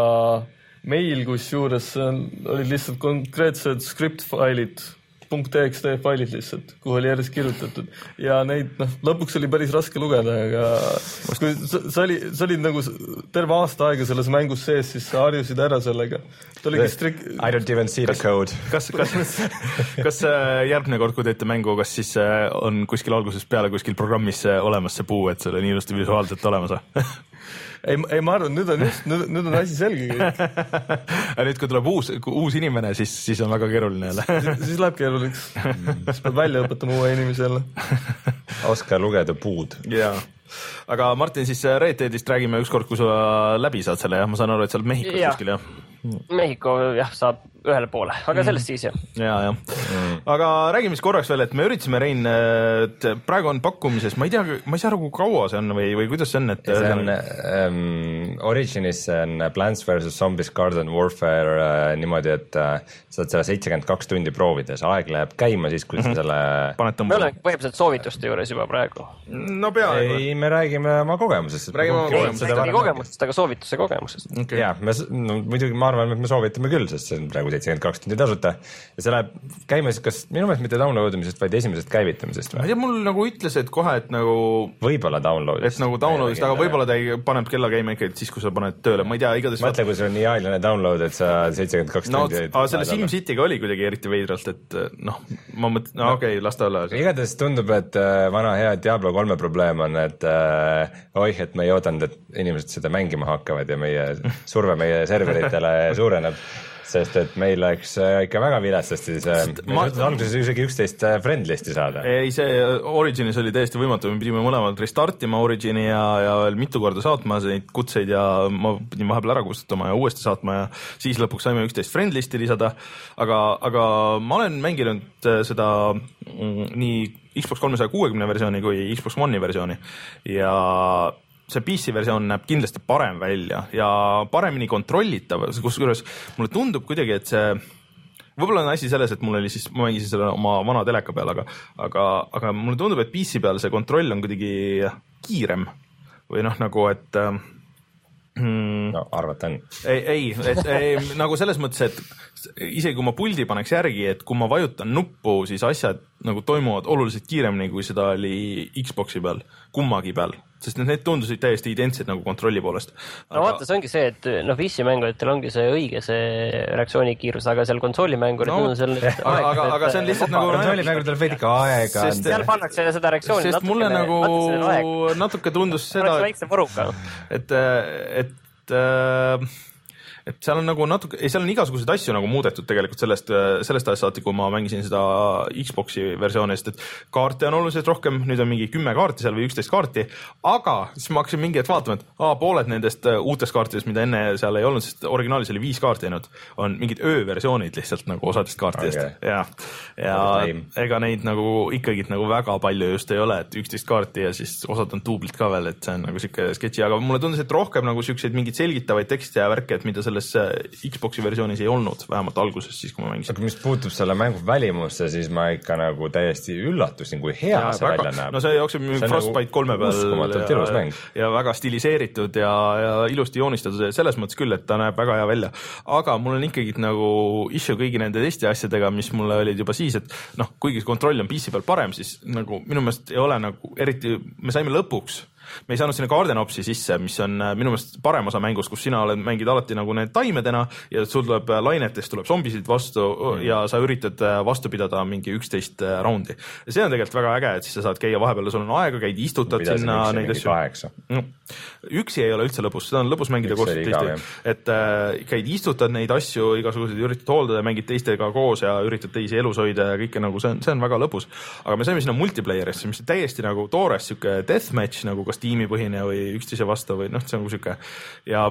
meil kus juures olid lihtsalt konkreetsed script-failid, .txt failid lihtsalt, kuhu oli järjest kirjutatud ja neid, noh, lõpuks oli päris raske lugeda, aga kui sa, sa, oli, sa olid nagu terve aasta aega selles mängus sees, siis sa harjusid ära sellega. Strik... I don't even see kas, the code. Kas, kas, kas järgmine kord, kui teete mängu, kas siis on kuskil algusest peale kuskil programmis olemas see puu, et see oli nii ilusti visuaalselt olemas? Ei, ei, ma arvan, nüüd on just, nüüd, nüüd on asi selge kõik. Nüüd, kui tuleb uus, kui uus inimene, siis, siis on väga keeruline jälle. siis, siis läheb keeruliks. Siis peab välja õpetama uue inimese jälle. Oska lugeda puud. Jaa. Aga Martin, siis Red Deadist räägime ükskord, kui sa läbi saad selle, jah? Ma saan aru, et sa oled Mehhikos ja. kuskil, jah? Mehhiko, jah, saab ühele poole, aga sellest siis, jah. Jaa, jah. Mm. Aga räägime siis korraks veel, et me üritasime, Rein, et praegu on pakkumises, ma ei tea, ma ei saa aru, kui kaua see on või, või kuidas see on, et see on um, Originis on Plants versus Zombies Garden Warfare uh, niimoodi, et uh, saad selle seitsekümmend kaks tundi proovida, see aeg läheb käima siis, kui mm-hmm. sa selle me oleme põhimõtteliselt soovituste juures juba praegu. No peaaegu. Ei, me räägime oma kogemusest. Räägime oma kogemusest. Ei kogemusest, aga soovituse kogemusest. Okay. Jaa, me, no, muidugi ma arvan, et me soovitame küll, sest see on praegu seitsekümmend kaks tundi tasuta ja see läheb käima siis kas minu meelest mitte downloadimisest, vaid esimesest käivitamisest või? Ja mul nagu ütles, et kohe, et nagu võib-olla downloadist. Et nagu downloadist, aga võib-olla ta ei paneb kella käima ikka siis, kui sa paned tööle, ma ei tea, igatahes mõtle, kui see on nii aeglane download, et sa seitsekümmend kaks no, tundi aga selle SimCity'ga oli kuidagi eriti veidralt, et noh, ma mõtlen, no okei, okay, las ta olla. Igatahes tundub, et vana hea Diablo kolme probleem on, et äh, oih, et me ei oodanud, et inimesed seda mängima hakkavad ja meie surve meie serveritele suureneb. Sest et meil läks ikka väga viletsasti, me alguses isegi üksteist friendlisti saada. Ei, see Originis oli täiesti võimatu, me pidime mõlemad restartima Origini ja, ja veel mitu korda saatma neid kutseid ja ma pidin vahepeal ära kustutama ja uuesti saatma ja siis lõpuks saime üksteist friendlisti lisada, aga, aga ma olen mänginud seda nii Xbox kolmesaja kuuekümne versiooni kui Xbox One'i versiooni ja see P C versioon näeb kindlasti parem välja ja paremini kontrollitav, kusjuures mulle tundub kuidagi, et see võib-olla on asi selles, et mul oli siis, ma mängisin selle oma vana teleka peal, aga, aga, aga mulle tundub, et P C peal see kontroll on kuidagi kiirem või noh, nagu et Hmm. No arvata on. Ei, ei, et, ei, nagu selles mõttes, et isegi kui ma puldi paneks järgi, et kui ma vajutan nuppu, siis asjad nagu toimuvad oluliselt kiiremini, kui seda oli Xboxi peal, kummagi peal, sest need tundusid täiesti identsed nagu kontrolli poolest. Aga... No vaata, see ongi see, et noh, P C mängujatel ongi see õige see reaktsioonikiirus, aga seal konsoolimängud no, on seal aga, aeg, aga, aga see on lihtsalt nagu konsoolimängudel veidi ka aega. Sest seal pannakse seda reaktsiooni sest mulle nagu natuke tundus seda, et, et et seal on nagu natuke, ei seal on igasuguseid asju nagu muudetud tegelikult sellest, sellest ajast saati, kui ma mängisin seda Xboxi versioonist, et kaarte on oluliselt rohkem, nüüd on mingi kümme kaarti seal või üksteist kaarti, aga siis ma hakkasin mingi hetk vaatama, et aa, pooled nendest uutest kaartidest, mida enne seal ei olnud, sest originaalis oli viis kaarti ainult, on mingid ööversioonid lihtsalt nagu osadest kaartidest okay. ja, ja ega neid nagu ikkagi nagu väga palju just ei ole, et üksteist kaarti ja siis osad on duublit ka veel, et see on nagu siuke sketši, aga mulle tundus, et rohkem nagu siukseid mingeid selgitavaid tekste ja värke, et mida selle selles Xboxi versioonis ei olnud, vähemalt alguses siis, kui ma mängisin. Aga mis puutub selle mängu välimusse, siis ma ikka nagu täiesti üllatusin, kui hea ja, see välja näeb. No see jookseb Frostbite nagu kolme peal ja, ja väga stiliseeritud ja, ja ilusti joonistatud ja selles mõttes küll, et ta näeb väga hea välja. Aga mul on ikkagi nagu issue kõigi nende teiste asjadega, mis mulle olid juba siis, et noh, kuigi kontroll on P C peal parem, siis nagu minu meelest ei ole nagu eriti, me saime lõpuks me ei saanud sinna Garden Opsi sisse, mis on minu meelest parem osa mängus, kus sina oled mängid alati nagu need taimedena ja sul tuleb lainetest tuleb zombisid vastu mm. ja sa üritad vastu pidada mingi üksteist raundi. Ja see on tegelikult väga äge, et siis sa saad käia vahepeal, sul on aega, käid istutad Pidasin sinna neid asju. No, üksi ei ole üldse lõpus, seda on lõpus mängida koos teiste, et äh, käid istutad neid asju, igasuguseid üritad hooldada, mängid teistega koos ja üritad teisi elus hoida ja kõike nagu see on, see on väga lõbus. Aga me saime sinna multiplayerisse, mis on täiesti nagu toores siuke deathmatch nagu tiimipõhine või üksteise vastu või noh, see on nagu siuke ja,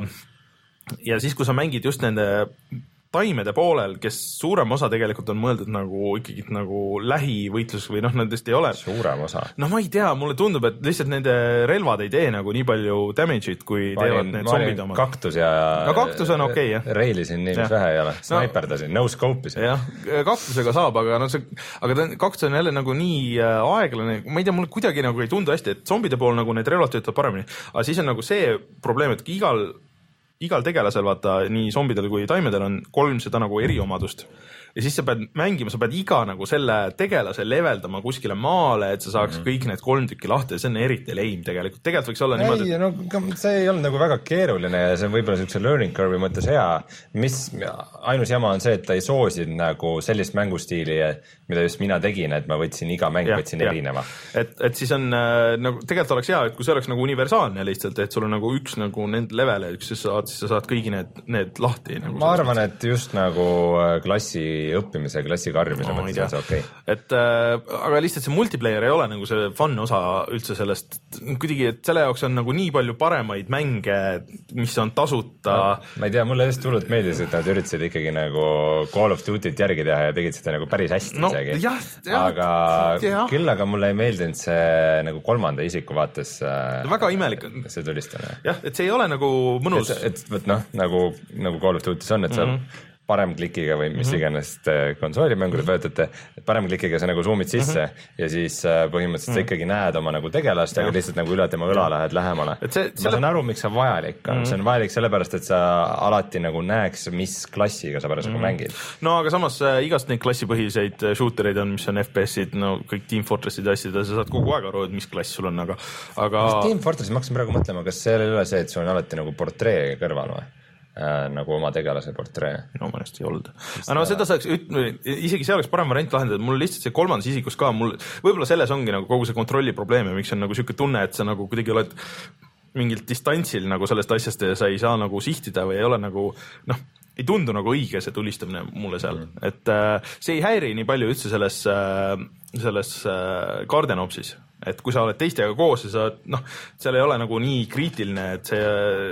ja siis, kui sa mängid just nende taimede poolel, kes suurem osa tegelikult on mõeldud nagu ikkagi nagu lähivõitlus või noh, nendest ei ole. Suurem osa? No ma ei tea, mulle tundub, et lihtsalt nende relvad ei tee nagu nii palju damage'it, kui ma teevad olin, need zombid omad. Kaktus ja no kaktus on okei, okay, jah. Reilisin nii, mis vähe ei ole. Snaiperdasin, no scope'isin. Jah, kaktusega saab, aga no see, aga ta, kaktus on jälle nagu nii aeglane, ma ei tea, mulle kuidagi nagu ei tundu hästi, et zombide pool nagu need relvad töötavad paremini. Aga siis on nagu see probleem, et igal igal tegelasel, vaata, nii zombidel kui taimedel on kolm seda nagu eriomadust. Ja siis sa pead mängima, sa pead iga nagu selle tegelase leveldama kuskile maale, et sa saaks mm. kõik need kolm tükki lahti ja see on eriti leim tegelikult. Tegelikult võiks olla niimoodi, et... no see ei olnud nagu väga keeruline ja see on võib-olla sellise learning curve'i mõttes hea. Mis ainus jama on see, et ta ei soosid nagu sellist mängustiili, mida just mina tegin, et ma võtsin iga mäng, ja, võtsin ja. erineva. Et, et siis on nagu, tegelikult oleks hea, et kui see oleks nagu universaalne lihtsalt, et sul on nagu üks nagu nende levele, üks siis saad, siis sa saad kõigi need, need lahti. Nagu ma arvan, et just nagu klassi õppimise ja klassi karjumise no, mõttes on see okei okay.. Et äh, aga lihtsalt see multiplayer ei ole nagu see fun osa üldse sellest, kuidagi, et selle jaoks on nagu nii palju paremaid mänge, mis on tasuta no,. Ma ei tea, mulle just hullult meeldis, et nad üritasid ikkagi nagu Call of Duty't järgi teha ja tegid seda nagu päris hästi no, isegi. Jah, jah, aga jah. Küll aga mulle ei meeldinud see nagu kolmanda isiku vaates äh, väga imelik. See tulistamine. Jah, et see ei ole nagu mõnus. Et, et võt noh, nagu, nagu Call of Duty's on, et sa mm-hmm. parem klikiga või mis iganes konsoolimängude võetate, et parem klikiga sa nagu zoomid sisse mm-hmm. ja siis põhimõtteliselt mm-hmm. sa ikkagi näed oma nagu tegelast, aga lihtsalt nagu üle tema õla lähed lähemale. See, ma selle... saan aru, miks see on vajalik on. Mm-hmm. See on vajalik sellepärast, et sa alati nagu näeks, mis klassiga sa parasjagu mm-hmm. mängid. No aga samas äh, igast neid klassipõhiseid shootereid on, mis on F P S-id, no kõik Team Fortressid ja asjad, sa saad kogu aeg aru, et mis klass sul on, aga, aga... Team Fortressid, ma hakkasin praegu mõtlema, kas see ei ole see, et sul on alati nagu portree kõrval või? Äh, nagu oma tegelase portree. No mõnest ei olnud. Aga no seda saaks, isegi see oleks parem variant lahendada, mul lihtsalt see kolmandas isikus ka, mul võib-olla selles ongi nagu kogu see kontrolli probleem ja miks on nagu siuke tunne, et sa nagu kuidagi oled mingilt distantsil nagu sellest asjast ja sa ei saa nagu sihtida või ei ole nagu, noh, ei tundu nagu õige see tulistamine mulle seal, mm. et äh, see ei häiri nii palju üldse selles, äh, selles äh, Garden Opsis. Et kui sa oled teistega koos ja sa, noh, seal ei ole nagu nii kriitiline, et see,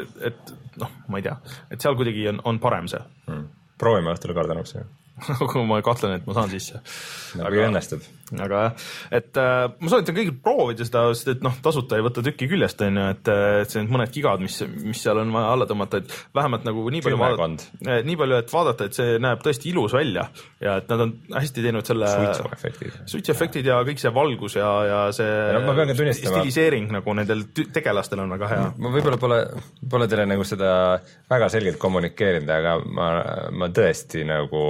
et noh, ma ei tea, et seal kuidagi on, on parem see. Hmm. Proovime õhtule Garden Opsi. Kui ma katlen, et ma saan sisse. Nagu aga õnnestub. Aga jah, et äh, ma soovitan kõigil proovida seda, sest et noh, tasuta ei võtta tükki küljest, on ju, et, et see on mõned gigad, mis, mis seal on vaja alla tõmmata, et vähemalt nagu nii palju, vaadata, nii palju, et vaadata, et see näeb tõesti ilus välja ja et nad on hästi teinud selle suitsuefektid, suitsuefektid ja kõik see valgus ja, ja see ja ma pean ka tunnistama, stiliseering nagu nendel tegelastel on väga hea. Ma võib-olla pole, pole teile nagu seda väga selgelt kommunikeerinud, aga ma, ma tõesti nagu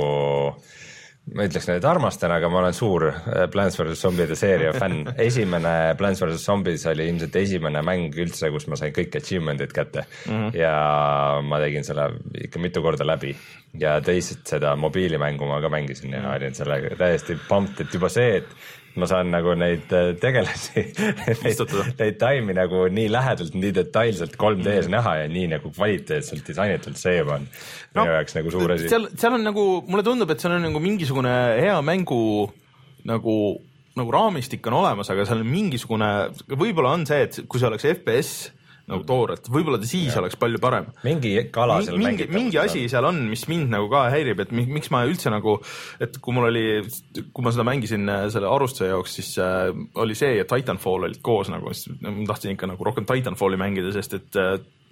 ma ütleks need armastan, aga ma olen suur Plants versus. Zombiede seeria fänn. Esimene Plants versus. Zombies oli ilmselt esimene mäng üldse, kus ma sain kõik achievement'id kätte mm-hmm. ja ma tegin selle ikka mitu korda läbi ja teised seda mobiilimängu ma ka mängisin ja olin sellega täiesti pumped, et juba see, et ma saan nagu neid tegelasi, neid, neid taimi nagu nii lähedalt, nii detailselt kolm D-s näha ja nii nagu kvaliteetselt disainitult see on no, minu jaoks nagu suur asi. Seal, seal on nagu, mulle tundub, et seal on nagu mingisugune hea mängu nagu, nagu raamistik on olemas, aga seal on mingisugune, võib-olla on see, et kui see oleks F P S nagu toorelt, võib-olla ta siis ja. Oleks palju parem. Mingi kala seal mingi, mingi, mingi asi seal on, mis mind nagu ka häirib, et miks ma üldse nagu, et kui mul oli, kui ma seda mängisin selle arvustuse jaoks, siis äh, oli see ja Titanfall olid koos nagu, siis ma tahtsin ikka nagu rohkem Titanfalli mängida, sest et äh,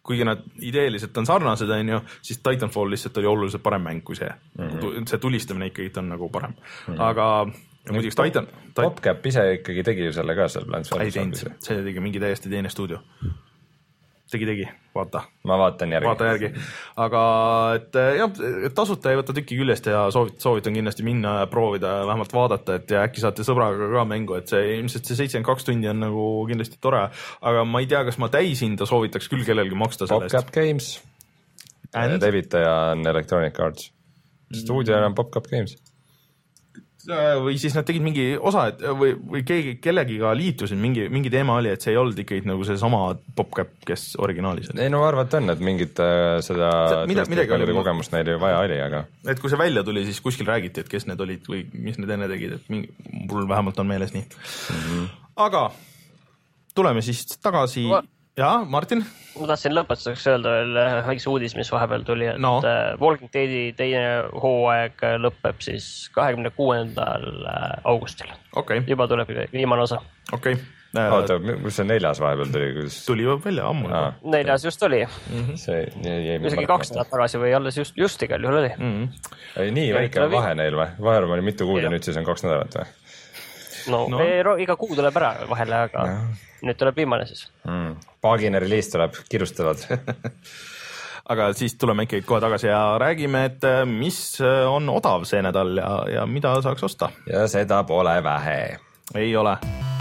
kuigi nad ideeliselt on sarnased, on ju, siis Titanfall lihtsalt oli oluliselt parem mäng kui see mm. -hmm. see tulistamine ikkagi on nagu parem mm, -hmm. aga ja muidugi Titan, Titan... PopCap ise ikkagi tegi ju selle ka seal Plants versus. ei teinud, see tegi mingi täiesti teine stuudio. tegi, tegi, vaata. ma vaatan järgi. vaata järgi. aga et jah, tasuta ei võta tükki küljest ja soovit, soovitan kindlasti minna ja proovida, vähemalt vaadata, et ja äkki saate sõbraga ka mängu, et see ilmselt see seitsekümmend kaks tundi on nagu kindlasti tore, aga ma ei tea, kas ma täishinda soovitaks küll kellelgi maksta selle eest. PopCap Games. Levitaja on Electronic Arts. Stuudio on PopCap Games. või siis nad tegid mingi osa, et või, või keegi, kellegiga liitusid, mingi, mingi teema oli, et see ei olnud ikkagi nagu see sama PopCap, kes originaalis oli. ei no arvata on, et mingit äh, seda mida, midagi kogemust neil ju vaja oli, aga et kui see välja tuli, siis kuskil räägiti, et kes need olid või mis need enne tegid, et mingi, mul vähemalt on meeles nii mm. -hmm. aga tuleme siis tagasi Ma... jaa, Martin? ma tahtsin lõpetuseks öelda veel väikse uudis, mis vahepeal tuli, et no. Walking Deadi teine hooaeg lõpeb siis kahekümne kuuendal augustil. Okay. juba tuleb viimane osa. okei okay. oota, kus see neljas vahepeal tuli? Kus... tuli juba välja ammu. neljas just oli. Mm -hmm. see jäi isegi kaks nädalat tagasi või alles just, just igal juhul oli. Mm -hmm. ei, nii väike on vahe neil või? vahepeal oli mitu kuud ja, ja nüüd siis on kaks nädalat või? no, no. Ei, iga kuu tuleb ära vahele, aga no. nüüd tuleb viimane siis mm.. paagine reliis tuleb, kirustavad aga siis tuleme ikkagi kohe tagasi ja räägime, et mis on odav see nädal ja, ja mida saaks osta. ja seda pole vähe. ei ole.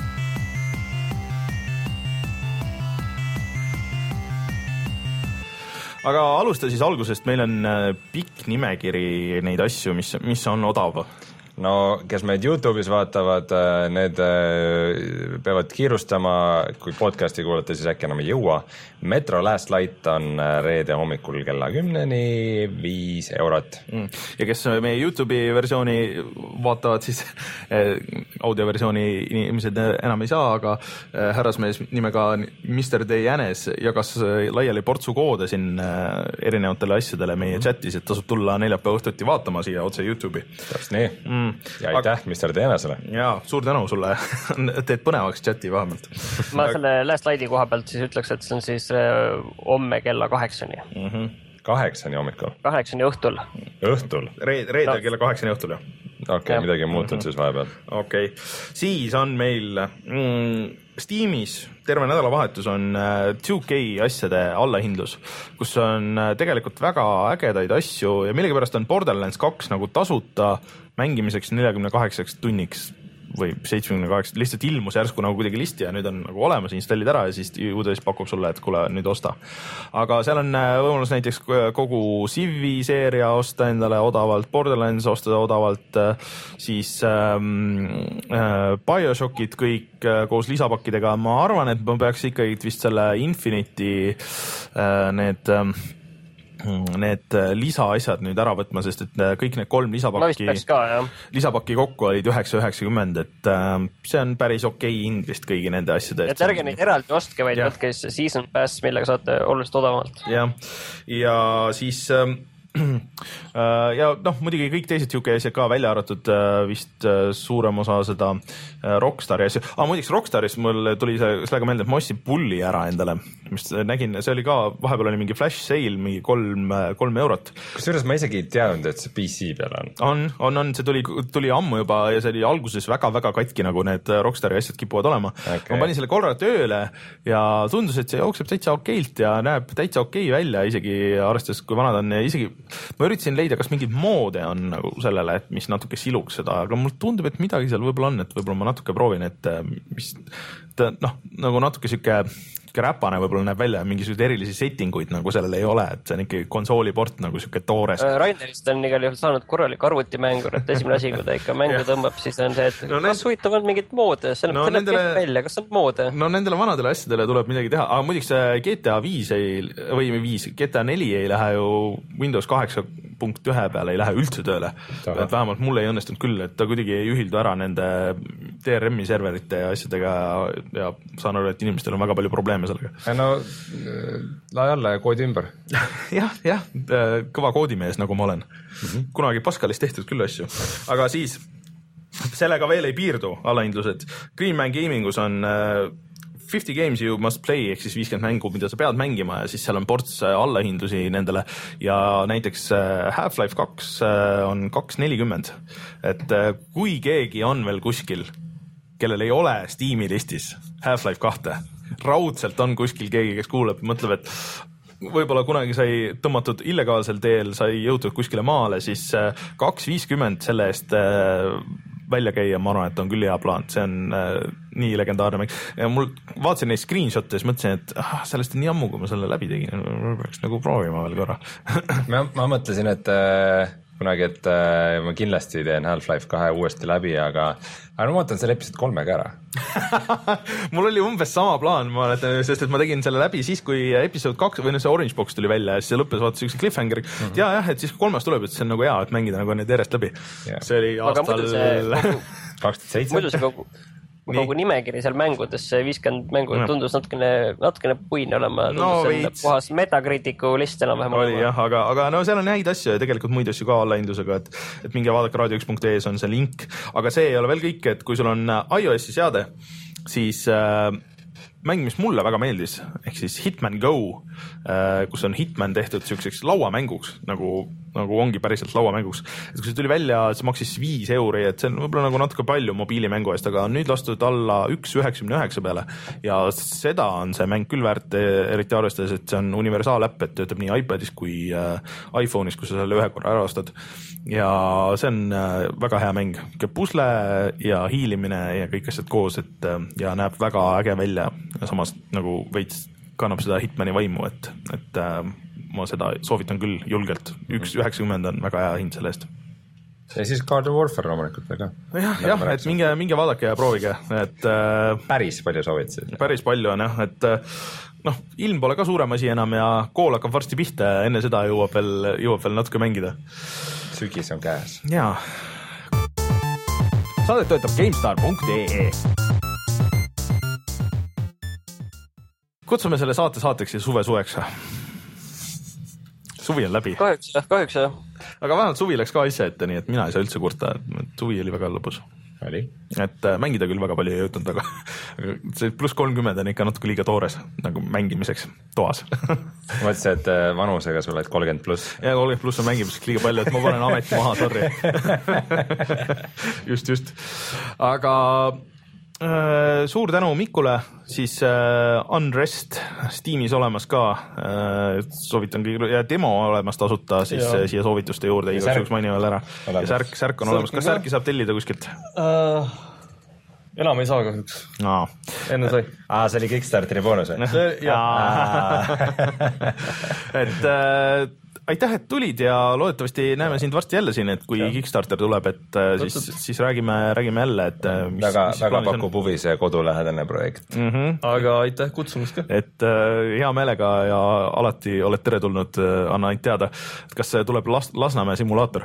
aga alusta siis algusest, meil on pikk nimekiri neid asju, mis, mis on odav. no kes meid YouTube'is vaatavad, need peavad kiirustama, kui podcasti kuulata, siis äkki enam ei jõua. Metro Last Light on reede hommikul kella kümneni viis eurot. Mm. ja kes meie YouTube'i versiooni vaatavad, siis eh, audioversiooni inimesed enam ei saa, aga eh, härrasmees nimega mister D Jänes jagas laiali portsu koode siin eh, erinevatele asjadele meie chatis, et tasub tulla neljapäeva õhtuti vaatama siia otse YouTube'i. täpselt nii. Mm. ja aitäh mister D Jänesele. jaa, suur tänu sulle. teed põnevaks chati vähemalt. ma selle Last Lighti koha pealt siis ütleks, et see on siis homme kella kaheksani. Mm -hmm. kaheksani hommikul? kaheksani õhtul. õhtul? Reed, reede no. kella kaheksani õhtul, jah. okei okay,, midagi on muutunud mm -hmm. siis vahepeal. okei okay., siis on meil mm, Steamis terve nädalavahetus on two K asjade allahindlus, kus on tegelikult väga ägedaid asju ja millegipärast on Borderlands kaks nagu tasuta mängimiseks neljakümne kaheksaks tunniks või seitsmekümne kaheksa, lihtsalt ilmus järsku nagu kuidagi listi ja nüüd on nagu olemas, installid ära ja siis Uudis pakub sulle, et kuule, nüüd osta. aga seal on võimalus näiteks kogu Civi seeria osta endale odavalt, Borderlands osta odavalt, siis ähm, äh, BioShockid kõik äh, koos lisapakkidega. ma arvan, et ma peaks ikkagi vist selle Infinity äh, need äh, need lisaasjad nüüd ära võtma, sest et kõik need kolm lisapakki, lisapakki kokku olid üheksa üheksakümmend, et see on päris okei okay hind vist kõigi nende asjade eest. et ärge neid eraldi ostke, vaid võtke siis season pass, millega saate oluliselt odavamalt. jah, ja siis ja noh, muidugi kõik teised U K asjad ka välja arvatud vist suurem osa seda Rockstari asju. Ah, muideks Rockstaris mul tuli see sellega meelde, et ma ostsin pulli ära endale, mis nägin, see oli ka, vahepeal oli mingi flash sale, mingi kolm, kolm eurot. Kusjuures ma isegi ei teadnud, et see P C peal on. On, on, on, see tuli, tuli ammu juba ja see oli alguses väga-väga katki, nagu need Rockstari asjad kipuvad olema. Okay. Ma panin selle korra tööle ja tundus, et see jookseb täitsa okeilt ja näeb täitsa okei välja, isegi arvestades, kui vanad on ja isegi ma üritasin leida, kas mingid moode on nagu sellele, et mis natuke siluks seda, aga mul tundub, et midagi seal võib-olla on, et võib-olla ma natuke proovin, et mis noh, nagu natuke siuke räpane võib-olla näeb välja, mingisuguseid erilisi settinguid nagu sellel ei ole, et see on ikkagi konsooliport nagu siuke toores. Rainerist on igal juhul saanud korralik arvutimängur, et esimene asi, kui ta ikka mängu tõmbab, siis on see, et no, kas huvitav on mingit moode, see näeb no, nendele... välja, kas on moode? No nendele vanadele asjadele tuleb midagi teha, aga muiduks G T A viis ei, või viis, G T A neli ei lähe ju Windows kaheksa punkt ühe peale ei lähe üldse tööle. Et vähemalt mulle ei õnnestunud küll, et ta kuidagi ei ühildu ära nende D R M-i serverite ja asjadega ja saan aru, et inimestel on väga palju probleeme sellega. No lae alla ja koodi ümber. jah, jah, kõva koodimees, nagu ma olen. Mm-hmm. Kunagi Pascalis tehtud küll asju. Aga siis sellega veel ei piirdu allahindlused. Greenman Gamingus on fifty games you must play ehk siis viiskümmend mängu, mida sa pead mängima ja siis seal on ports allahindusi nendele ja näiteks Half-Life kaks on kaks nelikümmend, et kui keegi on veel kuskil, kellel ei ole Steam'i listis Half-Life kahte, raudselt on kuskil keegi, kes kuuleb, mõtleb, et võib-olla kunagi sai tõmmatud illegaalsel teel, sai jõutud kuskile maale, siis kaks viiskümmend selle eest välja käia, ma arvan, et on küll hea plaan, see on nii legendaarne mäng. Ja mul vaatasin neid screenshot'e ja siis mõtlesin, et ah, sellest on nii ammu, kui ma selle läbi tegin, peaks nagu proovima veel korra. ma, ma mõtlesin, et äh, kunagi, et äh, ma kindlasti teen Half-Life kahe uuesti läbi, aga, aga ma vaatan selle episood kolmega ära. mul oli umbes sama plaan, ma mäletan, sest et ma tegin selle läbi siis, kui episood kaks või see Orange Box tuli välja ja siis see lõppes vaata üks cliffhanger. Mm -hmm. ja jah, et siis kui kolmas tuleb, et see on nagu hea, et mängida nagu need järjest läbi. Yeah. See oli aastal kaks tuhat seitse. Muidu see kogu, kogu nimekiri seal mängudes, see viiskümmend mängu no. tundus natukene, natukene puine olema. No, puhas Metacriticu list enam-vähem. Oli jah, aga, aga no seal on häid asju ja tegelikult muid asju ka allahindusega, et, et minge vaadake raadio üks punkt ee on see link, aga see ei ole veel kõik, et kui sul on iOS-i seade, siis äh, mäng, mis mulle väga meeldis, ehk siis Hitman Go, äh, kus on Hitman tehtud selliseks lauamänguks, nagu, nagu ongi päriselt lauamänguks. Et kui see tuli välja, see maksis viis euri, et see on võib-olla nagu natuke palju mobiilimängu eest, aga on nüüd lastud alla üks üheksakümne üheksa peale ja seda on see mäng küll väärt, eriti arvestades, et see on universaal-äpp, et töötab nii iPadis kui äh, iPhone'is, kus sa selle ühe korra ära ostad. Ja see on äh, väga hea mäng, pusle ja hiilimine ja kõik asjad koos, et äh, ja näeb väga äge välja ja samas nagu veits kannab seda Hitmani vaimu, et, et äh, ma seda soovitan küll julgelt. üks üheksakümmend on väga hea hind selle eest. Ja siis Garden Warfare loomulikult või ka? Jah, jah, et minge, minge vaadake ja proovige. Et, äh, päris palju soovitasid. Päris palju on jah, et noh, ilm pole ka suurem asi enam ja kool hakkab varsti pihta, enne seda jõuab veel, jõuab veel natuke mängida. Sügis on käes. Jaa. Saadet töötab GameStar punkt ee. Kutsume selle saate saateks ja suve suveks. Suvi on läbi. Kahjuks, kahjuks jah. Aga vähemalt suvi läks ka asja ette, nii et mina ei saa üldse kurta, et suvi oli väga lõbus. Oli. Et mängida küll väga palju ei jõutnud, aga see pluss kolmkümmend on ikka natuke liiga toores nagu mängimiseks toas. Ma mõtlesin, et vanusega sul oled kolmkümmend pluss. Ja kolmkümmend pluss on mängimiseks liiga palju, et ma panen ameti maha, sorry. just, just. Aga äh, suur tänu Mikule, siis äh, Unrest Steamis olemas ka, äh, soovitan kõik, ja demo olemas tasuta siis ja. Siia soovituste juurde, igaks juhuks maini veel ära. Olemas. Ja särk, särk on olemas, kas särki saab tellida kuskilt? Uh, enam ei saa kahjuks. No. Enne sai. Aa, see oli Kickstarteri boonus või? et äh, aitäh, et tulid ja loodetavasti näeme sind varsti jälle siin, et kui ja. Kickstarter tuleb, et siis, siis räägime, räägime jälle, et mis, väga, mis väga pakub huvi see kodulähedane projekt. Mm -hmm. Aga aitäh kutsumast ka. Et äh, hea meelega ja alati oled tere tulnud, anna ainult teada, et kas tuleb Las- Lasnamäe simulaator?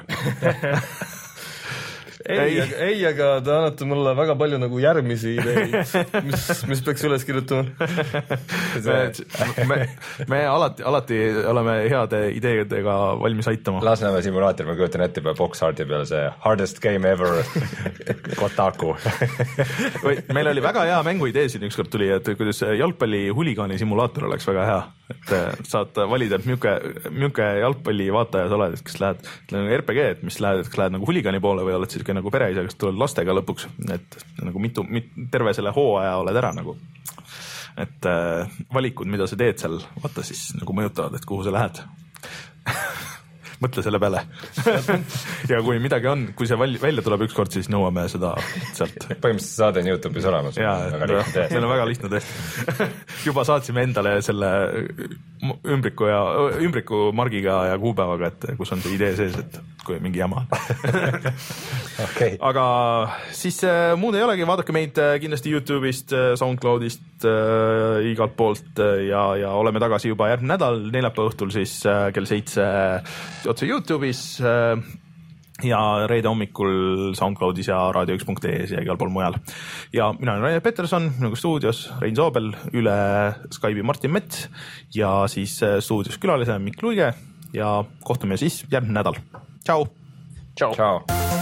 ei, ei, ei, aga te annate mulle väga palju nagu järgmisi ideid, mis, mis peaks üles kirjutama. me, me, me alati, alati oleme heade ideedega valmis aitama. Lasnamäe simulaator, ma kujutan ette juba Boxhardi peal see hardest game ever Kotaku. Meil oli väga hea mänguidee siin ükskord tuli, et kuidas jalgpalli huligaani simulaator oleks väga hea. Et saad valida, et milline jalgpalli vaataja sa oled, et kas lähed R P G, et mis lähed, kas lähed nagu huligaani poole või oled siis nagu pereisa, kas tuled lastega lõpuks, et nagu mitu, mit, terve selle hooaja oled ära nagu. Et äh, valikud, mida sa teed seal, vaata siis nagu mõjutavad, et kuhu sa lähed. Mõtle selle peale. ja kui midagi on, kui see välja tuleb ükskord, siis nõuame seda sealt. Põhimõtteliselt saade on YouTube'is olemas. Jaa, see on väga lihtne tõesti. Juba saatsime endale selle ümbriku ja ümbriku margiga ja kuupäevaga, et kus on see idee sees, et kui mingi jama. okay. Aga siis äh, muud ei olegi, vaadake meid äh, kindlasti YouTube'ist, äh, SoundCloud'ist äh, igalt poolt äh, ja, ja oleme tagasi juba järgmine nädal, neljapäeva õhtul siis äh, kell seitse otse YouTube'is äh, ja reede hommikul SoundCloud'is ja raadio üks punkt ee ja igal pool mujal. Ja mina olen Rainer Peterson, minuga stuudios Rein Soobel, üle Skype'i Martin Mets ja siis äh, stuudios külalise Mikk Luige ja kohtume siis järgmine nädal. Ciao! Ciao! Ciao.